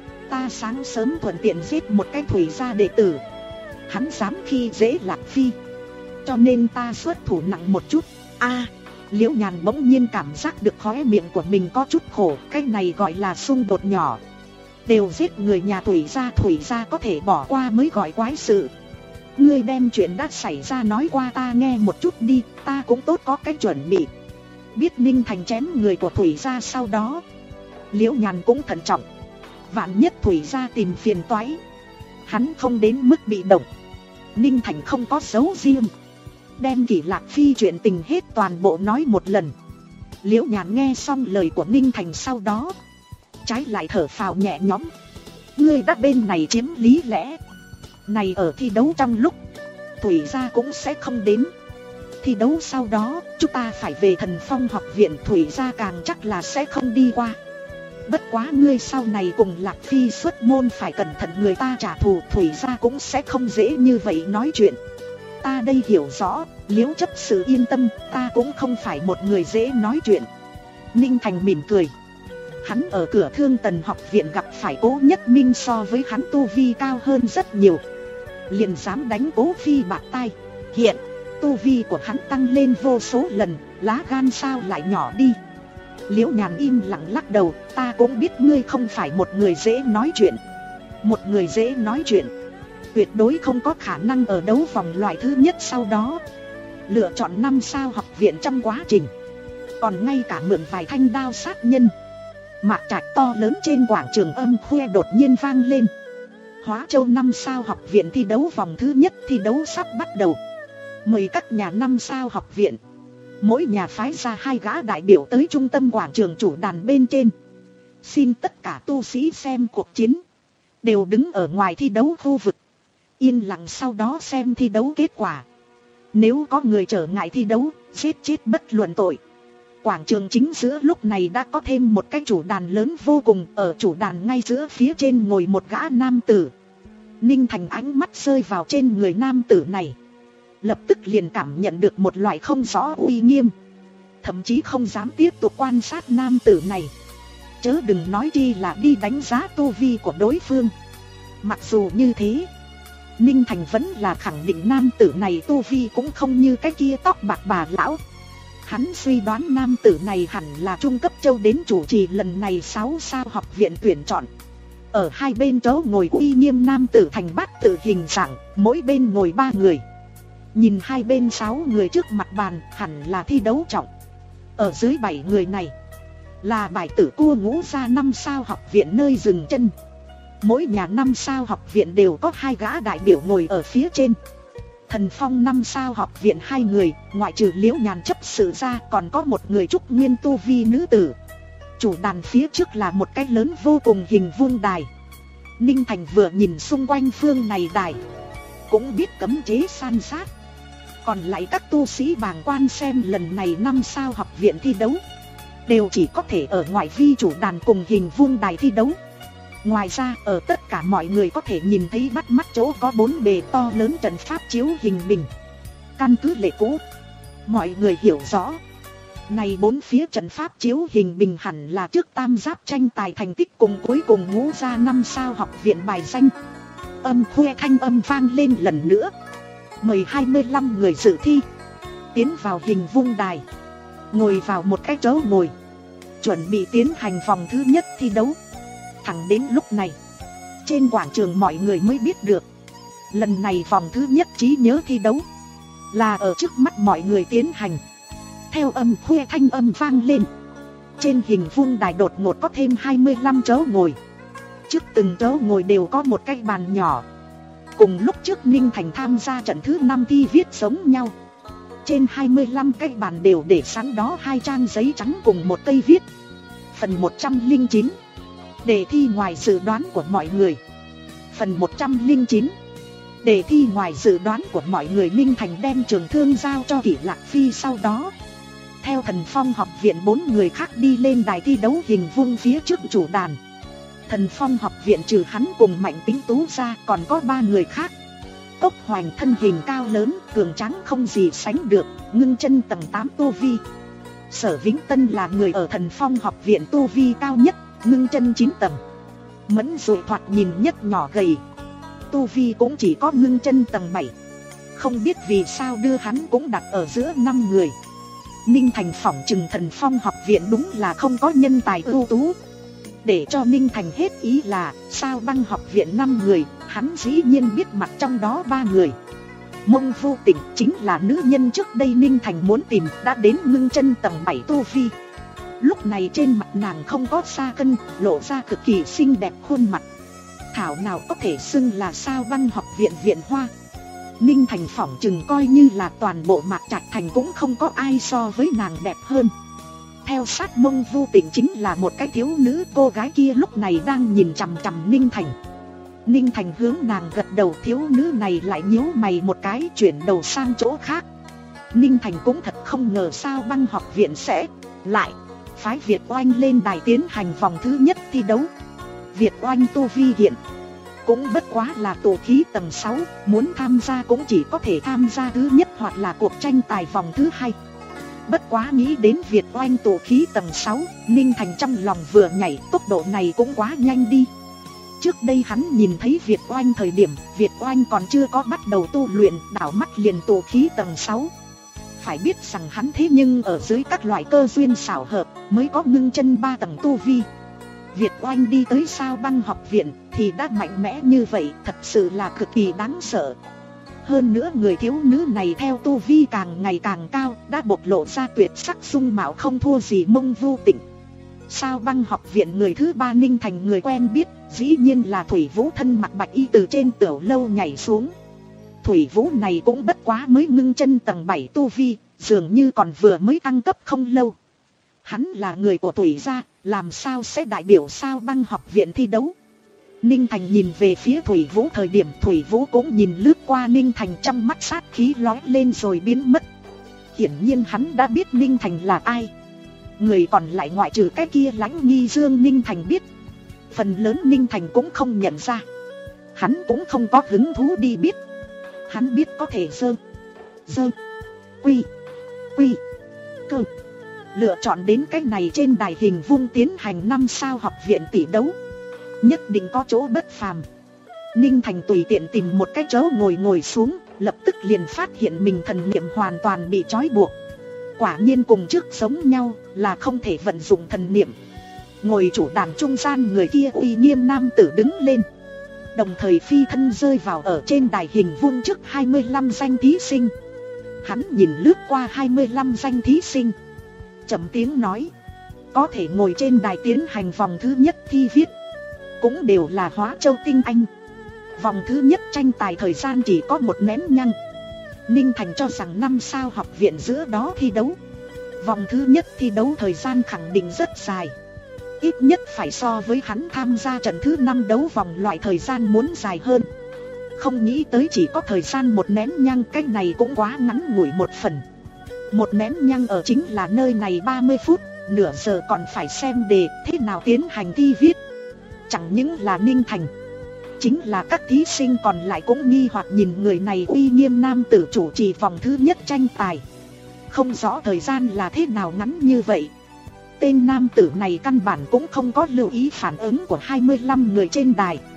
Ta sáng sớm thuận tiện giết một cái Thủy gia đệ tử, hắn dám khi dễ Lạc Phi, cho nên ta xuất thủ nặng một chút. A, à, Liễu Nhàn bỗng nhiên cảm giác được khóe miệng của mình có chút khổ. Cái này gọi là xung đột nhỏ, đều giết người nhà Thủy gia, Thủy gia có thể bỏ qua mới gọi quái sự. Ngươi đem chuyện đã xảy ra nói qua ta nghe một chút đi, ta cũng tốt có cái chuẩn bị. Biết Ninh Thành chém người của Thủy gia sau đó, Liễu Nhàn cũng thận trọng. Vạn nhất Thủy gia tìm phiền toái, hắn không đến mức bị động. Ninh Thành không có giấu riêng, đem Kỷ Lạc Phi chuyện tình hết toàn bộ nói một lần. Liễu Nhàn nghe xong lời của Ninh Thành sau đó, trái lại thở phào nhẹ nhõm. Ngươi đã bên này chiếm lý lẽ này, ở thi đấu trong lúc Thủy gia cũng sẽ không đến. Thi đấu sau đó chúng ta phải về Thần Phong học viện, Thủy gia càng chắc là sẽ không đi qua. Bất quá ngươi sau này cùng Lạc Phi xuất môn phải cẩn thận, người ta trả thù, Thủy gia cũng sẽ không dễ như vậy nói chuyện. Ta đây hiểu rõ, Liễu chấp sự yên tâm, ta cũng không phải một người dễ nói chuyện. Ninh Thành mỉm cười. Hắn ở cửa Thương Tần học viện gặp phải Cố Nhất Minh so với hắn tu vi cao hơn rất nhiều, liền dám đánh Cố Phi bạt tai. Hiện tu vi của hắn tăng lên vô số lần, lá gan sao lại nhỏ đi. Liễu Nhàn im lặng lắc đầu: Ta cũng biết ngươi không phải một người dễ nói chuyện. Một người dễ nói chuyện tuyệt đối không có khả năng ở đấu vòng loại thứ nhất sau đó lựa chọn năm sao học viện trong quá trình, còn ngay cả mượn vài thanh đao sát nhân. Mạc trạch to lớn trên quảng trường âm khoe đột nhiên vang lên. Hóa Châu năm sao học viện thi đấu vòng thứ nhất thi đấu sắp bắt đầu. Mời các nhà năm sao học viện, mỗi nhà phái ra hai gã đại biểu tới trung tâm quảng trường chủ đàn bên trên. Xin tất cả tu sĩ xem cuộc chiến đều đứng ở ngoài thi đấu khu vực, yên lặng sau đó xem thi đấu kết quả. Nếu có người trở ngại thi đấu, giết chết bất luận tội. Quảng trường chính giữa lúc này đã có thêm một cái chủ đàn lớn vô cùng. Ở chủ đàn ngay giữa phía trên ngồi một gã nam tử. Ninh Thành ánh mắt rơi vào trên người nam tử này, lập tức liền cảm nhận được một loại không rõ uy nghiêm, thậm chí không dám tiếp tục quan sát nam tử này, chớ đừng nói chi là đi đánh giá tu vi của đối phương. Mặc dù như thế, Ninh Thành vẫn là khẳng định nam tử này tu vi cũng không như cái kia tóc bạc bà lão. Hắn suy đoán nam tử này hẳn là trung cấp châu đến chủ trì lần này sáu sao học viện tuyển chọn. Ở hai bên chỗ ngồi uy nghiêm nam tử thành bát tự hình dạng, mỗi bên ngồi ba người. Nhìn hai bên sáu người trước mặt bàn hẳn là thi đấu trọng. Ở dưới bảy người này là bài tử cua ngũ gia năm sao học viện nơi dừng chân. Mỗi nhà năm sao học viện đều có hai gã đại biểu ngồi ở phía trên. Thần Phong năm sao học viện hai người, ngoại trừ Liễu Nhàn chấp sự ra còn có một người trúc nguyên tu vi nữ tử. Chủ đàn phía trước là một cái lớn vô cùng hình vuông đài. Ninh Thành vừa nhìn xung quanh phương này đài, cũng biết cấm chế san sát. Còn lại các tu sĩ bàng quan xem lần này năm sao học viện thi đấu, đều chỉ có thể ở ngoại vi chủ đàn cùng hình vuông đài thi đấu. Ngoài ra ở tất cả mọi người có thể nhìn thấy bắt mắt chỗ có bốn bề to lớn trận pháp chiếu hình bình. Căn cứ lệ cũ, mọi người hiểu rõ, này bốn phía trận pháp chiếu hình bình hẳn là trước tam giáp tranh tài thành tích cùng cuối cùng ngũ gia năm sao học viện bài danh. Âm khoe thanh âm vang lên lần nữa. Mời hai mươi lăm người dự thi tiến vào hình vuông đài, ngồi vào một cái chỗ ngồi, chuẩn bị tiến hành vòng thứ nhất thi đấu. Thẳng đến lúc này, trên quảng trường mọi người mới biết được, lần này vòng thứ nhất trí nhớ thi đấu là ở trước mắt mọi người tiến hành. Theo âm khoe thanh âm vang lên, trên hình vuông đài đột ngột có thêm hai mươi lăm chỗ ngồi. Trước từng chỗ ngồi đều có một cái bàn nhỏ. Cùng lúc trước Ninh Thành tham gia trận thứ năm thi viết giống nhau. Trên hai mươi lăm cái bàn đều để sẵn đó hai trang giấy trắng cùng một cây viết. Phần một trăm lẻ chín. Đề thi ngoài dự đoán của mọi người. Phần một trăm lẻ chín. Đề thi ngoài dự đoán của mọi người. Ninh Thành đem trường thương giao cho Kỷ Lạc Phi, sau đó theo Thần Phong học viện bốn người khác đi lên đài thi đấu hình vuông phía trước chủ đàn. Thần Phong học viện trừ hắn cùng Mạnh Tính Tú ra còn có ba người khác. Cốc Hoành thân hình cao lớn, cường tráng không gì sánh được, ngưng chân tầng tám tu vi. Sở Vĩnh Tân là người ở Thần Phong học viện tu vi cao nhất, ngưng chân chín tầng. Mẫn Dụ thoạt nhìn nhất nhỏ gầy, tu vi cũng chỉ có ngưng chân tầng bảy. Không biết vì sao đưa hắn cũng đặt ở giữa năm người. Ninh Thành phỏng chừng Thần Phong học viện đúng là không có nhân tài ưu tú. Để cho Ninh Thành hết ý là Sao Băng học viện năm người, hắn dĩ nhiên biết mặt trong đó ba người. Mông Vô Tình chính là nữ nhân trước đây Ninh Thành muốn tìm, đã đến ngưng chân tầng bảy tu vi. Lúc này trên mặt nàng không có sa cân, lộ ra cực kỳ xinh đẹp khuôn mặt. Thảo nào có thể xưng là Sao Băng học viện viện hoa. Ninh Thành phỏng chừng coi như là toàn bộ Mạc Trạch Thành cũng không có ai so với nàng đẹp hơn. Theo sát Mông Vô Tình chính là một cái thiếu nữ, cô gái kia lúc này đang nhìn chằm chằm Ninh Thành. Ninh Thành hướng nàng gật đầu, thiếu nữ này lại nhíu mày một cái, chuyển đầu sang chỗ khác. Ninh Thành cũng thật không ngờ Sao Băng học viện sẽ lại phái Việt Oanh lên đài tiến hành vòng thứ nhất thi đấu. Việt Oanh tu vi hiện cũng bất quá là tổ khí tầng sáu, muốn tham gia cũng chỉ có thể tham gia thứ nhất hoặc là cuộc tranh tài vòng thứ hai. Bất quá nghĩ đến Việt Oanh tổ khí tầng sáu, Ninh Thành trong lòng vừa nhảy, tốc độ này cũng quá nhanh đi. Trước đây hắn nhìn thấy Việt Oanh thời điểm, Việt Oanh còn chưa có bắt đầu tu luyện, đảo mắt liền tổ khí tầng sáu. Phải biết rằng hắn thế nhưng ở dưới các loại cơ duyên xảo hợp mới có ngưng chân ba tầng tu vi. Việt Oanh đi tới Sao Băng học viện thì đã mạnh mẽ như vậy, thật sự là cực kỳ đáng sợ. Hơn nữa người thiếu nữ này theo tu vi càng ngày càng cao, đã bộc lộ ra tuyệt sắc dung mạo không thua gì Mông Vô Tình. Sao Băng học viện người thứ ba Ninh Thành người quen biết, dĩ nhiên là Thủy Vũ thân mặc bạch y từ trên tiểu lâu nhảy xuống. Thủy Vũ này cũng bất quá mới ngưng chân tầng bảy tu vi, dường như còn vừa mới tăng cấp không lâu. Hắn là người của Thủy gia, làm sao sẽ đại biểu Sao Băng học viện thi đấu. Ninh Thành nhìn về phía Thủy Vũ, thời điểm Thủy Vũ cũng nhìn lướt qua Ninh Thành, trong mắt sát khí lóe lên rồi biến mất. Hiển nhiên hắn đã biết Ninh Thành là ai. Người còn lại ngoại trừ cái kia Lãnh Nghi Dương Ninh Thành biết, phần lớn Ninh Thành cũng không nhận ra. Hắn cũng không có hứng thú đi biết. Hắn biết có thể dơ Dơ Quy Quy Cơ lựa chọn đến cái này trên đài hình vuông tiến hành năm sao học viện tỷ đấu, nhất định có chỗ bất phàm. Ninh Thành tùy tiện tìm một cái chỗ ngồi ngồi xuống, lập tức liền phát hiện mình thần niệm hoàn toàn bị trói buộc. Quả nhiên cùng trước giống nhau, là không thể vận dụng thần niệm. Ngồi chủ đàn trung gian người kia uy nghiêm nam tử đứng lên, đồng thời phi thân rơi vào ở trên đài hình vuông trước hai mươi lăm danh thí sinh. Hắn nhìn lướt qua hai mươi lăm danh thí sinh, trầm tiếng nói, có thể ngồi trên đài tiến hành vòng thứ nhất thi viết, cũng đều là Hóa Châu tinh anh. Vòng thứ nhất tranh tài thời gian chỉ có một nén nhang. Ninh Thành cho rằng năm sao học viện giữa đó thi đấu, vòng thứ nhất thi đấu thời gian khẳng định rất dài, ít nhất phải so với hắn tham gia trận thứ năm đấu vòng loại thời gian muốn dài hơn. Không nghĩ tới chỉ có thời gian một nén nhang, cái này cũng quá ngắn ngủi một phần. Một nén nhang ở chính là nơi này ba mươi phút, nửa giờ còn phải xem đề thế nào tiến hành thi viết. Chẳng những là Ninh Thành, chính là các thí sinh còn lại cũng nghi hoặc nhìn người này uy nghiêm nam tử chủ trì vòng thứ nhất tranh tài. Không rõ thời gian là thế nào ngắn như vậy. Tên nam tử này căn bản cũng không có lưu ý phản ứng của hai mươi lăm người trên đài.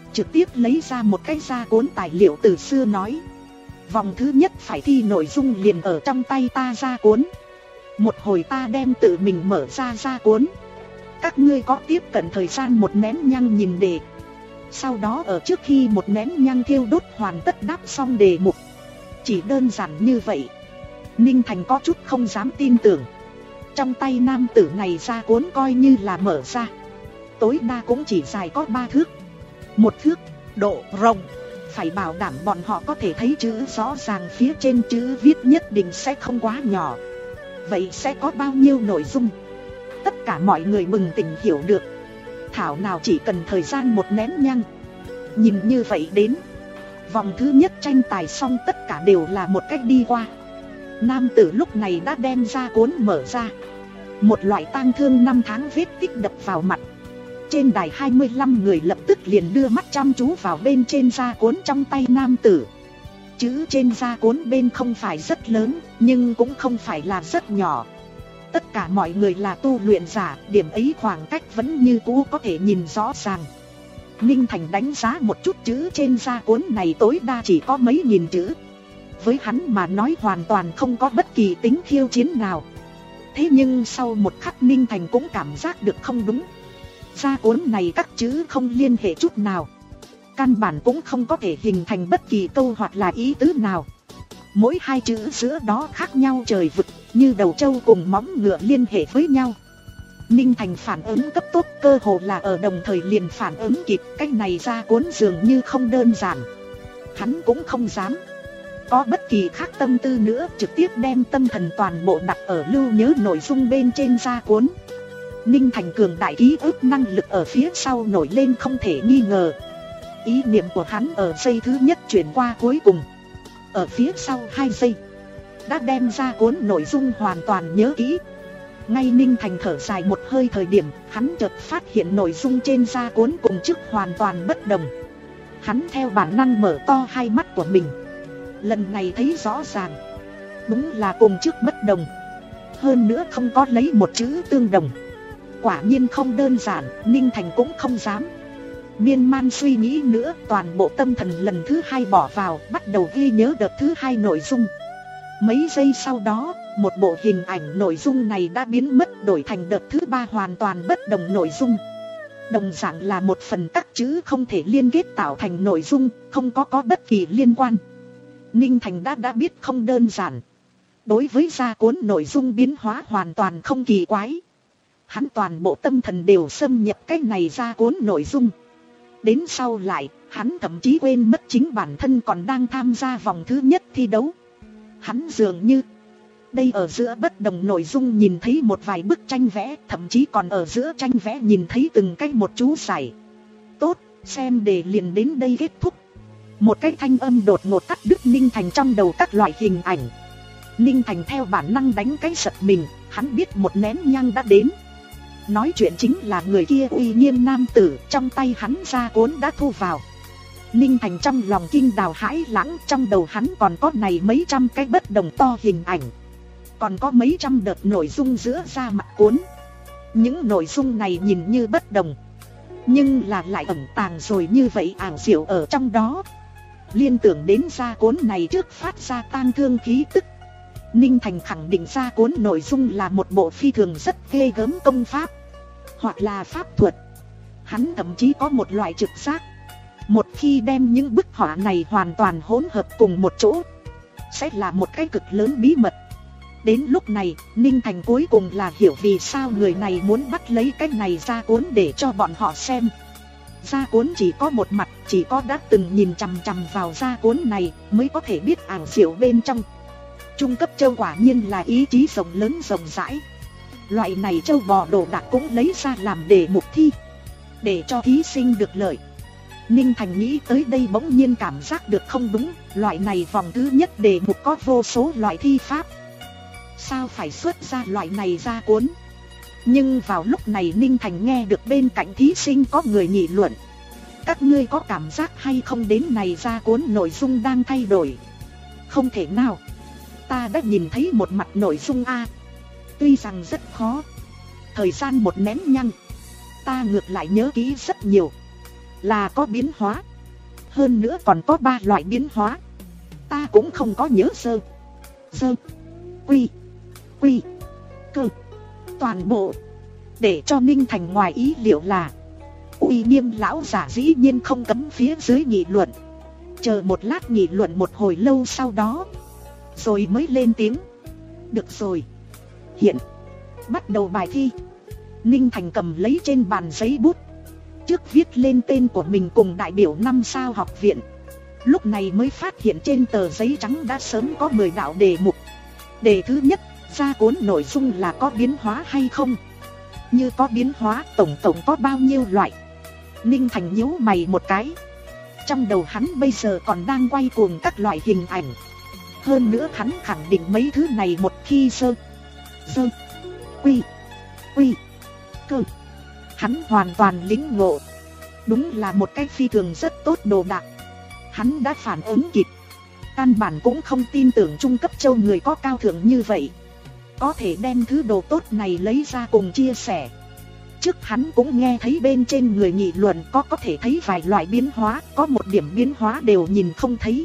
trực tiếp lấy ra một cái gia cuốn tài liệu từ xưa nói. Vòng thứ nhất phải thi nội dung liền ở trong tay ta gia cuốn. Một hồi ta đem tự mình mở ra gia cuốn. Các ngươi có tiếp cận thời gian một nén nhang nhìn đề. Sau đó ở trước khi một nén nhang thiêu đốt hoàn tất đáp xong đề mục. Chỉ đơn giản như vậy. Ninh Thành có chút không dám tin tưởng. Trong tay nam tử này gia cuốn coi như là mở ra. Tối đa cũng chỉ dài có ba thước. Một thước, độ rộng. Phải bảo đảm bọn họ có thể thấy chữ rõ ràng, phía trên chữ viết nhất định sẽ không quá nhỏ. Vậy sẽ có bao nhiêu nội dung? Tất cả mọi người bừng tỉnh hiểu được. Thảo nào chỉ cần thời gian một nén nhang. Nhìn như vậy đến vòng thứ nhất tranh tài xong, tất cả đều là một cách đi qua. Nam tử lúc này đã đem gia cuốn mở ra. Một loại tang thương năm tháng vết tích đập vào mặt. Trên đài hai mươi lăm người lập tức liền đưa mắt chăm chú vào bên trên gia cuốn trong tay nam tử. Chữ trên gia cuốn bên không phải rất lớn, nhưng cũng không phải là rất nhỏ. Tất cả mọi người là tu luyện giả, điểm ấy khoảng cách vẫn như cũ có thể nhìn rõ ràng. Ninh Thành đánh giá một chút chữ trên gia cuốn này tối đa chỉ có mấy nghìn chữ. Với hắn mà nói hoàn toàn không có bất kỳ tính khiêu chiến nào. Thế nhưng sau một khắc Ninh Thành cũng cảm giác được không đúng. Gia cuốn này các chữ không liên hệ chút nào. Căn bản cũng không có thể hình thành bất kỳ câu hoặc là ý tứ nào. Mỗi hai chữ giữa đó khác nhau trời vực, như đầu trâu cùng móng ngựa liên hệ với nhau. Ninh Thành phản ứng cấp tốc, cơ hồ là ở đồng thời liền phản ứng kịp. Cách này gia cuốn dường như không đơn giản. Hắn cũng không dám có bất kỳ khác tâm tư nữa, trực tiếp đem tâm thần toàn bộ đặt ở lưu nhớ nội dung bên trên gia cuốn. Ninh Thành cường đại ký ức năng lực ở phía sau nổi lên không thể nghi ngờ. Ý niệm của hắn ở giây thứ nhất chuyển qua cuối cùng. Ở phía sau hai giây đã đem gia cuốn nội dung hoàn toàn nhớ kỹ. Ngay Ninh Thành thở dài một hơi thời điểm, hắn chợt phát hiện nội dung trên gia cuốn cùng trước hoàn toàn bất đồng. Hắn theo bản năng mở to hai mắt của mình. Lần này thấy rõ ràng, đúng là cùng trước bất đồng. Hơn nữa không có lấy một chữ tương đồng. Quả nhiên không đơn giản, Ninh Thành cũng không dám miên man suy nghĩ nữa, toàn bộ tâm thần lần thứ hai bỏ vào, bắt đầu ghi nhớ đợt thứ hai nội dung. Mấy giây sau đó, một bộ hình ảnh nội dung này đã biến mất, đổi thành đợt thứ ba hoàn toàn bất đồng nội dung. Đồng dạng là một phần các chữ không thể liên kết tạo thành nội dung, không có có bất kỳ liên quan. Ninh Thành đã đã biết không đơn giản. Đối với gia cuốn nội dung biến hóa hoàn toàn không kỳ quái. Hắn toàn bộ tâm thần đều xâm nhập cái này gia cuốn nội dung. Đến sau lại, hắn thậm chí quên mất chính bản thân còn đang tham gia vòng thứ nhất thi đấu. Hắn dường như đây ở giữa bất đồng nội dung nhìn thấy một vài bức tranh vẽ, thậm chí còn ở giữa tranh vẽ nhìn thấy từng cái một chú giải. Tốt, xem đề liền đến đây kết thúc. Một cái thanh âm đột ngột cắt đứt Ninh Thành trong đầu các loại hình ảnh. Ninh Thành theo bản năng đánh cái giật mình, hắn biết một nén nhang đã đến. Nói chuyện chính là người kia uy nghiêm nam tử, trong tay hắn gia cuốn đã thu vào. Ninh Thành trong lòng kinh đào hãi lãng, trong đầu hắn còn có này mấy trăm cái bất đồng to hình ảnh. Còn có mấy trăm đợt nội dung giữa da mặt cuốn. Những nội dung này nhìn như bất đồng, nhưng là lại ẩn tàng rồi như vậy ảo diệu ở trong đó. Liên tưởng đến gia cuốn này trước phát ra tang thương khí tức, Ninh Thành khẳng định gia cuốn nội dung là một bộ phi thường rất ghê gớm công pháp, hoặc là pháp thuật. Hắn thậm chí có một loại trực giác, một khi đem những bức họa này hoàn toàn hỗn hợp cùng một chỗ, sẽ là một cái cực lớn bí mật. Đến lúc này, Ninh Thành cuối cùng là hiểu vì sao người này muốn bắt lấy cái này gia cuốn để cho bọn họ xem. Gia cuốn chỉ có một mặt, chỉ có đã từng nhìn chằm chằm vào gia cuốn này mới có thể biết ảo diệu bên trong. Trung cấp châu quả nhiên là ý chí rộng lớn rộng rãi. Loại này châu bò đồ đạc cũng lấy ra làm đề mục thi, để cho thí sinh được lợi. Ninh Thành nghĩ tới đây bỗng nhiên cảm giác được không đúng. Loại này vòng thứ nhất đề mục có vô số loại thi pháp, sao phải xuất ra loại này ra cuốn. Nhưng vào lúc này Ninh Thành nghe được bên cạnh thí sinh có người nghị luận. Các ngươi có cảm giác hay không đến này ra cuốn nội dung đang thay đổi? Không thể nào, ta đã nhìn thấy một mặt nội dung A. Tuy rằng rất khó, thời gian một nén nhang, ta ngược lại nhớ kỹ rất nhiều. Là có biến hóa. Hơn nữa còn có ba loại biến hóa. Ta cũng không có nhớ sơ Sơ Quy Quy Cơ toàn bộ. Để cho Ninh Thành ngoài ý liệu là uy nghiêm lão giả dĩ nhiên không cấm phía dưới nghị luận. Chờ một lát nghị luận một hồi lâu sau đó, rồi mới lên tiếng. Được rồi, hiện bắt đầu bài thi. Ninh Thành cầm lấy trên bàn giấy bút, trước viết lên tên của mình cùng đại biểu năm sao học viện. Lúc này mới phát hiện trên tờ giấy trắng đã sớm có mười đạo đề mục. Đề thứ nhất, ra cuốn nội dung là có biến hóa hay không. Như có biến hóa, tổng tổng có bao nhiêu loại. Ninh Thành nhíu mày một cái. Trong đầu hắn bây giờ còn đang quay cuồng các loại hình ảnh. Hơn nữa hắn khẳng định mấy thứ này một khi sơ Sơ Quy Quy Cơ, hắn hoàn toàn lĩnh ngộ. Đúng là một cái phi thường rất tốt đồ đạc. Hắn đã phản ứng kịp. Căn bản cũng không tin tưởng trung cấp châu người có cao thượng như vậy, có thể đem thứ đồ tốt này lấy ra cùng chia sẻ. Trước hắn cũng nghe thấy bên trên người nghị luận có có thể thấy vài loại biến hóa, có một điểm biến hóa đều nhìn không thấy.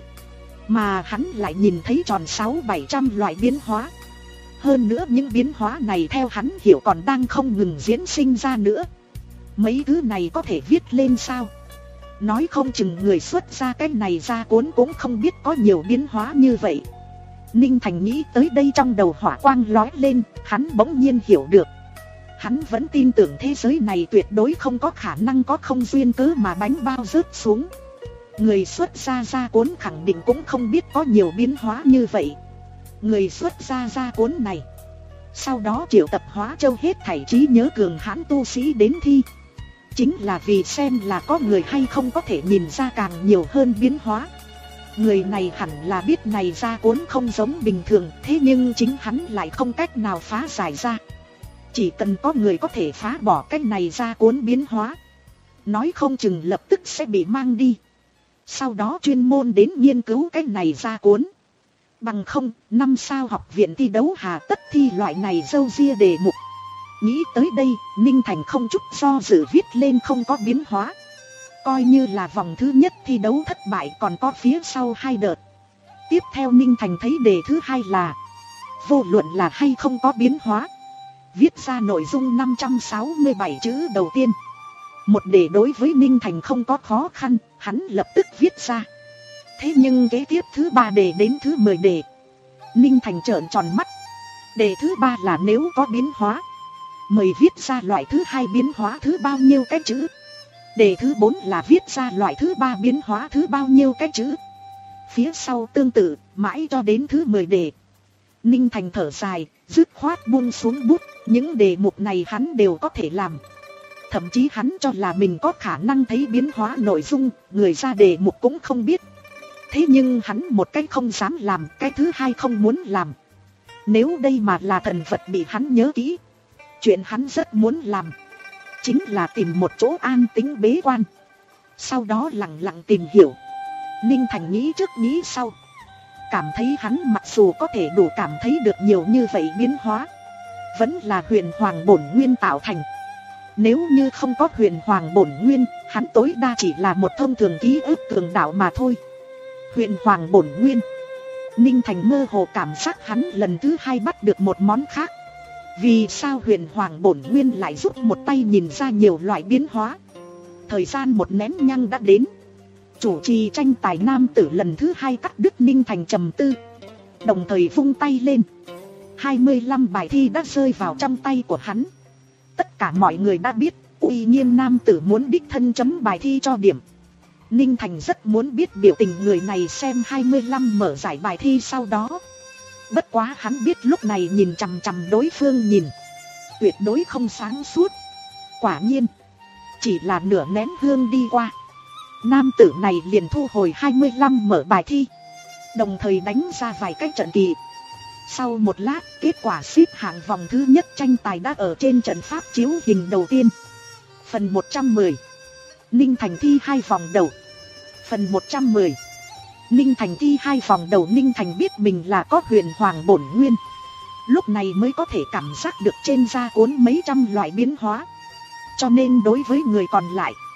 Mà hắn lại nhìn thấy tròn sáu bảy trăm loại biến hóa. Hơn nữa những biến hóa này theo hắn hiểu còn đang không ngừng diễn sinh ra nữa. Mấy thứ này có thể viết lên sao? Nói không chừng người xuất ra cái này ra cuốn cũng không biết có nhiều biến hóa như vậy. Ninh Thành nghĩ tới đây trong đầu hỏa quang lóe lên, hắn bỗng nhiên hiểu được. Hắn vẫn tin tưởng thế giới này tuyệt đối không có khả năng có không duyên cớ mà bánh bao rớt xuống. Người xuất ra ra cuốn khẳng định cũng không biết có nhiều biến hóa như vậy. Người xuất ra ra cuốn này, sau đó triệu tập Hóa Châu hết thảy trí nhớ cường hãn tu sĩ đến thi, chính là vì xem là có người hay không có thể nhìn ra càng nhiều hơn biến hóa. Người này hẳn là biết này ra cuốn không giống bình thường, thế nhưng chính hắn lại không cách nào phá giải ra. Chỉ cần có người có thể phá bỏ cái này ra cuốn biến hóa, nói không chừng lập tức sẽ bị mang đi, sau đó chuyên môn đến nghiên cứu cái này ra cuốn. Bằng không, năm sao học viện thi đấu hà tất thi loại này râu ria đề mục. Nghĩ tới đây, Ninh Thành không chút do dự viết lên không có biến hóa. Coi như là vòng thứ nhất thi đấu thất bại, còn có phía sau hai đợt. Tiếp theo Ninh Thành thấy đề thứ hai là vô luận là hay không có biến hóa, viết ra nội dung năm trăm sáu mươi bảy chữ đầu tiên. Một đề đối với Ninh Thành không có khó khăn, hắn lập tức viết ra. Thế nhưng kế tiếp thứ ba đề đến thứ mười đề, Ninh Thành trợn tròn mắt. Đề thứ ba là nếu có biến hóa, mời viết ra loại thứ hai biến hóa thứ bao nhiêu cái chữ. Đề thứ bốn là viết ra loại thứ ba biến hóa thứ bao nhiêu cái chữ. Phía sau tương tự, mãi cho đến thứ mười đề. Ninh Thành thở dài, dứt khoát buông xuống bút. Những đề mục này hắn đều có thể làm. Thậm chí hắn cho là mình có khả năng thấy biến hóa nội dung, người ra đề mục cũng không biết. Thế nhưng hắn một cái không dám làm, cái thứ hai không muốn làm. Nếu đây mà là thần vật bị hắn nhớ kỹ, chuyện hắn rất muốn làm chính là tìm một chỗ an tĩnh bế quan, sau đó lặng lặng tìm hiểu. Ninh Thành nghĩ trước nghĩ sau, cảm thấy hắn mặc dù có thể đủ cảm thấy được nhiều như vậy biến hóa, vẫn là huyền hoàng bổn nguyên tạo thành. Nếu như không có huyền hoàng bổn nguyên, hắn tối đa chỉ là một thông thường ký ức cường đạo mà thôi. Huyền hoàng bổn nguyên, Ninh Thành mơ hồ cảm giác hắn lần thứ hai bắt được một món khác. Vì sao huyền hoàng bổn nguyên lại giúp một tay nhìn ra nhiều loại biến hóa? Thời gian một nén nhang đã đến. Chủ trì tranh tài nam tử lần thứ hai cắt đứt Ninh Thành trầm tư, đồng thời vung tay lên. hai mươi lăm bài thi đã rơi vào trong tay của hắn. Tất cả mọi người đã biết, uy nghiêm nam tử muốn đích thân chấm bài thi cho điểm. Ninh Thành rất muốn biết biểu tình người này xem hai mươi lăm mở giải bài thi sau đó. Bất quá hắn biết lúc này nhìn chằm chằm đối phương nhìn, tuyệt đối không sáng suốt. Quả nhiên, chỉ là nửa nén hương đi qua, nam tử này liền thu hồi hai mươi lăm mở bài thi, đồng thời đánh ra vài cái trận kỳ. Sau một lát, kết quả xếp hạng vòng thứ nhất tranh tài đã ở trên trận pháp chiếu hình đầu tiên. Phần một trăm mười, Ninh Thành thi hai vòng đầu. Phần một trăm mười, Ninh Thành thi hai vòng đầu. Ninh Thành biết mình là có huyền hoàng bổn nguyên, lúc này mới có thể cảm giác được trên da cuốn mấy trăm loại biến hóa. Cho nên đối với người còn lại,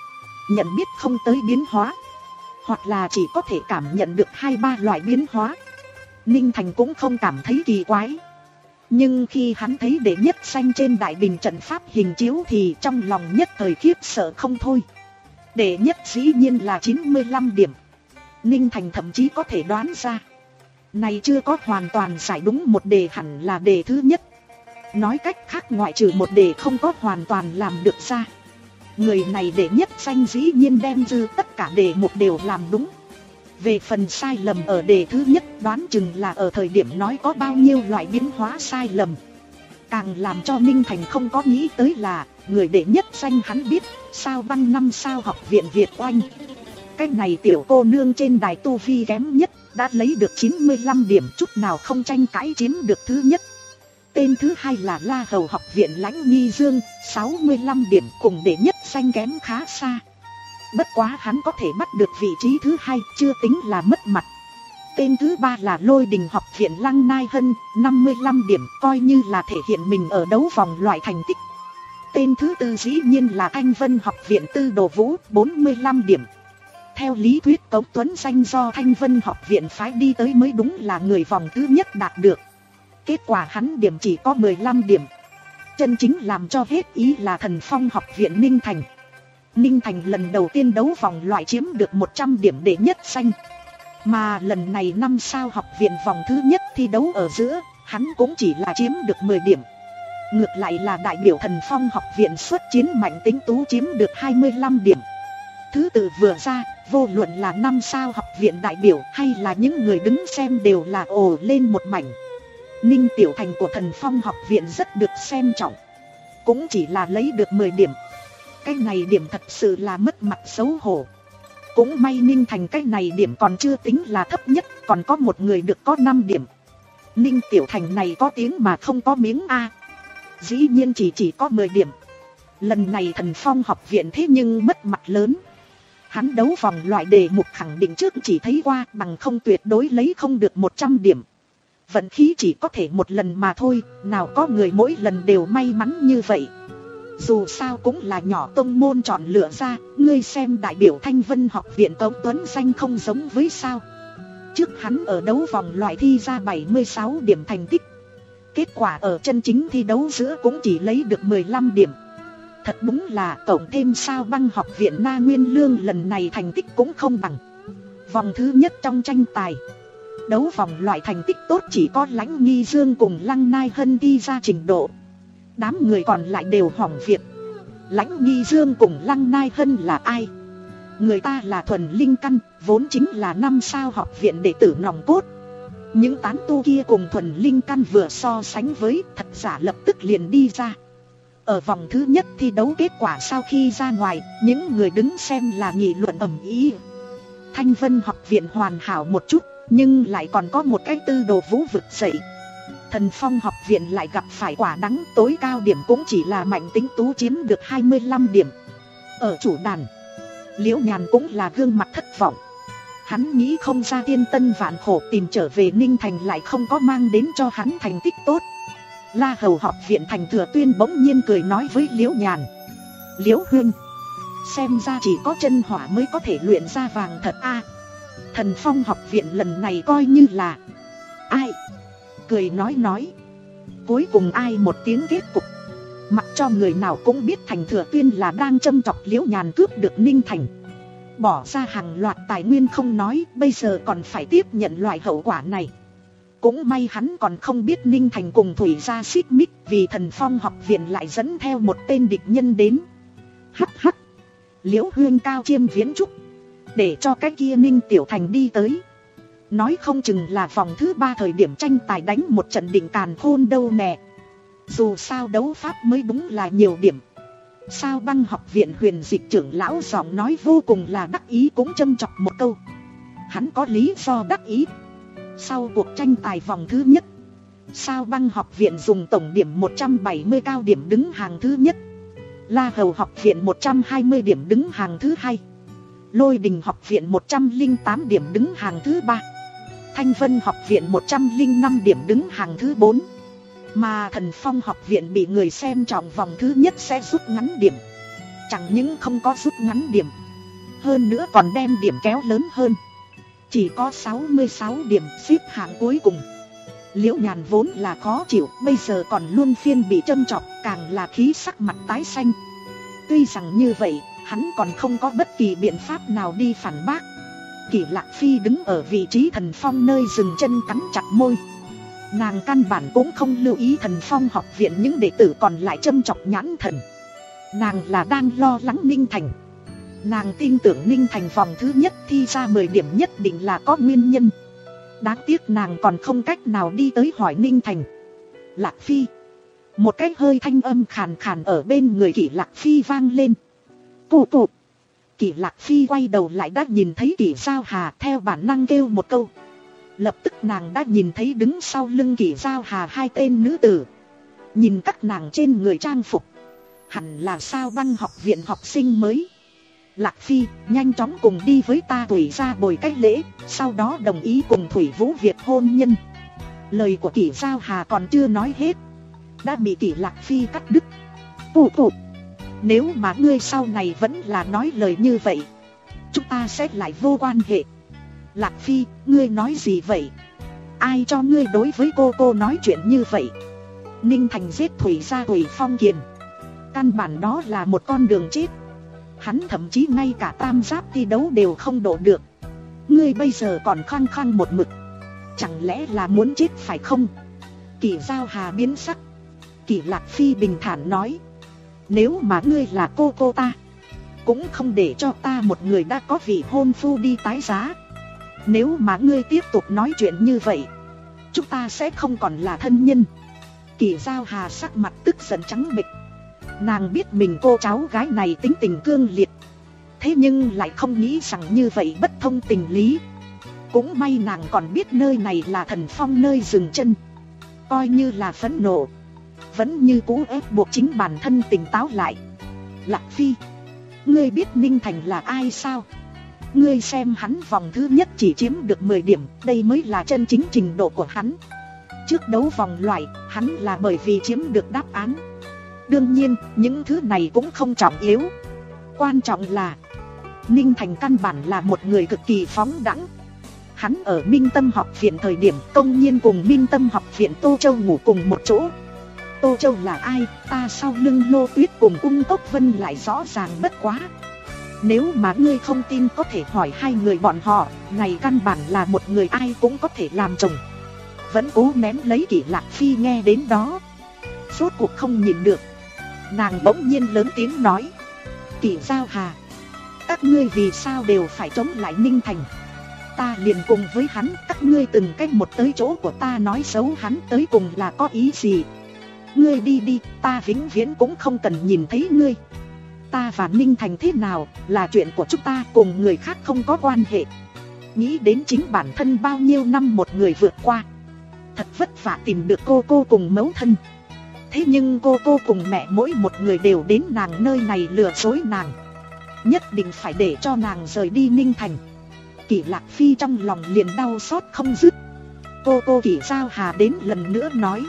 nhận biết không tới biến hóa, hoặc là chỉ có thể cảm nhận được hai ba loại biến hóa. Ninh Thành cũng không cảm thấy kỳ quái. Nhưng khi hắn thấy đệ nhất danh trên đại bình trận pháp hình chiếu thì trong lòng nhất thời khiếp sợ không thôi. Đệ nhất dĩ nhiên là chín mươi lăm điểm. Ninh Thành thậm chí có thể đoán ra, này chưa có hoàn toàn giải đúng một đề hẳn là đề thứ nhất. Nói cách khác, ngoại trừ một đề không có hoàn toàn làm được ra, người này đệ nhất danh dĩ nhiên đem dư tất cả đề mục đều làm đúng. Về phần sai lầm ở đề thứ nhất, đoán chừng là ở thời điểm nói có bao nhiêu loại biến hóa sai lầm. Càng làm cho Ninh Thành không có nghĩ tới là, người đệ nhất danh hắn biết, Sao Băng năm sao học viện Việt Oanh. Cái này tiểu cô nương trên đài tu vi kém nhất, đã lấy được chín mươi lăm điểm, chút nào không tranh cãi chiếm được thứ nhất. Tên thứ hai là La Hầu học viện Lãnh Nghi Dương, sáu mươi lăm điểm, cùng đệ nhất danh kém khá xa. Bất quá hắn có thể bắt được vị trí thứ hai, chưa tính là mất mặt. Tên thứ ba là Lôi Đình học viện Lăng Nai Hân, năm mươi lăm điểm, coi như là thể hiện mình ở đấu vòng loại thành tích. Tên thứ tư dĩ nhiên là Thanh Vân học viện Tư Đồ Vũ, bốn mươi lăm điểm. Theo lý thuyết Tống Tuấn Danh do Thanh Vân học viện phái đi tới mới đúng là người vòng thứ nhất đạt được. Kết quả hắn điểm chỉ có mười lăm điểm. Chân chính làm cho hết ý là Thần Phong học viện Ninh Thành. Ninh Thành lần đầu tiên đấu vòng loại chiếm được một trăm điểm đệ nhất danh. Mà lần này năm sao học viện vòng thứ nhất thi đấu ở giữa, hắn cũng chỉ là chiếm được mười điểm. Ngược lại là đại biểu Thần Phong học viện xuất chiến Mạnh Tính Tú chiếm được hai mươi lăm điểm. Thứ tự vừa ra, vô luận là năm sao học viện đại biểu hay là những người đứng xem đều là ồ lên một mảnh. Ninh Tiểu Thành của Thần Phong học viện rất được xem trọng, cũng chỉ là lấy được mười điểm. Cái này điểm thật sự là mất mặt xấu hổ. Cũng may Ninh Thành cái này điểm còn chưa tính là thấp nhất, còn có một người được có năm điểm. Ninh Tiểu Thành này có tiếng mà không có miếng A, dĩ nhiên chỉ chỉ có mười điểm. Lần này Thần Phong học viện thế nhưng mất mặt lớn. Hắn đấu vòng loại đề mục khẳng định trước chỉ thấy qua, bằng không tuyệt đối lấy không được một trăm điểm. Vận khí chỉ có thể một lần mà thôi, nào có người mỗi lần đều may mắn như vậy. Dù sao cũng là nhỏ tông môn chọn lựa ra, ngươi xem đại biểu Thanh Vân học viện Tống Tuấn Danh không giống với sao. Trước hắn ở đấu vòng loại thi ra bảy mươi sáu điểm thành tích, kết quả ở chân chính thi đấu giữa cũng chỉ lấy được mười lăm điểm. Thật đúng là cộng thêm Sao Băng học viện Na Nguyên Lương lần này thành tích cũng không bằng. Vòng thứ nhất trong tranh tài, đấu vòng loại thành tích tốt chỉ có Lãnh Nghi Dương cùng Lăng Nai Hân thi ra trình độ. Đám người còn lại đều hỏng việc. Lãnh Nghi Dương cùng Lăng Nai Hân là ai? Người ta là thuần linh căn, vốn chính là năm sao học viện đệ tử nòng cốt. Những tán tu kia cùng thuần linh căn vừa so sánh với, thật giả lập tức liền đi ra. Ở vòng thứ nhất thi đấu kết quả sau khi ra ngoài, những người đứng xem là nghị luận ầm ĩ. Thanh Vân học viện hoàn hảo một chút, nhưng lại còn có một cái Tư Đồ Vũ vực dậy. Thần Phong học viện lại gặp phải quả đắng, tối cao điểm cũng chỉ là Mạnh Tính Tú chiếm được hai mươi lăm điểm. Ở chủ đàn, Liễu Nhàn cũng là gương mặt thất vọng. Hắn nghĩ không ra thiên tân vạn khổ tìm trở về Ninh Thành lại không có mang đến cho hắn thành tích tốt. La Hầu học viện Thành Thừa Tuyên bỗng nhiên cười nói với Liễu Nhàn: Liễu huynh, xem ra chỉ có chân hỏa mới có thể luyện ra vàng thật a. Thần Phong học viện lần này coi như là ai? Cười nói nói, cuối cùng ai một tiếng kết cục. Mặc cho người nào cũng biết Thành Thừa Tuyên là đang châm chọc Liễu Nhàn cướp được Ninh Thành, bỏ ra hàng loạt tài nguyên không nói, bây giờ còn phải tiếp nhận loại hậu quả này. Cũng may hắn còn không biết Ninh Thành cùng Thủy gia xích mích, vì Thần Phong học viện lại dẫn theo một tên địch nhân đến. Hắc hắc, Liễu huynh cao chiêm viễn trúc, để cho cái kia Ninh Tiểu Thành đi tới, nói không chừng là vòng thứ ba thời điểm tranh tài đánh một trận định càn khôn đâu nè. Dù sao đấu pháp mới đúng là nhiều điểm. Sao Băng học viện Huyền Dịch trưởng lão giọng nói vô cùng là đắc ý cũng châm chọc một câu. Hắn có lý do đắc ý. Sau cuộc tranh tài vòng thứ nhất, Sao Băng học viện dùng tổng điểm một trăm bảy mươi cao điểm đứng hàng thứ nhất, La Hầu học viện một trăm hai mươi điểm đứng hàng thứ hai, Lôi Đình học viện một trăm lẻ tám điểm đứng hàng thứ ba, Thanh Vân học viện một trăm lẻ năm điểm đứng hàng thứ bốn. Mà Thần Phong học viện bị người xem trọng vòng thứ nhất sẽ rút ngắn điểm. Chẳng những không có rút ngắn điểm, Hơn nữa còn đem điểm kéo lớn hơn. Chỉ có sáu mươi sáu điểm, xếp hạng cuối cùng. Liễu Nhàn vốn là khó chịu, bây giờ còn luôn phiên bị châm chọc, càng là khí sắc mặt tái xanh. Tuy rằng như vậy, hắn còn không có bất kỳ biện pháp nào đi phản bác. Kỷ Lạc Phi đứng ở vị trí thần phong nơi dừng chân cắn chặt môi. Nàng căn bản cũng không lưu ý thần phong học viện những đệ tử còn lại châm chọc nhãn thần. Nàng là đang lo lắng Ninh Thành. Nàng tin tưởng Ninh Thành vòng thứ nhất thi ra mười điểm nhất định là có nguyên nhân. Đáng tiếc nàng còn không cách nào đi tới hỏi Ninh Thành. Lạc Phi. Một cái hơi thanh âm khàn khàn ở bên người Kỷ Lạc Phi vang lên. Cụ cụ. Kỷ Lạc Phi quay đầu lại đã nhìn thấy Kỷ Giao Hà, theo bản năng kêu một câu. Lập tức nàng đã nhìn thấy đứng sau lưng Kỷ Giao Hà hai tên nữ tử. Nhìn các nàng trên người trang phục, hẳn là Sao Băng học viện học sinh mới. Lạc Phi, nhanh chóng cùng đi với ta Thủy ra bồi cách lễ, sau đó đồng ý cùng Thủy Vũ Việt hôn nhân. Lời của Kỷ Giao Hà còn chưa nói hết, đã bị Kỷ Lạc Phi cắt đứt. Cụ cụ, nếu mà ngươi sau này vẫn là nói lời như vậy, chúng ta sẽ lại vô quan hệ. Lạc Phi, ngươi nói gì vậy? Ai cho ngươi đối với cô cô nói chuyện như vậy? Ninh Thành giết Thủy gia Thủy Phong Kiền, căn bản đó là một con đường chết. Hắn thậm chí ngay cả tam giáp thi đấu đều không độ được. Ngươi bây giờ còn khăng khăng một mực, chẳng lẽ là muốn chết phải không? Kỷ Giao Hà biến sắc. Kỷ Lạc Phi bình thản nói, nếu mà ngươi là cô cô ta, cũng không để cho ta một người đã có vị hôn phu đi tái giá. Nếu mà ngươi tiếp tục nói chuyện như vậy, chúng ta sẽ không còn là thân nhân. Kỷ Giao Hà sắc mặt tức giận trắng bệch. Nàng biết mình cô cháu gái này tính tình cương liệt, thế nhưng lại không nghĩ rằng như vậy bất thông tình lý. Cũng may nàng còn biết nơi này là thần phong nơi dừng chân. Coi như là phẫn nộ, vẫn như cũ ép buộc chính bản thân tỉnh táo lại. Lạc Phi, ngươi biết Ninh Thành là ai sao? Ngươi xem hắn vòng thứ nhất chỉ chiếm được mười điểm, đây mới là chân chính trình độ của hắn. Trước đấu vòng loại, hắn là bởi vì chiếm được đáp án. Đương nhiên, những thứ này cũng không trọng yếu. Quan trọng là Ninh Thành căn bản là một người cực kỳ phóng đẳng. Hắn ở Minh Tâm học viện thời điểm công nhiên cùng Minh Tâm học viện Tô Châu ngủ cùng một chỗ. Tô Châu là ai, ta sau lưng Lô Tuyết cùng Ung Cốc Vân lại rõ ràng bất quá. Nếu mà ngươi không tin có thể hỏi hai người bọn họ, này căn bản là một người ai cũng có thể làm chồng. Vẫn cố nén lấy Kỷ Lạc Phi nghe đến đó, rốt cuộc không nhìn được. Nàng bỗng nhiên lớn tiếng nói, Kỷ Giao Hà, các ngươi vì sao đều phải chống lại Ninh Thành? Ta liền cùng với hắn, các ngươi từng cách một tới chỗ của ta nói xấu hắn tới cùng là có ý gì? Ngươi đi đi, ta vĩnh viễn cũng không cần nhìn thấy ngươi. Ta và Ninh Thành thế nào là chuyện của chúng ta, cùng người khác không có quan hệ. Nghĩ đến chính bản thân bao nhiêu năm một người vượt qua, thật vất vả tìm được cô cô cùng mẫu thân. Thế nhưng cô cô cùng mẹ mỗi một người đều đến nàng nơi này lừa dối nàng, nhất định phải để cho nàng rời đi Ninh Thành. Kỷ Lạc Phi trong lòng liền đau xót không dứt. Cô cô Kỷ Giao Hà đến lần nữa nói,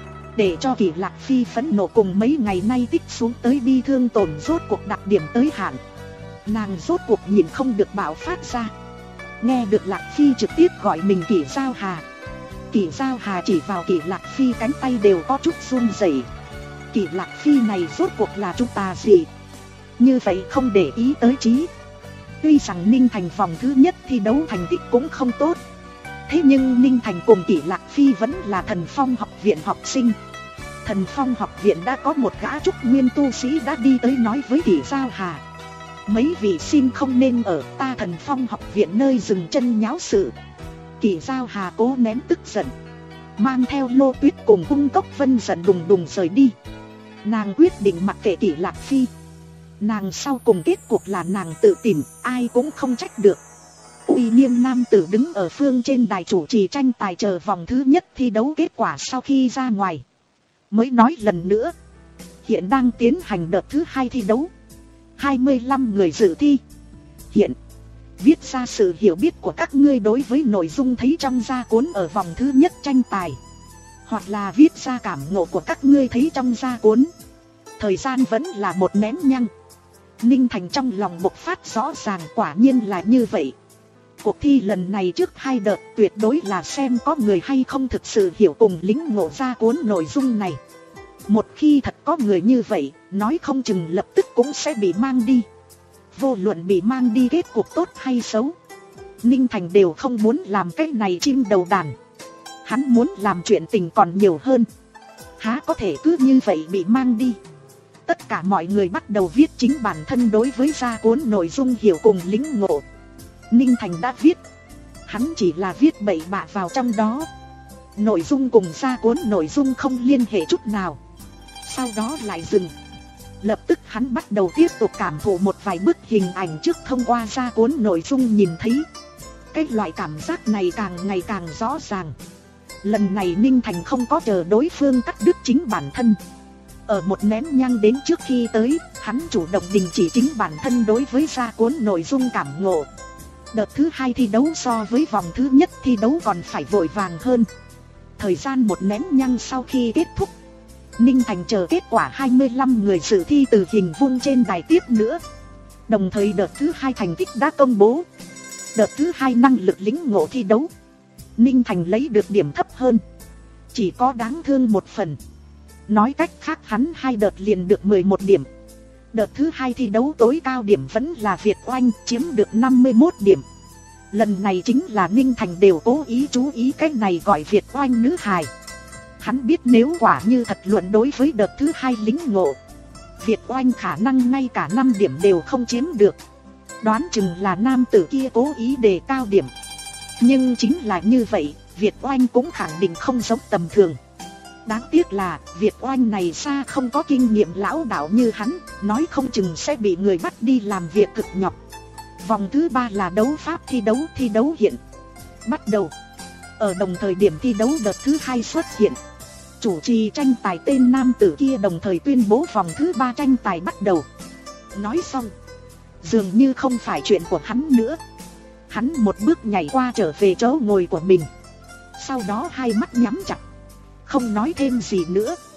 để cho Kỷ Lạc Phi phẫn nộ cùng mấy ngày nay tích xuống tới bi thương tổn rốt cuộc đặc điểm tới hạn. Nàng rốt cuộc nhìn không được bạo phát ra. Nghe được Lạc Phi trực tiếp gọi mình Kỷ Giao Hà, Kỷ Giao Hà chỉ vào Kỷ Lạc Phi cánh tay đều có chút run rẩy. Kỷ Lạc Phi này rốt cuộc là chúng ta gì? Như vậy không để ý tới trí. Tuy rằng Ninh Thành vòng thứ nhất thi đấu thành tích cũng không tốt, thế nhưng Ninh Thành cùng Kỷ Lạc Phi vẫn là Thần Phong học viện học sinh. Thần Phong học viện đã có một gã trúc nguyên tu sĩ đã đi tới nói với Kỷ Giao Hà, mấy vị xin không nên ở ta Thần Phong học viện nơi dừng chân nháo sự. Kỷ Giao Hà cố nén tức giận, mang theo Lô Tuyết cùng Ung Cốc Vân giận đùng đùng rời đi. Nàng quyết định mặc kệ Kỷ Lạc Phi. Nàng sau cùng kết cục là nàng tự tìm, ai cũng không trách được. Uy nghiêm nam tử đứng ở phương trên đài chủ trì tranh tài chờ vòng thứ nhất thi đấu kết quả sau khi ra ngoài, mới nói lần nữa, hiện đang tiến hành đợt thứ hai thi đấu, hai mươi lăm người dự thi. Hiện viết ra sự hiểu biết của các ngươi đối với nội dung thấy trong gia cuốn ở vòng thứ nhất tranh tài, hoặc là viết ra cảm ngộ của các ngươi thấy trong gia cuốn. Thời gian vẫn là một nén nhăng. Ninh Thành trong lòng bộc phát rõ ràng, quả nhiên là như vậy. Cuộc thi lần này trước hai đợt tuyệt đối là xem có người hay không thực sự hiểu cùng lĩnh ngộ ra cuốn nội dung này. Một khi thật có người như vậy, nói không chừng lập tức cũng sẽ bị mang đi. Vô luận bị mang đi kết cục tốt hay xấu, Ninh Thành đều không muốn làm cái này chim đầu đàn. Hắn muốn làm chuyện tình còn nhiều hơn, há có thể cứ như vậy bị mang đi. Tất cả mọi người bắt đầu viết chính bản thân đối với ra cuốn nội dung hiểu cùng lĩnh ngộ. Ninh Thành đã viết, hắn chỉ là viết bậy bạ vào trong đó. Nội dung cùng ra cuốn nội dung không liên hệ chút nào. Sau đó lại dừng. Lập tức hắn bắt đầu tiếp tục cảm thụ một vài bức hình ảnh trước thông qua ra cuốn nội dung nhìn thấy. Cái loại cảm giác này càng ngày càng rõ ràng. Lần này Ninh Thành không có chờ đối phương cắt đứt chính bản thân. Ở một nén nhang đến trước khi tới, hắn chủ động đình chỉ chính bản thân đối với ra cuốn nội dung cảm ngộ. Đợt thứ hai thi đấu so với vòng thứ nhất thi đấu còn phải vội vàng hơn. Thời gian một nén nhang sau khi kết thúc, Ninh Thành chờ kết quả hai mươi lăm người dự thi từ hình vuông trên đài tiếp nữa. Đồng thời đợt thứ hai thành tích đã công bố. Đợt thứ hai năng lực lĩnh ngộ thi đấu, Ninh Thành lấy được điểm thấp hơn, chỉ có đáng thương một phần. Nói cách khác hắn hai đợt liền được mười một điểm. Đợt thứ hai thi đấu tối cao điểm vẫn là Việt Oanh, chiếm được năm mươi mốt điểm. Lần này chính là Ninh Thành đều cố ý chú ý cái này gọi Việt Oanh nữ hài. Hắn biết nếu quả như thật luận đối với đợt thứ hai lĩnh ngộ, Việt Oanh khả năng ngay cả năm điểm đều không chiếm được. Đoán chừng là nam tử kia cố ý đề cao điểm. Nhưng chính là như vậy, Việt Oanh cũng khẳng định không giống tầm thường. Đáng tiếc là Việt Oanh này xa không có kinh nghiệm lão đạo như hắn, nói không chừng sẽ bị người bắt đi làm việc cực nhọc. Vòng thứ ba là đấu pháp thi đấu, thi đấu hiện bắt đầu. Ở đồng thời điểm thi đấu đợt thứ hai xuất hiện, chủ trì tranh tài tên nam tử kia đồng thời tuyên bố vòng thứ ba tranh tài bắt đầu. Nói xong, dường như không phải chuyện của hắn nữa. Hắn một bước nhảy qua trở về chỗ ngồi của mình. Sau đó hai mắt nhắm chặt, không nói thêm gì nữa.